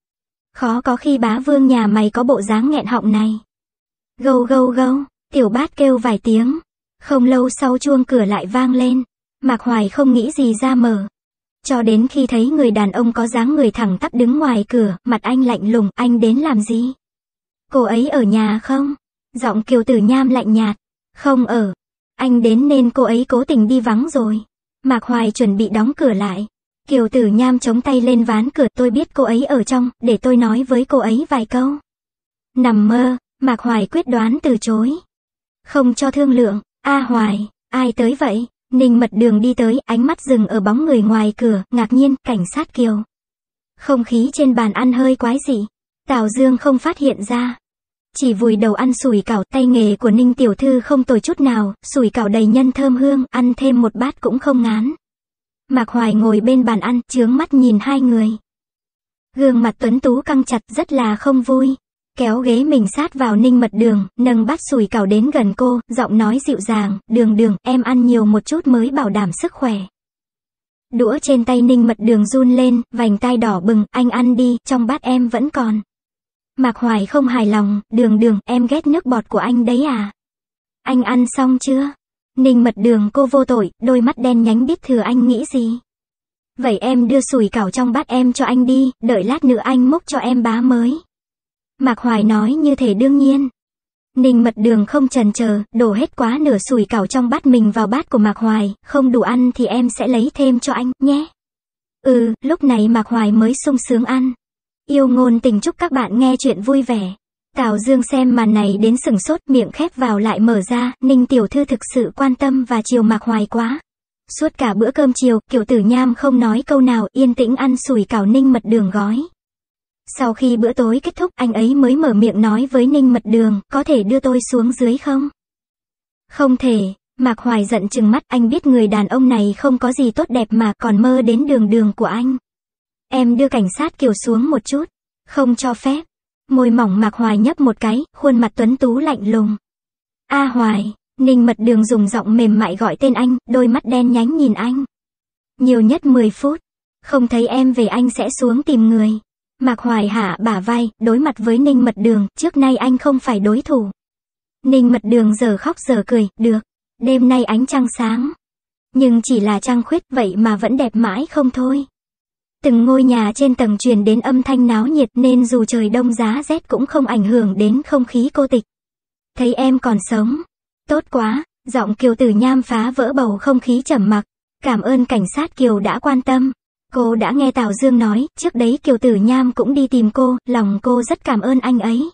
Speaker 1: Khó có khi bá vương nhà mày có bộ dáng nghẹn họng này. Gâu gâu gâu, Tiểu Bát kêu vài tiếng. Không lâu sau chuông cửa lại vang lên. Mạc Hoài không nghĩ gì ra mở. Cho đến khi thấy người đàn ông có dáng người thẳng tắp đứng ngoài cửa, mặt anh lạnh lùng, anh đến làm gì? Cô ấy ở nhà không? Giọng Kiều Tử Nham lạnh nhạt. Không ở. Anh đến nên cô ấy cố tình đi vắng rồi. Mạc Hoài chuẩn bị đóng cửa lại. Kiều Tử Nham chống tay lên ván cửa, tôi biết cô ấy ở trong, để tôi nói với cô ấy vài câu. Nằm mơ, Mạc Hoài quyết đoán từ chối. Không cho thương lượng. A Hoài, ai tới vậy? Ninh Mật Đường đi tới, ánh mắt dừng ở bóng người ngoài cửa, ngạc nhiên, cảnh sát Kiều. Không khí trên bàn ăn hơi quái dị. Tào Dương không phát hiện ra. Chỉ vùi đầu ăn sủi cảo, tay nghề của Ninh tiểu thư không tồi chút nào, sủi cảo đầy nhân thơm hương, ăn thêm một bát cũng không ngán. Mạc Hoài ngồi bên bàn ăn, chướng mắt nhìn hai người. Gương mặt tuấn tú căng chặt, rất là không vui. Kéo ghế mình sát vào Ninh Mật Đường, nâng bát sủi cảo đến gần cô, giọng nói dịu dàng, "Đường Đường, em ăn nhiều một chút mới bảo đảm sức khỏe." Đũa trên tay Ninh Mật Đường run lên, vành tai đỏ bừng, "Anh ăn đi, trong bát em vẫn còn." Mạc Hoài không hài lòng, "Đường Đường, em ghét nước bọt của anh đấy à? Anh ăn xong chưa?" Ninh Mật Đường cô vô tội, đôi mắt đen nhánh biết thừa anh nghĩ gì. "Vậy em đưa sủi cảo trong bát em cho anh đi, đợi lát nữa anh múc cho em bá mới." Mạc Hoài nói như thể đương nhiên. Ninh Mật Đường không chần chờ, đổ hết quá nửa sủi cảo trong bát mình vào bát của Mạc Hoài, "Không đủ ăn thì em sẽ lấy thêm cho anh, nhé." Ừ, lúc này Mạc Hoài mới sung sướng ăn. Yêu ngôn tình chúc các bạn nghe chuyện vui vẻ. Tào Dương xem màn này đến sừng sốt, miệng khép vào lại mở ra, Ninh tiểu thư thực sự quan tâm và chiều Mạc Hoài quá. Suốt cả bữa cơm chiều, Kiều Tử Nham không nói câu nào, yên tĩnh ăn sủi cảo Ninh Mật Đường gói. Sau khi bữa tối kết thúc, anh ấy mới mở miệng nói với Ninh Mật Đường, "Có thể đưa tôi xuống dưới không?" "Không thể." Mạc Hoài giận trừng mắt, anh biết người đàn ông này không có gì tốt đẹp mà còn mơ đến đường đường của anh. "Em đưa cảnh sát Kiều xuống một chút." "Không cho phép." Môi mỏng Mạc Hoài nhấp một cái, khuôn mặt tuấn tú lạnh lùng. "A Hoài." Ninh Mật Đường dùng giọng mềm mại gọi tên anh, đôi mắt đen nhánh nhìn anh. "Nhiều nhất mười phút. Không thấy em về anh sẽ xuống tìm người." Mạc Hoài hạ bả vai, đối mặt với Ninh Mật Đường, trước nay anh không phải đối thủ. Ninh Mật Đường giờ khóc giờ cười, "Được. Đêm nay ánh trăng sáng. Nhưng chỉ là trăng khuyết, vậy mà vẫn đẹp mãi không thôi." Từng ngôi nhà trên tầng truyền đến âm thanh náo nhiệt nên dù trời đông giá rét cũng không ảnh hưởng đến không khí cô tịch. "Thấy em còn sống. Tốt quá." Giọng Kiều Tử Nham phá vỡ bầu không khí trầm mặc. "Cảm ơn cảnh sát Kiều đã quan tâm." Cô đã nghe Tào Dương nói, trước đấy Kiều Tử Nham cũng đi tìm cô, lòng cô rất cảm ơn anh ấy.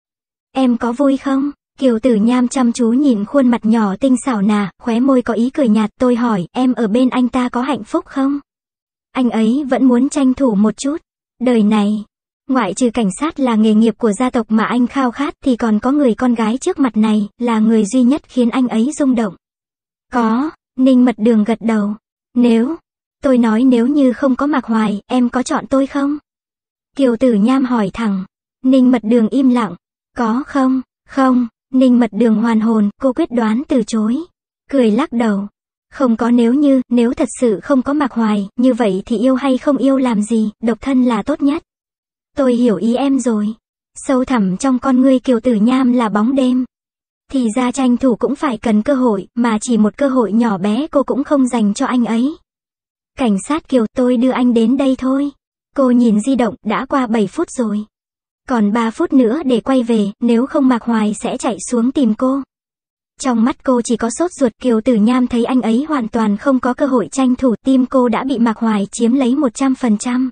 Speaker 1: "Em có vui không?" Kiều Tử Nham chăm chú nhìn khuôn mặt nhỏ tinh xảo nà, khóe môi có ý cười nhạt, "Tôi hỏi, em ở bên anh ta có hạnh phúc không?" Anh ấy vẫn muốn tranh thủ một chút. Đời này, ngoại trừ cảnh sát là nghề nghiệp của gia tộc mà anh khao khát thì còn có người con gái trước mặt này, là người duy nhất khiến anh ấy rung động. "Có." Ninh Mật Đường gật đầu. "Nếu, tôi nói nếu như không có Mạc Hoài, em có chọn tôi không?" Kiều Tử Nham hỏi thẳng. Ninh Mật Đường im lặng. "Có không?" "Không." Ninh Mật Đường hoàn hồn, cô quyết đoán từ chối. Cười lắc đầu. "Không có nếu như, nếu thật sự không có Mạc Hoài, như vậy thì yêu hay không yêu làm gì, độc thân là tốt nhất." "Tôi hiểu ý em rồi." Sâu thẳm trong con ngươi Kiều Tử Nham là bóng đêm. Thì ra tranh thủ cũng phải cần cơ hội, mà chỉ một cơ hội nhỏ bé cô cũng không dành cho anh ấy. "Cảnh sát Kiều, tôi đưa anh đến đây thôi." Cô nhìn di động, đã qua bảy phút rồi. Còn ba phút nữa để quay về, nếu không Mạc Hoài sẽ chạy xuống tìm cô. Trong mắt cô chỉ có sốt ruột. Kiều Tử Nham thấy anh ấy hoàn toàn không có cơ hội tranh thủ, tim cô đã bị Mạc Hoài chiếm lấy một trăm phần trăm.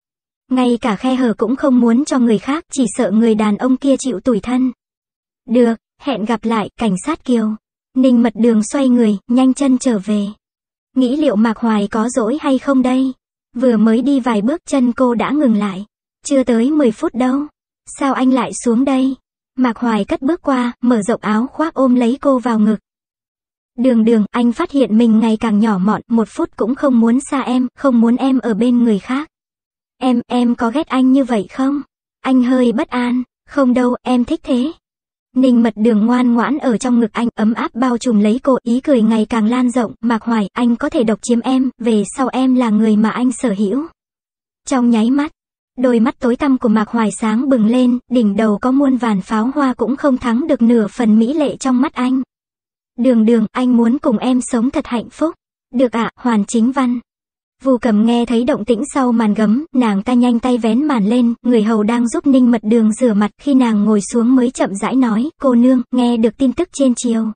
Speaker 1: Ngay cả khe hở cũng không muốn cho người khác, chỉ sợ người đàn ông kia chịu tủi thân. "Được, hẹn gặp lại, cảnh sát Kiều." Ninh Mật Đường xoay người, nhanh chân trở về. Nghĩ liệu Mạc Hoài có dỗi hay không đây? Vừa mới đi vài bước chân cô đã ngừng lại. "Chưa tới mười phút đâu. Sao anh lại xuống đây?" Mạc Hoài cất bước qua, mở rộng áo khoác ôm lấy cô vào ngực. "Đường Đường, anh phát hiện mình ngày càng nhỏ mọn, một phút cũng không muốn xa em, không muốn em ở bên người khác. Em, em có ghét anh như vậy không?" Anh hơi bất an. "Không đâu, em thích thế." Ninh Mật Đường ngoan ngoãn ở trong ngực anh, ấm áp bao trùm lấy cô, ý cười ngày càng lan rộng. "Mạc Hoài, anh có thể độc chiếm em, về sau em là người mà anh sở hữu." Trong nháy mắt, đôi mắt tối tăm của Mạc Hoài sáng bừng lên, đỉnh đầu có muôn vàn pháo hoa cũng không thắng được nửa phần mỹ lệ trong mắt anh. "Đường Đường, anh muốn cùng em sống thật hạnh phúc." "Được ạ." Hoàn Chính Văn. Vu Cầm nghe thấy động tĩnh sau màn gấm, nàng ta nhanh tay vén màn lên, người hầu đang giúp Ninh Mật Đường rửa mặt, khi nàng ngồi xuống mới chậm rãi nói, "Cô nương, nghe được tin tức trên triều.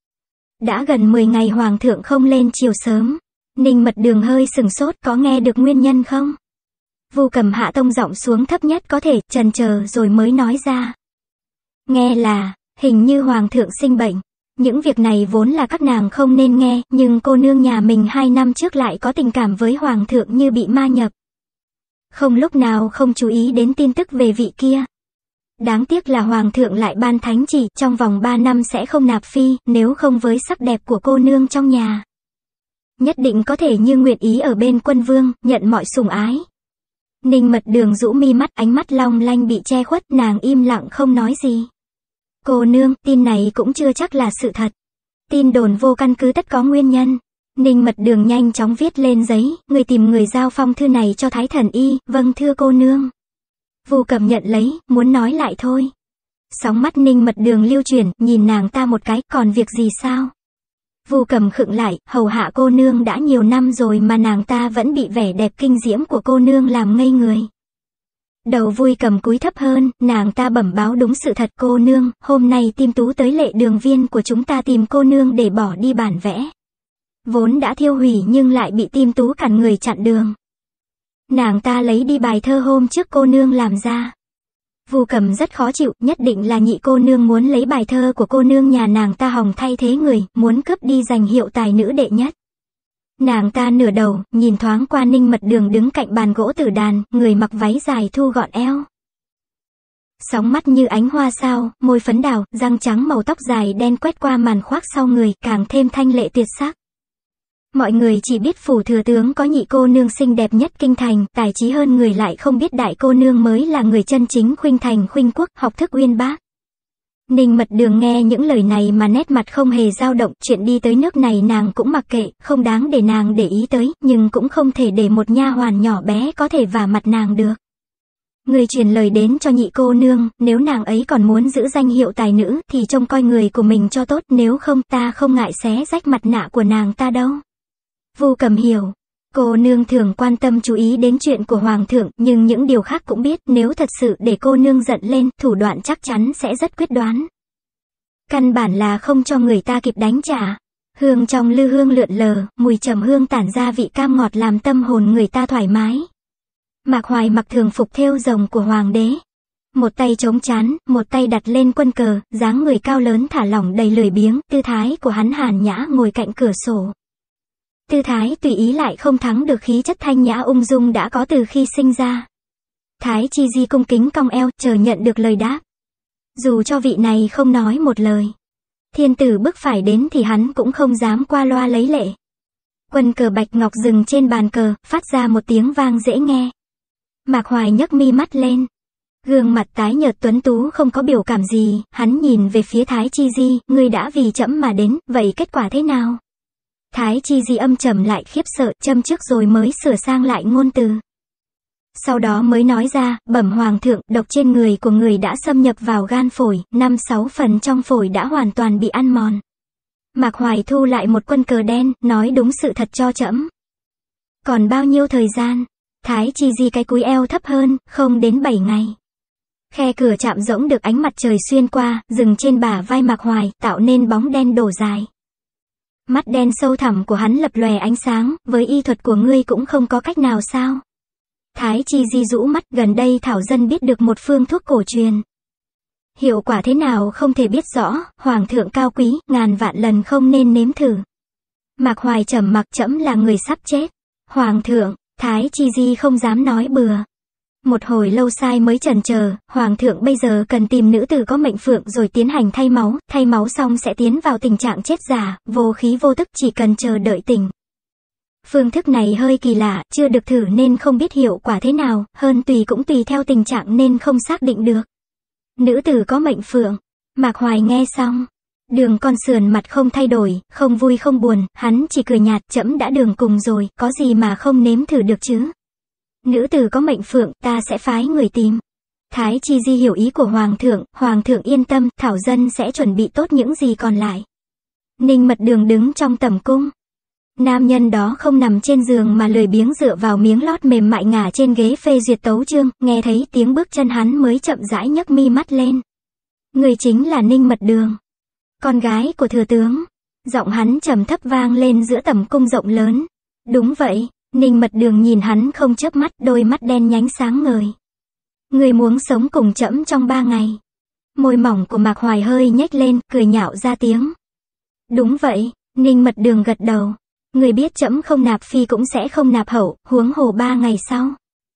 Speaker 1: Đã gần mười ngày hoàng thượng không lên triều sớm." Ninh Mật Đường hơi sừng sốt, "Có nghe được nguyên nhân không?" Vu Cầm hạ tông giọng xuống thấp nhất có thể, chần chờ rồi mới nói ra. "Nghe là, hình như hoàng thượng sinh bệnh." Những việc này vốn là các nàng không nên nghe, nhưng cô nương nhà mình hai năm trước lại có tình cảm với hoàng thượng như bị ma nhập. Không lúc nào không chú ý đến tin tức về vị kia. Đáng tiếc là hoàng thượng lại ban thánh chỉ, trong vòng ba năm sẽ không nạp phi, nếu không với sắc đẹp của cô nương trong nhà. nhất định có thể như nguyện ý ở bên quân vương, nhận mọi sủng ái. Ninh Mật Đường rũ mi mắt, ánh mắt long lanh bị che khuất, nàng im lặng không nói gì. Cô nương, tin này cũng chưa chắc là sự thật. Tin đồn vô căn cứ tất có nguyên nhân. Ninh Mật Đường nhanh chóng viết lên giấy, người tìm người giao phong thư này cho Thái Thần Y, vâng thưa cô nương. Vu Cầm nhận lấy, muốn nói lại thôi. Sóng mắt Ninh Mật Đường lưu chuyển, nhìn nàng ta một cái, còn việc gì sao? Vu Cầm khựng lại, hầu hạ cô nương đã nhiều năm rồi mà nàng ta vẫn bị vẻ đẹp kinh diễm của cô nương làm ngây người. Đầu Vui Cầm cúi thấp hơn, nàng ta bẩm báo đúng sự thật cô nương, hôm nay Tim Tú tới lệ đường viên của chúng ta tìm cô nương để bỏ đi bản vẽ. Vốn đã thiêu hủy nhưng lại bị Tim Tú cản người chặn đường. Nàng ta lấy đi bài thơ hôm trước cô nương làm ra. Vu Cầm rất khó chịu, nhất định là nhị cô nương muốn lấy bài thơ của cô nương nhà nàng ta hòng thay thế người, muốn cướp đi danh hiệu tài nữ đệ nhất. Nàng ta nửa đầu, nhìn thoáng qua Ninh Mật Đường đứng cạnh bàn gỗ tử đàn, người mặc váy dài thu gọn eo. Sóng mắt như ánh hoa sao, môi phấn đào, răng trắng màu tóc dài đen quét qua màn khoác sau người, càng thêm thanh lệ tuyệt sắc. Mọi người chỉ biết phủ thừa tướng có nhị cô nương xinh đẹp nhất kinh thành, tài trí hơn người, lại không biết đại cô nương mới là người chân chính khuynh thành khuynh quốc, học thức uyên bác. Ninh Mật Đường nghe những lời này mà nét mặt không hề dao động, chuyện đi tới nước này nàng cũng mặc kệ, không đáng để nàng để ý tới, nhưng cũng không thể để một nha hoàn nhỏ bé có thể vả mặt nàng được. Người truyền lời đến cho nhị cô nương, nếu nàng ấy còn muốn giữ danh hiệu tài nữ thì trông coi người của mình cho tốt, nếu không ta không ngại xé rách mặt nạ của nàng ta đâu. Vu Cầm hiểu, cô nương thường quan tâm chú ý đến chuyện của hoàng thượng, nhưng những điều khác cũng biết, nếu thật sự để cô nương giận lên, thủ đoạn chắc chắn sẽ rất quyết đoán. Căn bản là không cho người ta kịp đánh trả. Hương trong lư hương lượn lờ, mùi trầm hương tản ra vị cam ngọt làm tâm hồn người ta thoải mái. Mạc Hoài mặc thường phục thêu rồng của hoàng đế. Một tay chống trán, một tay đặt lên quân cờ, dáng người cao lớn thả lỏng đầy lười biếng, tư thái của hắn hàn nhã ngồi cạnh cửa sổ. Tư thái tùy ý lại không thắng được khí chất thanh nhã ung dung đã có từ khi sinh ra. Thái Chi Di cung kính cong eo, chờ nhận được lời đáp. Dù cho vị này không nói một lời, thiên tử bước phải đến thì hắn cũng không dám qua loa lấy lệ. Quân cờ bạch ngọc dừng trên bàn cờ, phát ra một tiếng vang dễ nghe. Mạc Hoài nhấc mi mắt lên. Gương mặt tái nhợt tuấn tú không có biểu cảm gì, hắn nhìn về phía Thái Chi Di, ngươi đã vì trẫm mà đến, vậy kết quả thế nào? Thái Chi Di âm trầm lại khiếp sợ, châm trước rồi mới sửa sang lại ngôn từ. Sau đó mới nói ra, bẩm hoàng thượng, độc trên người của người đã xâm nhập vào gan phổi, năm sáu phần trong phổi đã hoàn toàn bị ăn mòn. Mạc Hoài thu lại một quân cờ đen, nói đúng sự thật cho trẫm. Còn bao nhiêu thời gian? Thái Chi Di cái cúi eo thấp hơn, không đến bảy ngày. Khe cửa chạm rỗng được ánh mặt trời xuyên qua, dừng trên bả vai Mạc Hoài, tạo nên bóng đen đổ dài. Mắt đen sâu thẳm của hắn lập lòe ánh sáng, với y thuật của ngươi cũng không có cách nào sao? Thái Chi Di rũ mắt, gần đây Thảo Dân biết được một phương thuốc cổ truyền. Hiệu quả thế nào không thể biết rõ, hoàng thượng cao quý, ngàn vạn lần không nên nếm thử. Mạc Hoài trầm mặc, trẫm là người sắp chết. Hoàng thượng, Thái Chi Di không dám nói bừa. Một hồi lâu sai mới chần chờ, hoàng thượng bây giờ cần tìm nữ tử có mệnh phượng rồi tiến hành thay máu, thay máu xong sẽ tiến vào tình trạng chết giả, vô khí vô tức, chỉ cần chờ đợi tỉnh. Phương thức này hơi kỳ lạ, chưa được thử nên không biết hiệu quả thế nào, hơn tùy cũng tùy theo tình trạng nên không xác định được. Nữ tử có mệnh phượng. Mạc Hoài nghe xong, đường con sườn mặt không thay đổi, không vui không buồn, hắn chỉ cười nhạt, trẫm đã đường cùng rồi, có gì mà không nếm thử được chứ. Nữ tử có mệnh phượng, ta sẽ phái người tìm. Thái Chi Di hiểu ý của hoàng thượng, hoàng thượng yên tâm, Thảo Dân sẽ chuẩn bị tốt những gì còn lại. Ninh Mật Đường đứng trong tẩm cung. Nam nhân đó không nằm trên giường mà lười biếng dựa vào miếng lót mềm mại ngả trên ghế phê duyệt tấu chương, nghe thấy tiếng bước chân hắn mới chậm rãi nhấc mi mắt lên. Người chính là Ninh Mật Đường, con gái của thừa tướng. Giọng hắn trầm thấp vang lên giữa tẩm cung rộng lớn. Đúng vậy. Ninh Mật Đường nhìn hắn không chớp mắt, đôi mắt đen nhánh sáng ngời. Người muốn sống cùng trẫm trong ba ngày. Môi mỏng của Mạc Hoài hơi nhếch lên, cười nhạo ra tiếng. Đúng vậy, Ninh Mật Đường gật đầu. Người biết trẫm không nạp phi cũng sẽ không nạp hậu, huống hồ ba ngày sau.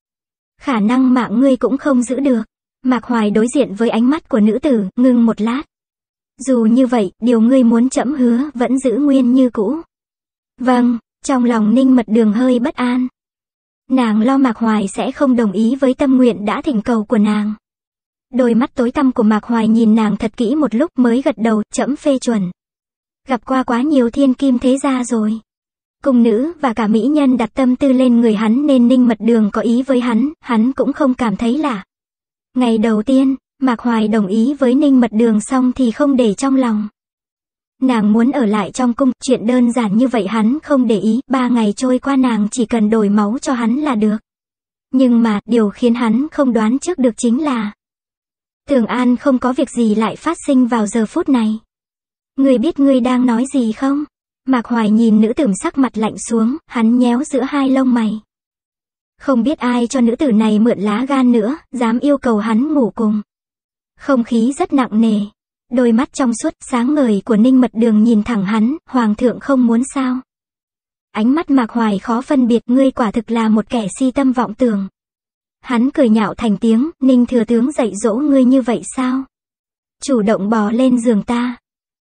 Speaker 1: Khả năng mạng ngươi cũng không giữ được. Mạc Hoài đối diện với ánh mắt của nữ tử, ngưng một lát. Dù như vậy, điều ngươi muốn trẫm hứa vẫn giữ nguyên như cũ. Vâng. Trong lòng Ninh Mật Đường hơi bất an. Nàng lo Mạc Hoài sẽ không đồng ý với tâm nguyện đã thỉnh cầu của nàng. Đôi mắt tối tăm của Mạc Hoài nhìn nàng thật kỹ một lúc mới gật đầu, trẫm phê chuẩn. Gặp qua quá nhiều thiên kim thế gia rồi. Cung nữ và cả mỹ nhân đặt tâm tư lên người hắn nên Ninh Mật Đường có ý với hắn, hắn cũng không cảm thấy lạ. Ngày đầu tiên, Mạc Hoài đồng ý với Ninh Mật Đường xong thì không để trong lòng. Nàng muốn ở lại trong cung, chuyện đơn giản như vậy hắn không để ý, ba ngày trôi qua nàng chỉ cần đổi máu cho hắn là được. Nhưng mà, điều khiến hắn không đoán trước được chính là Tưởng An không có việc gì lại phát sinh vào giờ phút này. Ngươi biết ngươi đang nói gì không? Mạc Hoài nhìn nữ tử sắc mặt lạnh xuống, hắn nhéo giữa hai lông mày. Không biết ai cho nữ tử này mượn lá gan nữa, dám yêu cầu hắn ngủ cùng. Không khí rất nặng nề. Đôi mắt trong suốt sáng ngời của Ninh Mật Đường nhìn thẳng hắn, hoàng thượng không muốn sao? Ánh mắt Mạc Hoài khó phân biệt, ngươi quả thực là một kẻ si tâm vọng tưởng. Hắn cười nhạo thành tiếng, Ninh thừa tướng dạy dỗ ngươi như vậy sao? Chủ động bò lên giường ta.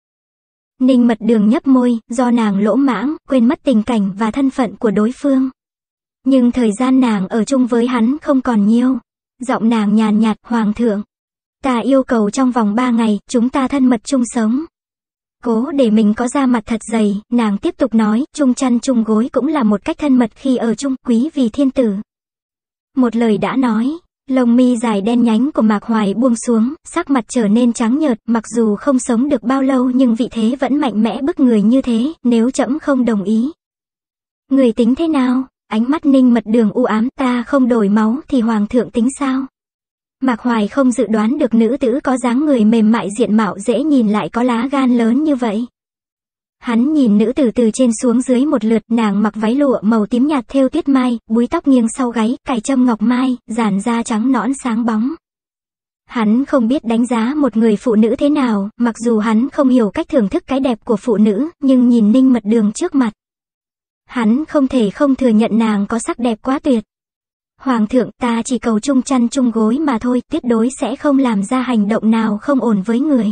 Speaker 1: Ninh Mật Đường nhấp môi, do nàng lỗ mãng, quên mất tình cảnh và thân phận của đối phương. Nhưng thời gian nàng ở chung với hắn không còn nhiều. Giọng nàng nhàn nhạt, hoàng thượng. Ta yêu cầu trong vòng ba ngày, chúng ta thân mật chung sống. Cố để mình có da mặt thật dày, nàng tiếp tục nói, chung chăn chung gối cũng là một cách thân mật khi ở chung, quý vì thiên tử. Một lời đã nói, lông mi dài đen nhánh của Mạc Hoài buông xuống, sắc mặt trở nên trắng nhợt, mặc dù không sống được bao lâu nhưng vị thế vẫn mạnh mẽ bức người như thế, nếu trẫm không đồng ý. Người tính thế nào? Ánh mắt Ninh Mật Đường u ám, ta không đổi máu thì hoàng thượng tính sao? Mạc Hoài không dự đoán được nữ tử có dáng người mềm mại diện mạo dễ nhìn lại có lá gan lớn như vậy. Hắn nhìn nữ tử từ trên xuống dưới một lượt, nàng mặc váy lụa màu tím nhạt thêu tuyết mai, búi tóc nghiêng sau gáy, cài trâm ngọc mai, làn da trắng nõn sáng bóng. Hắn không biết đánh giá một người phụ nữ thế nào, mặc dù hắn không hiểu cách thưởng thức cái đẹp của phụ nữ, nhưng nhìn Ninh Mật Đường trước mặt. Hắn không thể không thừa nhận nàng có sắc đẹp quá tuyệt. Hoàng thượng, ta chỉ cầu chung chăn chung gối mà thôi, tuyệt đối sẽ không làm ra hành động nào không ổn với người.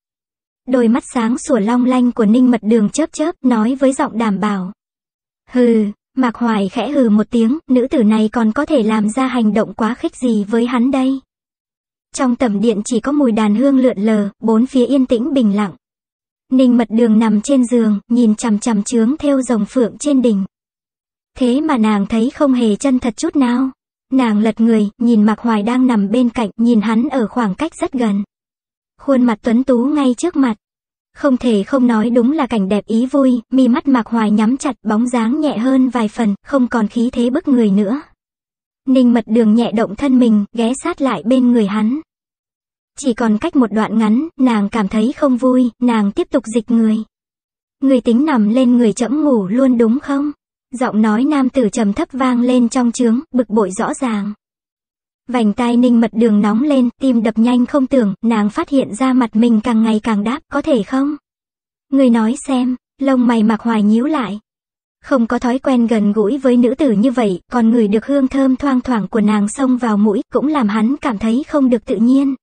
Speaker 1: Đôi mắt sáng sủa long lanh của Ninh Mật Đường chớp chớp, nói với giọng đảm bảo. Hừ, Mạc Hoài khẽ hừ một tiếng, nữ tử này còn có thể làm ra hành động quá khích gì với hắn đây. Trong tẩm điện chỉ có mùi đàn hương lượn lờ, bốn phía yên tĩnh bình lặng. Ninh Mật Đường nằm trên giường, nhìn chằm chằm chướng thêu rồng phượng trên đỉnh. Thế mà nàng thấy không hề chân thật chút nào. Nàng lật người, nhìn Mạc Hoài đang nằm bên cạnh, nhìn hắn ở khoảng cách rất gần. Khuôn mặt tuấn tú ngay trước mặt. Không thể không nói đúng là cảnh đẹp ý vui, mi mắt Mạc Hoài nhắm chặt, bóng dáng nhẹ hơn vài phần, không còn khí thế bức người nữa. Ninh Mật Đường nhẹ động thân mình, ghé sát lại bên người hắn. Chỉ còn cách một đoạn ngắn, nàng cảm thấy không vui, nàng tiếp tục dịch người. Người tính nằm lên người trẫm ngủ luôn đúng không? Giọng nói nam tử trầm thấp vang lên trong trướng, bực bội rõ ràng. Vành tai Ninh Mật Đường nóng lên, tim đập nhanh không tưởng, nàng phát hiện ra mặt mình càng ngày càng đáp, có thể không? Người nói xem, lông mày Mạc Hoài nhíu lại. Không có thói quen gần gũi với nữ tử như vậy, còn ngửi được hương thơm thoang thoảng của nàng xông vào mũi, cũng làm hắn cảm thấy không được tự nhiên.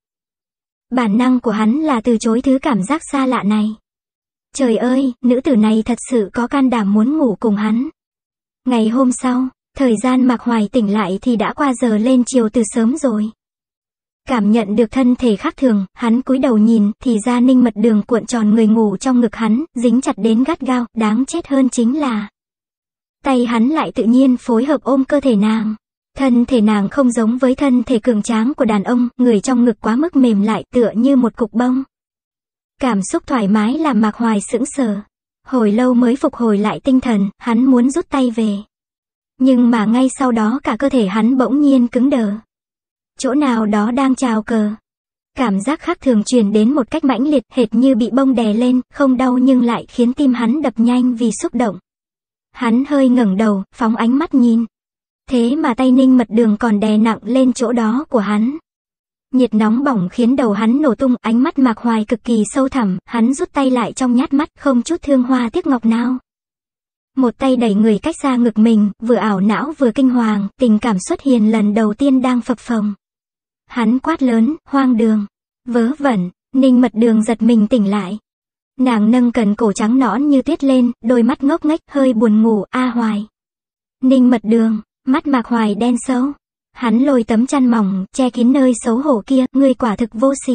Speaker 1: Bản năng của hắn là từ chối thứ cảm giác xa lạ này. Trời ơi, nữ tử này thật sự có can đảm muốn ngủ cùng hắn. Ngày hôm sau, thời gian Mạc Hoài tỉnh lại thì đã qua giờ lên chiều từ sớm rồi. Cảm nhận được thân thể khác thường, hắn cúi đầu nhìn, thì ra Ninh Mật Đường cuộn tròn người ngủ trong ngực hắn, dính chặt đến gắt gao, đáng chết hơn chính là tay hắn lại tự nhiên phối hợp ôm cơ thể nàng. Thân thể nàng không giống với thân thể cường tráng của đàn ông, người trong ngực quá mức mềm lại tựa như một cục bông. Cảm xúc thoải mái làm Mạc Hoài sững sờ. Hồi lâu mới phục hồi lại tinh thần, hắn muốn rút tay về. Nhưng mà ngay sau đó cả cơ thể hắn bỗng nhiên cứng đờ. Chỗ nào đó đang trào cờ. Cảm giác khác thường truyền đến một cách mãnh liệt, hệt như bị bông đè lên, không đau nhưng lại khiến tim hắn đập nhanh vì xúc động. Hắn hơi ngẩng đầu, phóng ánh mắt nhìn. Thế mà tay Ninh Mật Đường còn đè nặng lên chỗ đó của hắn. Nhiệt nóng bỏng khiến đầu hắn nổ tung, ánh mắt Mạc Hoài cực kỳ sâu thẳm, hắn rút tay lại trong nhát mắt, không chút thương hoa tiếc ngọc nào. Một tay đẩy người cách xa ngực mình, vừa ảo não vừa kinh hoàng, tình cảm xuất hiện lần đầu tiên đang phập phồng. Hắn quát lớn, hoang đường, vớ vẩn. Ninh Mật Đường giật mình tỉnh lại. Nàng nâng cần cổ trắng nõn như tuyết lên, đôi mắt ngốc nghếch, hơi buồn ngủ, A Hoài. Ninh Mật Đường, mắt Mạc Hoài đen sâu. Hắn lôi tấm chăn mỏng, che kín nơi xấu hổ kia, ngươi quả thực vô sỉ.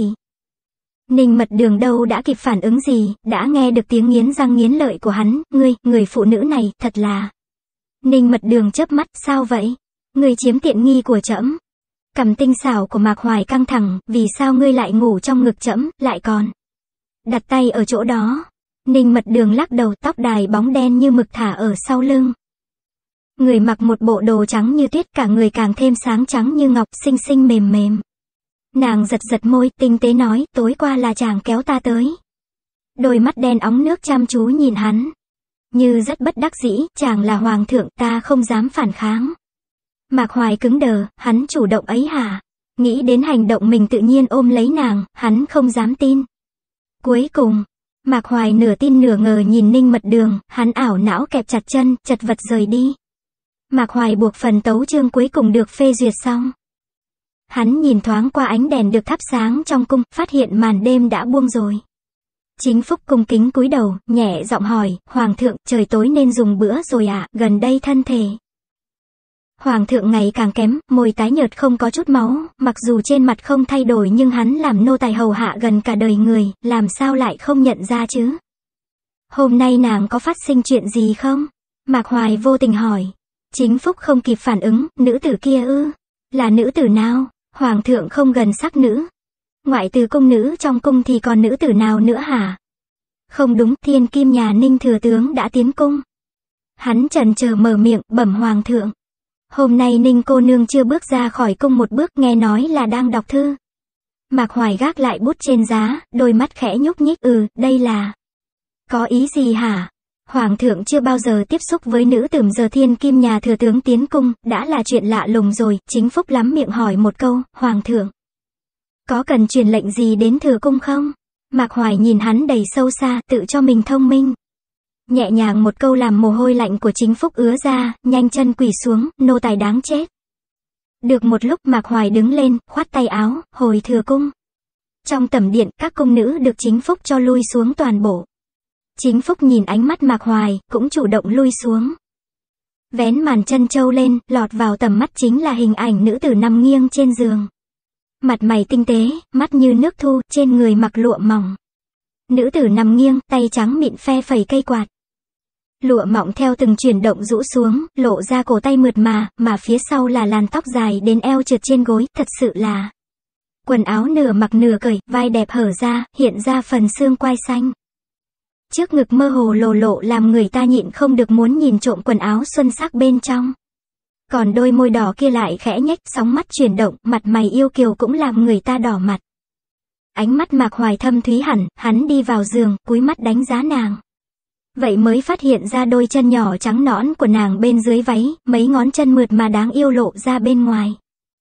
Speaker 1: Ninh Mật Đường đâu đã kịp phản ứng gì, đã nghe được tiếng nghiến răng nghiến lợi của hắn, ngươi, người phụ nữ này, thật là. Ninh Mật Đường chớp mắt, sao vậy? Ngươi chiếm tiện nghi của trẫm. Cằm tinh xảo của Mạc Hoài căng thẳng, vì sao ngươi lại ngủ trong ngực trẫm, lại còn đặt tay ở chỗ đó. Ninh Mật Đường lắc đầu, tóc đài bóng đen như mực thả ở sau lưng. Người mặc một bộ đồ trắng như tuyết, cả người càng thêm sáng trắng như ngọc, xinh xinh mềm mềm. Nàng giật giật môi, tinh tế nói, tối qua là chàng kéo ta tới. Đôi mắt đen óng nước chăm chú nhìn hắn. Như rất bất đắc dĩ, chàng là hoàng thượng, ta không dám phản kháng. Mạc Hoài cứng đờ, hắn chủ động ấy hả? Nghĩ đến hành động mình tự nhiên ôm lấy nàng, hắn không dám tin. Cuối cùng, Mạc Hoài nửa tin nửa ngờ nhìn Ninh Mật Đường, hắn ảo não kẹp chặt chân, chật vật rời đi. Mạc Hoài buộc phần tấu chương cuối cùng được phê duyệt xong. Hắn nhìn thoáng qua ánh đèn được thắp sáng trong cung, phát hiện màn đêm đã buông rồi. Chính Phúc cung kính cúi đầu, nhẹ giọng hỏi, Hoàng thượng, trời tối nên dùng bữa rồi ạ, à, gần đây thân thể. Hoàng thượng ngày càng kém, môi tái nhợt không có chút máu, mặc dù trên mặt không thay đổi nhưng hắn làm nô tài hầu hạ gần cả đời người, làm sao lại không nhận ra chứ? Hôm nay nàng có phát sinh chuyện gì không? Mạc Hoài vô tình hỏi. Chính Phúc không kịp phản ứng, nữ tử kia ư? Là nữ tử nào? Hoàng thượng không gần sắc nữ. Ngoại trừ cung nữ trong cung thì còn nữ tử nào nữa hả? Không đúng, thiên kim nhà Ninh thừa tướng đã tiến cung. Hắn chần chờ mở miệng, bẩm Hoàng thượng. Hôm nay Ninh cô nương chưa bước ra khỏi cung một bước, nghe nói là đang đọc thư. Mạc Hoài gác lại bút trên giá, đôi mắt khẽ nhúc nhích, ừ, đây là. Có ý gì hả? Hoàng thượng chưa bao giờ tiếp xúc với nữ tử, giờ thiên kim nhà thừa tướng tiến cung, đã là chuyện lạ lùng rồi. Chính Phúc lắm miệng hỏi một câu, Hoàng thượng. Có cần truyền lệnh gì đến thừa cung không? Mạc Hoài nhìn hắn đầy sâu xa, tự cho mình thông minh. Nhẹ nhàng một câu làm mồ hôi lạnh của Chính Phúc ứa ra, nhanh chân quỳ xuống, nô tài đáng chết. Được một lúc Mạc Hoài đứng lên, khoát tay áo, hồi thừa cung. Trong tẩm điện, các cung nữ được Chính Phúc cho lui xuống toàn bộ. Chính Phúc nhìn ánh mắt Mạc Hoài, cũng chủ động lui xuống. Vén màn chân châu lên, lọt vào tầm mắt chính là hình ảnh nữ tử nằm nghiêng trên giường. Mặt mày tinh tế, mắt như nước thu, trên người mặc lụa mỏng. Nữ tử nằm nghiêng, tay trắng mịn phe phẩy cây quạt. Lụa mỏng theo từng chuyển động rũ xuống, lộ ra cổ tay mượt mà, mà phía sau là làn tóc dài đến eo trượt trên gối, thật sự là. Quần áo nửa mặc nửa cởi, vai đẹp hở ra, hiện ra phần xương quai xanh. Trước ngực mơ hồ lồ lộ làm người ta nhịn không được muốn nhìn trộm quần áo xuân sắc bên trong. Còn đôi môi đỏ kia lại khẽ nhếch, sóng mắt chuyển động, mặt mày yêu kiều cũng làm người ta đỏ mặt. Ánh mắt Mạc Hoài thâm thúy hẳn, hắn đi vào giường, cúi mắt đánh giá nàng. Vậy mới phát hiện ra đôi chân nhỏ trắng nõn của nàng bên dưới váy, mấy ngón chân mượt mà đáng yêu lộ ra bên ngoài.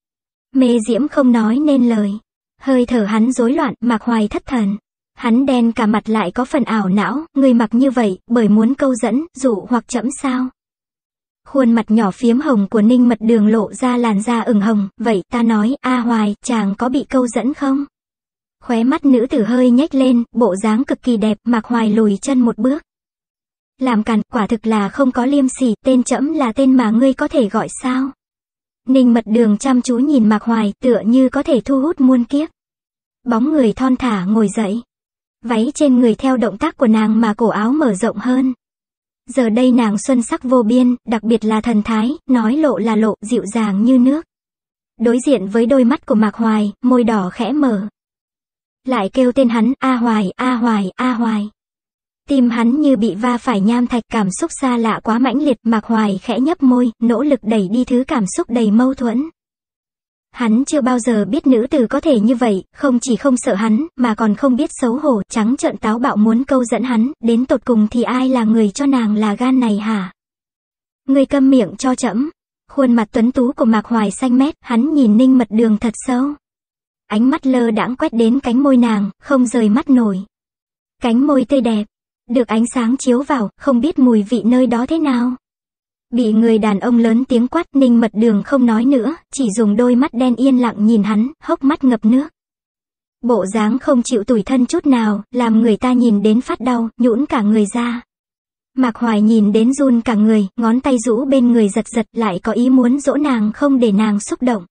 Speaker 1: Mê diễm không nói nên lời. Hơi thở hắn rối loạn, Mạc Hoài thất thần. Hắn đen cả mặt lại có phần ảo não, người mặc như vậy, bởi muốn câu dẫn, dụ hoặc trẫm sao? Khuôn mặt nhỏ phiếm hồng của Ninh Mật Đường lộ ra làn da ửng hồng, vậy ta nói, A Hoài, chàng có bị câu dẫn không? Khóe mắt nữ tử hơi nhếch lên, bộ dáng cực kỳ đẹp, Mạc Hoài lùi chân một bước. Làm càn, quả thực là không có liêm sỉ, tên trẫm là tên mà ngươi có thể gọi sao? Ninh Mật Đường chăm chú nhìn Mạc Hoài, tựa như có thể thu hút muôn kiếp. Bóng người thon thả ngồi dậy. Váy trên người theo động tác của nàng mà cổ áo mở rộng hơn. Giờ đây nàng xuân sắc vô biên, đặc biệt là thần thái, nói lộ là lộ, dịu dàng như nước. Đối diện với đôi mắt của Mạc Hoài, môi đỏ khẽ mở. Lại kêu tên hắn, A Hoài, A Hoài, A Hoài. Tim hắn như bị va phải nham thạch, cảm xúc xa lạ quá mãnh liệt, Mạc Hoài khẽ nhấp môi, nỗ lực đẩy đi thứ cảm xúc đầy mâu thuẫn. Hắn chưa bao giờ biết nữ tử có thể như vậy, không chỉ không sợ hắn, mà còn không biết xấu hổ, trắng trợn táo bạo muốn câu dẫn hắn, đến tột cùng thì ai là người cho nàng là gan này hả? Ngươi câm miệng cho trẫm. Khuôn mặt tuấn tú của Mạc Hoài xanh mét, hắn nhìn Ninh Mật Đường thật sâu. Ánh mắt lơ đãng quét đến cánh môi nàng, không rời mắt nổi. Cánh môi tươi đẹp, được ánh sáng chiếu vào, không biết mùi vị nơi đó thế nào. Bị người đàn ông lớn tiếng quát, Ninh Mật Đường không nói nữa, chỉ dùng đôi mắt đen yên lặng nhìn hắn, hốc mắt ngập nước. Bộ dáng không chịu tủi thân chút nào, làm người ta nhìn đến phát đau, nhũn cả người ra. Mạc Hoài nhìn đến run cả người, ngón tay rũ bên người giật giật, lại có ý muốn dỗ nàng không để nàng xúc động.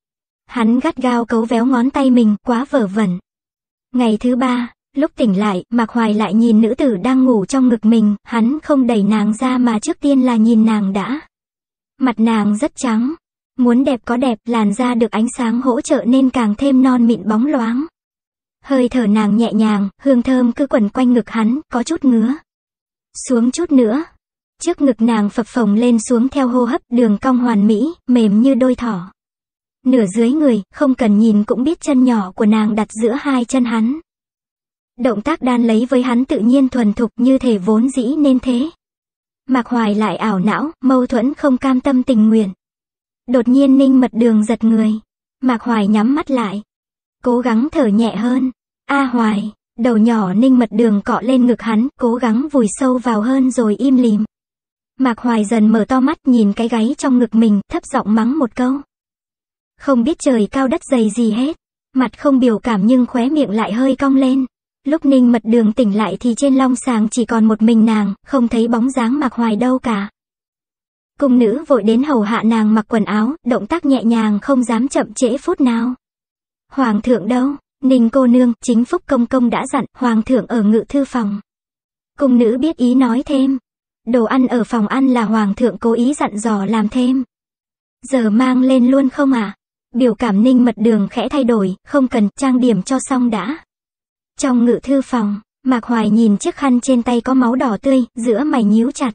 Speaker 1: Hắn gắt gao cấu véo ngón tay mình, quá vớ vẩn. Ngày thứ ba, lúc tỉnh lại, Mạc Hoài lại nhìn nữ tử đang ngủ trong ngực mình, hắn không đẩy nàng ra mà trước tiên là nhìn nàng đã. Mặt nàng rất trắng, muốn đẹp có đẹp, làn da được ánh sáng hỗ trợ nên càng thêm non mịn bóng loáng. Hơi thở nàng nhẹ nhàng, hương thơm cứ quẩn quanh ngực hắn, có chút ngứa. Xuống chút nữa. Trước ngực nàng phập phồng lên xuống theo hô hấp, đường cong hoàn mỹ, mềm như đôi thỏ. Nửa dưới người, không cần nhìn cũng biết chân nhỏ của nàng đặt giữa hai chân hắn. Động tác đan lấy với hắn tự nhiên thuần thục như thể vốn dĩ nên thế. Mạc Hoài lại ảo não, mâu thuẫn không cam tâm tình nguyện. Đột nhiên Ninh Mật Đường giật người. Mạc Hoài nhắm mắt lại. Cố gắng thở nhẹ hơn. A Hoài, đầu nhỏ Ninh Mật Đường cọ lên ngực hắn, cố gắng vùi sâu vào hơn rồi im lìm. Mạc Hoài dần mở to mắt nhìn cái gáy trong ngực mình, thấp giọng mắng một câu. Không biết trời cao đất dày gì hết. Mặt không biểu cảm nhưng khóe miệng lại hơi cong lên. Lúc Ninh Mật Đường tỉnh lại thì trên long sàng chỉ còn một mình nàng, không thấy bóng dáng Mạc Hoài đâu cả. Cung nữ vội đến hầu hạ nàng mặc quần áo, động tác nhẹ nhàng không dám chậm trễ phút nào. Hoàng thượng đâu? Ninh cô nương, Chính Phúc công công đã dặn, hoàng thượng ở ngự thư phòng. Cung nữ biết ý nói thêm. Đồ ăn ở phòng ăn là hoàng thượng cố ý dặn dò làm thêm. Giờ mang lên luôn không ạ? À? Biểu cảm Ninh Mật Đường khẽ thay đổi, không cần, trang điểm cho xong đã. Trong ngự thư phòng, Mạc Hoài nhìn chiếc khăn trên tay có máu đỏ tươi, giữa mày nhíu chặt.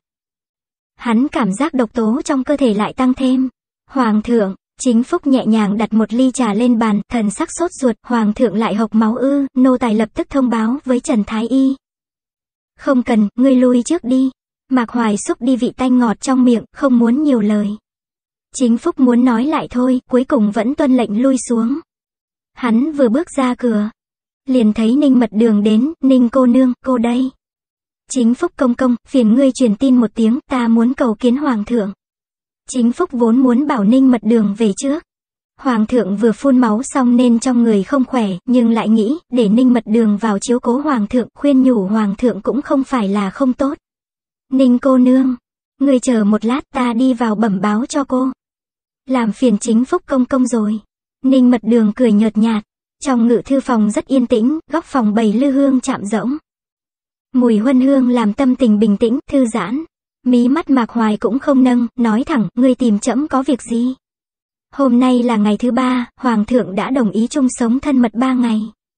Speaker 1: Hắn cảm giác độc tố trong cơ thể lại tăng thêm. Hoàng thượng, Chính Phúc nhẹ nhàng đặt một ly trà lên bàn, thần sắc sốt ruột, hoàng thượng lại hộc máu ư, nô tài lập tức thông báo với Trần Thái Y. Không cần, ngươi lui trước đi. Mạc Hoài xúc đi vị tanh ngọt trong miệng, không muốn nhiều lời. Chính Phúc muốn nói lại thôi, cuối cùng vẫn tuân lệnh lui xuống. Hắn vừa bước ra cửa, liền thấy Ninh Mật Đường đến, Ninh cô nương, cô đây. Chính Phúc công công, phiền ngươi truyền tin một tiếng, ta muốn cầu kiến hoàng thượng. Chính Phúc vốn muốn bảo Ninh Mật Đường về trước. Hoàng thượng vừa phun máu xong nên trong người không khỏe, nhưng lại nghĩ, để Ninh Mật Đường vào chiếu cố hoàng thượng, khuyên nhủ hoàng thượng cũng không phải là không tốt. Ninh cô nương, ngươi chờ một lát, ta đi vào bẩm báo cho cô. Làm phiền Chính Phúc công công rồi. Ninh Mật Đường cười nhợt nhạt. Trong ngự thư phòng rất yên tĩnh, góc phòng bày lư hương chạm rỗng. Mùi huân hương làm tâm tình bình tĩnh, thư giãn. Mí mắt Mạc Hoài cũng không nâng, nói thẳng, ngươi tìm trẫm có việc gì? Hôm nay là ngày thứ ba, hoàng thượng đã đồng ý chung sống thân mật ba ngày.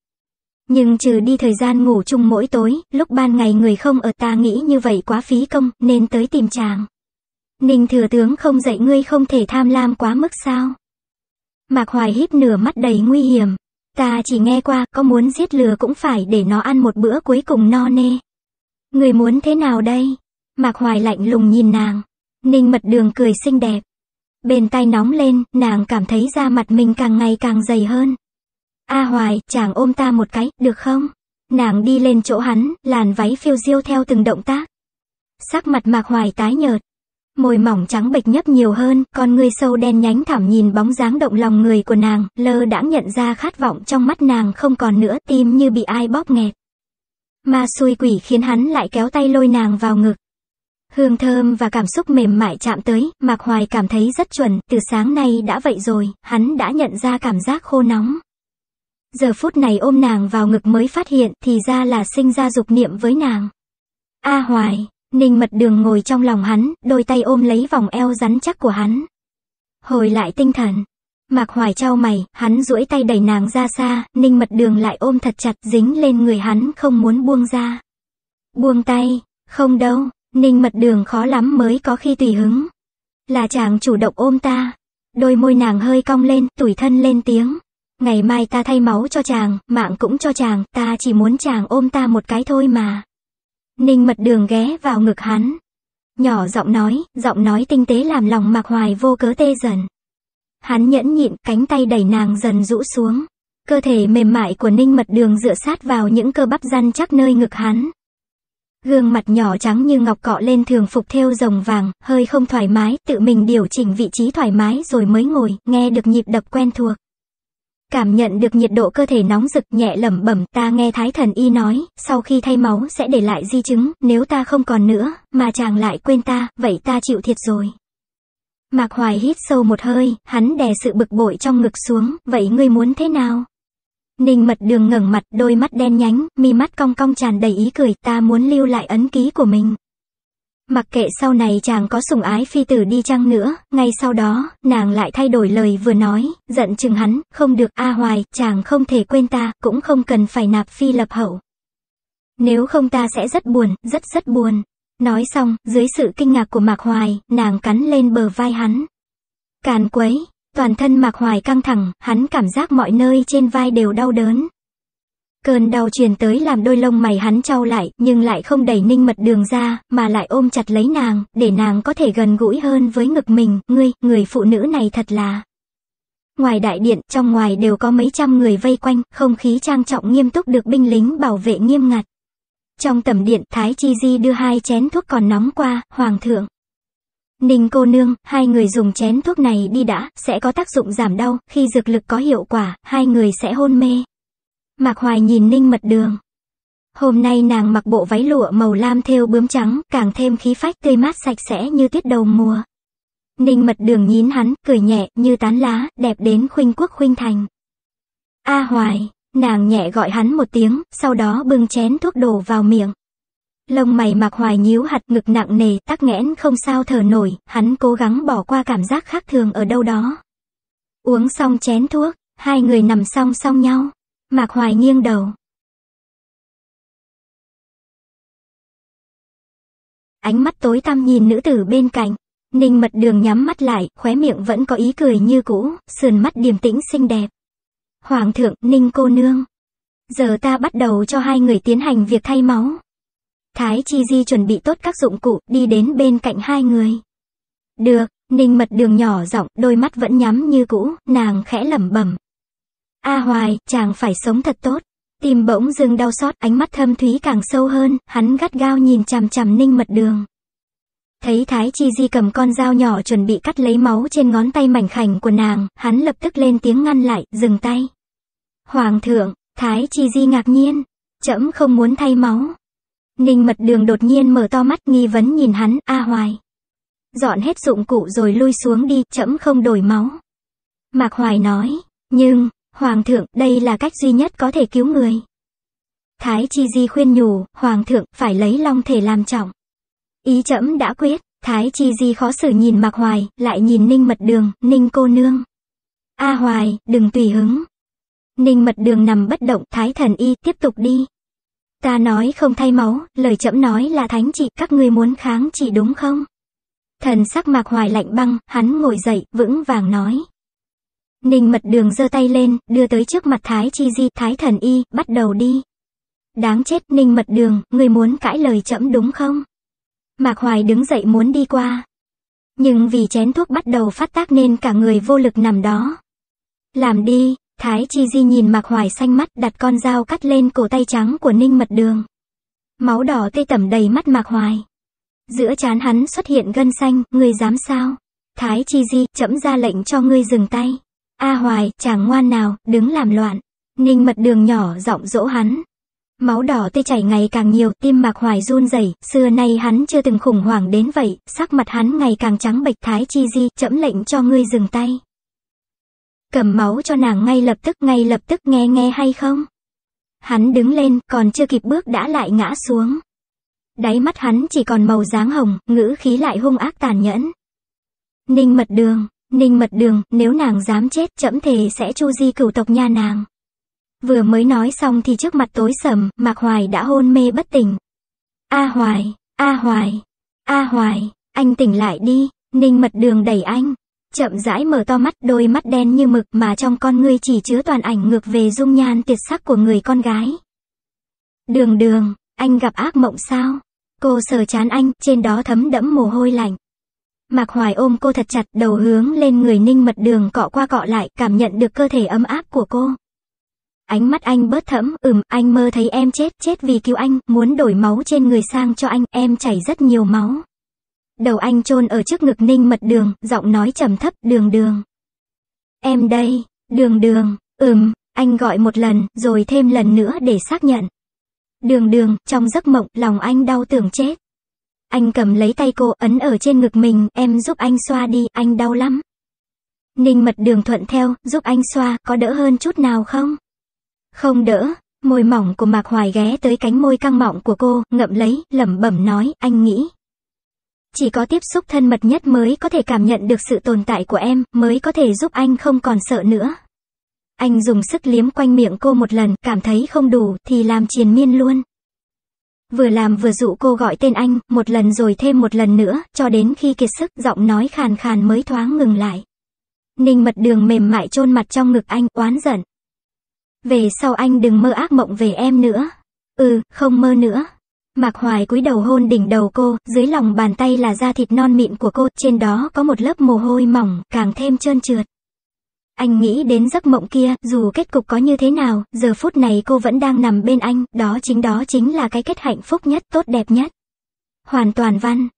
Speaker 1: Nhưng trừ đi thời gian ngủ chung mỗi tối, lúc ban ngày người không ở, ta nghĩ như vậy quá phí công, nên tới tìm chàng. Ninh thừa tướng không dạy ngươi không thể tham lam quá mức sao? Mạc Hoài híp nửa mắt đầy nguy hiểm. Ta chỉ nghe qua, có muốn giết lừa cũng phải để nó ăn một bữa cuối cùng no nê. Người muốn thế nào đây? Mạc Hoài lạnh lùng nhìn nàng. Ninh Mật Đường cười xinh đẹp. Bên tai nóng lên, nàng cảm thấy da mặt mình càng ngày càng dày hơn. A Hoài, chàng ôm ta một cái, được không? Nàng đi lên chỗ hắn, làn váy phiêu diêu theo từng động tác. Sắc mặt Mạc Hoài tái nhợt. Môi mỏng trắng bệch nhấp nhiều hơn, con ngươi sâu đen nhánh thẳm nhìn bóng dáng động lòng người của nàng, lơ đãng nhận ra khát vọng trong mắt nàng không còn nữa, tim như bị ai bóp nghẹt. Ma xui quỷ khiến hắn lại kéo tay lôi nàng vào ngực. Hương thơm và cảm xúc mềm mại chạm tới, Mạc Hoài cảm thấy rất chuẩn, từ sáng nay đã vậy rồi, hắn đã nhận ra cảm giác khô nóng. Giờ phút này ôm nàng vào ngực mới phát hiện, thì ra là sinh ra dục niệm với nàng. A Hoài. Ninh Mật Đường ngồi trong lòng hắn, đôi tay ôm lấy vòng eo rắn chắc của hắn. Hồi lại tinh thần. Mạc Hoài chau mày, hắn duỗi tay đẩy nàng ra xa, Ninh Mật Đường lại ôm thật chặt dính lên người hắn không muốn buông ra. Buông tay, không đâu, Ninh Mật Đường khó lắm mới có khi tùy hứng. Là chàng chủ động ôm ta. Đôi môi nàng hơi cong lên, tủi thân lên tiếng. Ngày mai ta thay máu cho chàng, mạng cũng cho chàng, ta chỉ muốn chàng ôm ta một cái thôi mà. Ninh Mật Đường ghé vào ngực hắn. Nhỏ giọng nói, giọng nói tinh tế làm lòng Mạc Hoài vô cớ tê dần. Hắn nhẫn nhịn, cánh tay đẩy nàng dần rũ xuống. Cơ thể mềm mại của Ninh Mật Đường dựa sát vào những cơ bắp rắn chắc nơi ngực hắn. Gương mặt nhỏ trắng như ngọc cọ lên thường phục thêu rồng vàng, hơi không thoải mái, tự mình điều chỉnh vị trí thoải mái rồi mới ngồi, nghe được nhịp đập quen thuộc. Cảm nhận được nhiệt độ cơ thể nóng rực, nhẹ lẩm bẩm, ta nghe Thái Thần Y nói, sau khi thay máu sẽ để lại di chứng, nếu ta không còn nữa, mà chàng lại quên ta, vậy ta chịu thiệt rồi. Mạc Hoài hít sâu một hơi, hắn đè sự bực bội trong ngực xuống, vậy ngươi muốn thế nào? Ninh Mật Đường ngẩng mặt, đôi mắt đen nhánh, mi mắt cong cong tràn đầy ý cười, ta muốn lưu lại ấn ký của mình. Mặc kệ sau này chàng có sủng ái phi tử đi chăng nữa, ngay sau đó, nàng lại thay đổi lời vừa nói, giận chừng hắn, không được, A Hoài, chàng không thể quên ta, cũng không cần phải nạp phi lập hậu. Nếu không ta sẽ rất buồn, rất rất buồn. Nói xong, dưới sự kinh ngạc của Mạc Hoài, nàng cắn lên bờ vai hắn. Càn quấy, toàn thân Mạc Hoài căng thẳng, hắn cảm giác mọi nơi trên vai đều đau đớn. Cơn đau truyền tới làm đôi lông mày hắn chau lại, nhưng lại không đẩy Ninh Mật Đường ra, mà lại ôm chặt lấy nàng, để nàng có thể gần gũi hơn với ngực mình. Ngươi, người phụ nữ này thật là... Ngoài đại điện, trong ngoài đều có mấy trăm người vây quanh, không khí trang trọng nghiêm túc được binh lính bảo vệ nghiêm ngặt. Trong tầm điện, Thái Chi Di đưa hai chén thuốc còn nóng qua, Hoàng thượng. Ninh cô nương, hai người dùng chén thuốc này đi đã, sẽ có tác dụng giảm đau, khi dược lực có hiệu quả, hai người sẽ hôn mê. Mạc Hoài nhìn Ninh Mật Đường. Hôm nay nàng mặc bộ váy lụa màu lam thêu bướm trắng, càng thêm khí phách tươi mát sạch sẽ như tuyết đầu mùa. Ninh Mật Đường nhín hắn, cười nhẹ, như tán lá, đẹp đến khuynh quốc khuynh thành. A Hoài, nàng nhẹ gọi hắn một tiếng, sau đó bưng chén thuốc đổ vào miệng. Lông mày Mạc Hoài nhíu hạt, ngực nặng nề, tắc nghẽn không sao thở nổi, hắn cố gắng bỏ qua cảm giác khác thường ở đâu đó. Uống xong chén thuốc, hai người nằm song song nhau. Mạc Hoài nghiêng đầu. Ánh mắt tối tăm nhìn nữ tử bên cạnh. Ninh Mật Đường nhắm mắt lại, khóe miệng vẫn có ý cười như cũ, sườn mắt điềm tĩnh xinh đẹp. Hoàng thượng, Ninh cô nương. Giờ ta bắt đầu cho hai người tiến hành việc thay máu. Thái Chi Di chuẩn bị tốt các dụng cụ, đi đến bên cạnh hai người. Được, Ninh Mật Đường nhỏ giọng, đôi mắt vẫn nhắm như cũ, nàng khẽ lẩm bẩm. A Hoài, chàng phải sống thật tốt. Tim bỗng dưng đau xót, ánh mắt thâm thúy càng sâu hơn, hắn gắt gao nhìn chằm chằm Ninh Mật Đường. Thấy Thái Chi Di cầm con dao nhỏ chuẩn bị cắt lấy máu trên ngón tay mảnh khảnh của nàng, hắn lập tức lên tiếng ngăn lại, dừng tay. Hoàng thượng, Thái Chi Di ngạc nhiên, trẫm không muốn thay máu. Ninh Mật Đường đột nhiên mở to mắt nghi vấn nhìn hắn, A Hoài. Dọn hết dụng cụ rồi lui xuống đi, trẫm không đổi máu. Mạc Hoài nói, nhưng... Hoàng thượng, đây là cách duy nhất có thể cứu người. Thái Chi Di khuyên nhủ, Hoàng thượng, phải lấy long thể làm trọng. Ý trẫm đã quyết. Thái Chi Di khó xử nhìn Mạc Hoài, lại nhìn Ninh Mật Đường, Ninh cô nương. A Hoài, đừng tùy hứng. Ninh Mật Đường nằm bất động, Thái Thần Y, tiếp tục đi. Ta nói không thay máu, lời trẫm nói là thánh trị, các ngươi muốn kháng chỉ đúng không? Thần sắc Mạc Hoài lạnh băng, hắn ngồi dậy, vững vàng nói. Ninh Mật Đường giơ tay lên, đưa tới trước mặt Thái Chi Di, Thái Thần Y, bắt đầu đi. Đáng chết, Ninh Mật Đường, ngươi muốn cãi lời trẫm đúng không? Mạc Hoài đứng dậy muốn đi qua. Nhưng vì chén thuốc bắt đầu phát tác nên cả người vô lực nằm đó. Làm đi, Thái Chi Di nhìn Mạc Hoài xanh mắt, đặt con dao cắt lên cổ tay trắng của Ninh Mật Đường. Máu đỏ tê tẩm đầy mắt Mạc Hoài. Giữa trán hắn xuất hiện gân xanh, ngươi dám sao? Thái Chi Di, trẫm ra lệnh cho ngươi dừng tay. A Hoài, chàng ngoan nào, đứng làm loạn. Ninh Mật Đường nhỏ giọng dỗ hắn. Máu đỏ tê chảy ngày càng nhiều, tim Mạc Hoài run rẩy, xưa nay hắn chưa từng khủng hoảng đến vậy, sắc mặt hắn ngày càng trắng bệch. Thái Chi Di, trẫm lệnh cho ngươi dừng tay. Cầm máu cho nàng ngay lập tức, ngay lập tức, nghe nghe hay không? Hắn đứng lên, còn chưa kịp bước đã lại ngã xuống. Đáy mắt hắn chỉ còn màu dáng hồng, ngữ khí lại hung ác tàn nhẫn. Ninh Mật Đường, Ninh Mật Đường, nếu nàng dám chết, trẫm thề sẽ chu di cửu tộc nhà nàng. Vừa mới nói xong thì trước mặt tối sầm, Mạc Hoài đã hôn mê bất tỉnh. A Hoài, A Hoài, A Hoài, anh tỉnh lại đi. Ninh Mật Đường đẩy anh, chậm rãi mở to mắt, đôi mắt đen như mực mà trong con ngươi chỉ chứa toàn ảnh ngược về dung nhan tuyệt sắc của người con gái. Đường Đường, anh gặp ác mộng sao? Cô sờ trán anh, trên đó thấm đẫm mồ hôi lạnh. Mạc Hoài ôm cô thật chặt, đầu hướng lên người Ninh Mật Đường cọ qua cọ lại, cảm nhận được cơ thể ấm áp của cô. Ánh mắt anh bớt thẫm, ừm, anh mơ thấy em chết, chết vì cứu anh, muốn đổi máu trên người sang cho anh, em chảy rất nhiều máu. Đầu anh chôn ở trước ngực Ninh Mật Đường, giọng nói trầm thấp, Đường Đường. Em đây, Đường Đường, Ừm, anh gọi một lần, rồi thêm lần nữa để xác nhận. Đường đường, trong giấc mộng, lòng anh đau tưởng chết. Anh cầm lấy tay cô, ấn ở trên ngực mình, em giúp anh xoa đi, anh đau lắm. Ninh Mật Đường thuận theo, giúp anh xoa, có đỡ hơn chút nào không? Không đỡ. Môi mỏng của Mạc Hoài ghé tới cánh môi căng mọng của cô, ngậm lấy, lẩm bẩm nói, anh nghĩ. Chỉ có tiếp xúc thân mật nhất mới có thể cảm nhận được sự tồn tại của em, mới có thể giúp anh không còn sợ nữa. Anh dùng sức liếm quanh miệng cô một lần, cảm thấy không đủ, thì làm triền miên luôn. Vừa làm vừa dụ cô gọi tên anh, một lần rồi thêm một lần nữa, cho đến khi kiệt sức, giọng nói khàn khàn mới thoáng ngừng lại. Ninh Mật Đường mềm mại chôn mặt trong ngực anh, oán giận. Về sau anh đừng mơ ác mộng về em nữa. Ừ, không mơ nữa. Mạc Hoài cúi đầu hôn đỉnh đầu cô, dưới lòng bàn tay là da thịt non mịn của cô, trên đó có một lớp mồ hôi mỏng, càng thêm trơn trượt. Anh nghĩ đến giấc mộng kia, dù kết cục có như thế nào, giờ phút này cô vẫn đang nằm bên anh, đó chính đó chính là cái kết hạnh phúc nhất, tốt đẹp nhất. Hoàn toàn văn.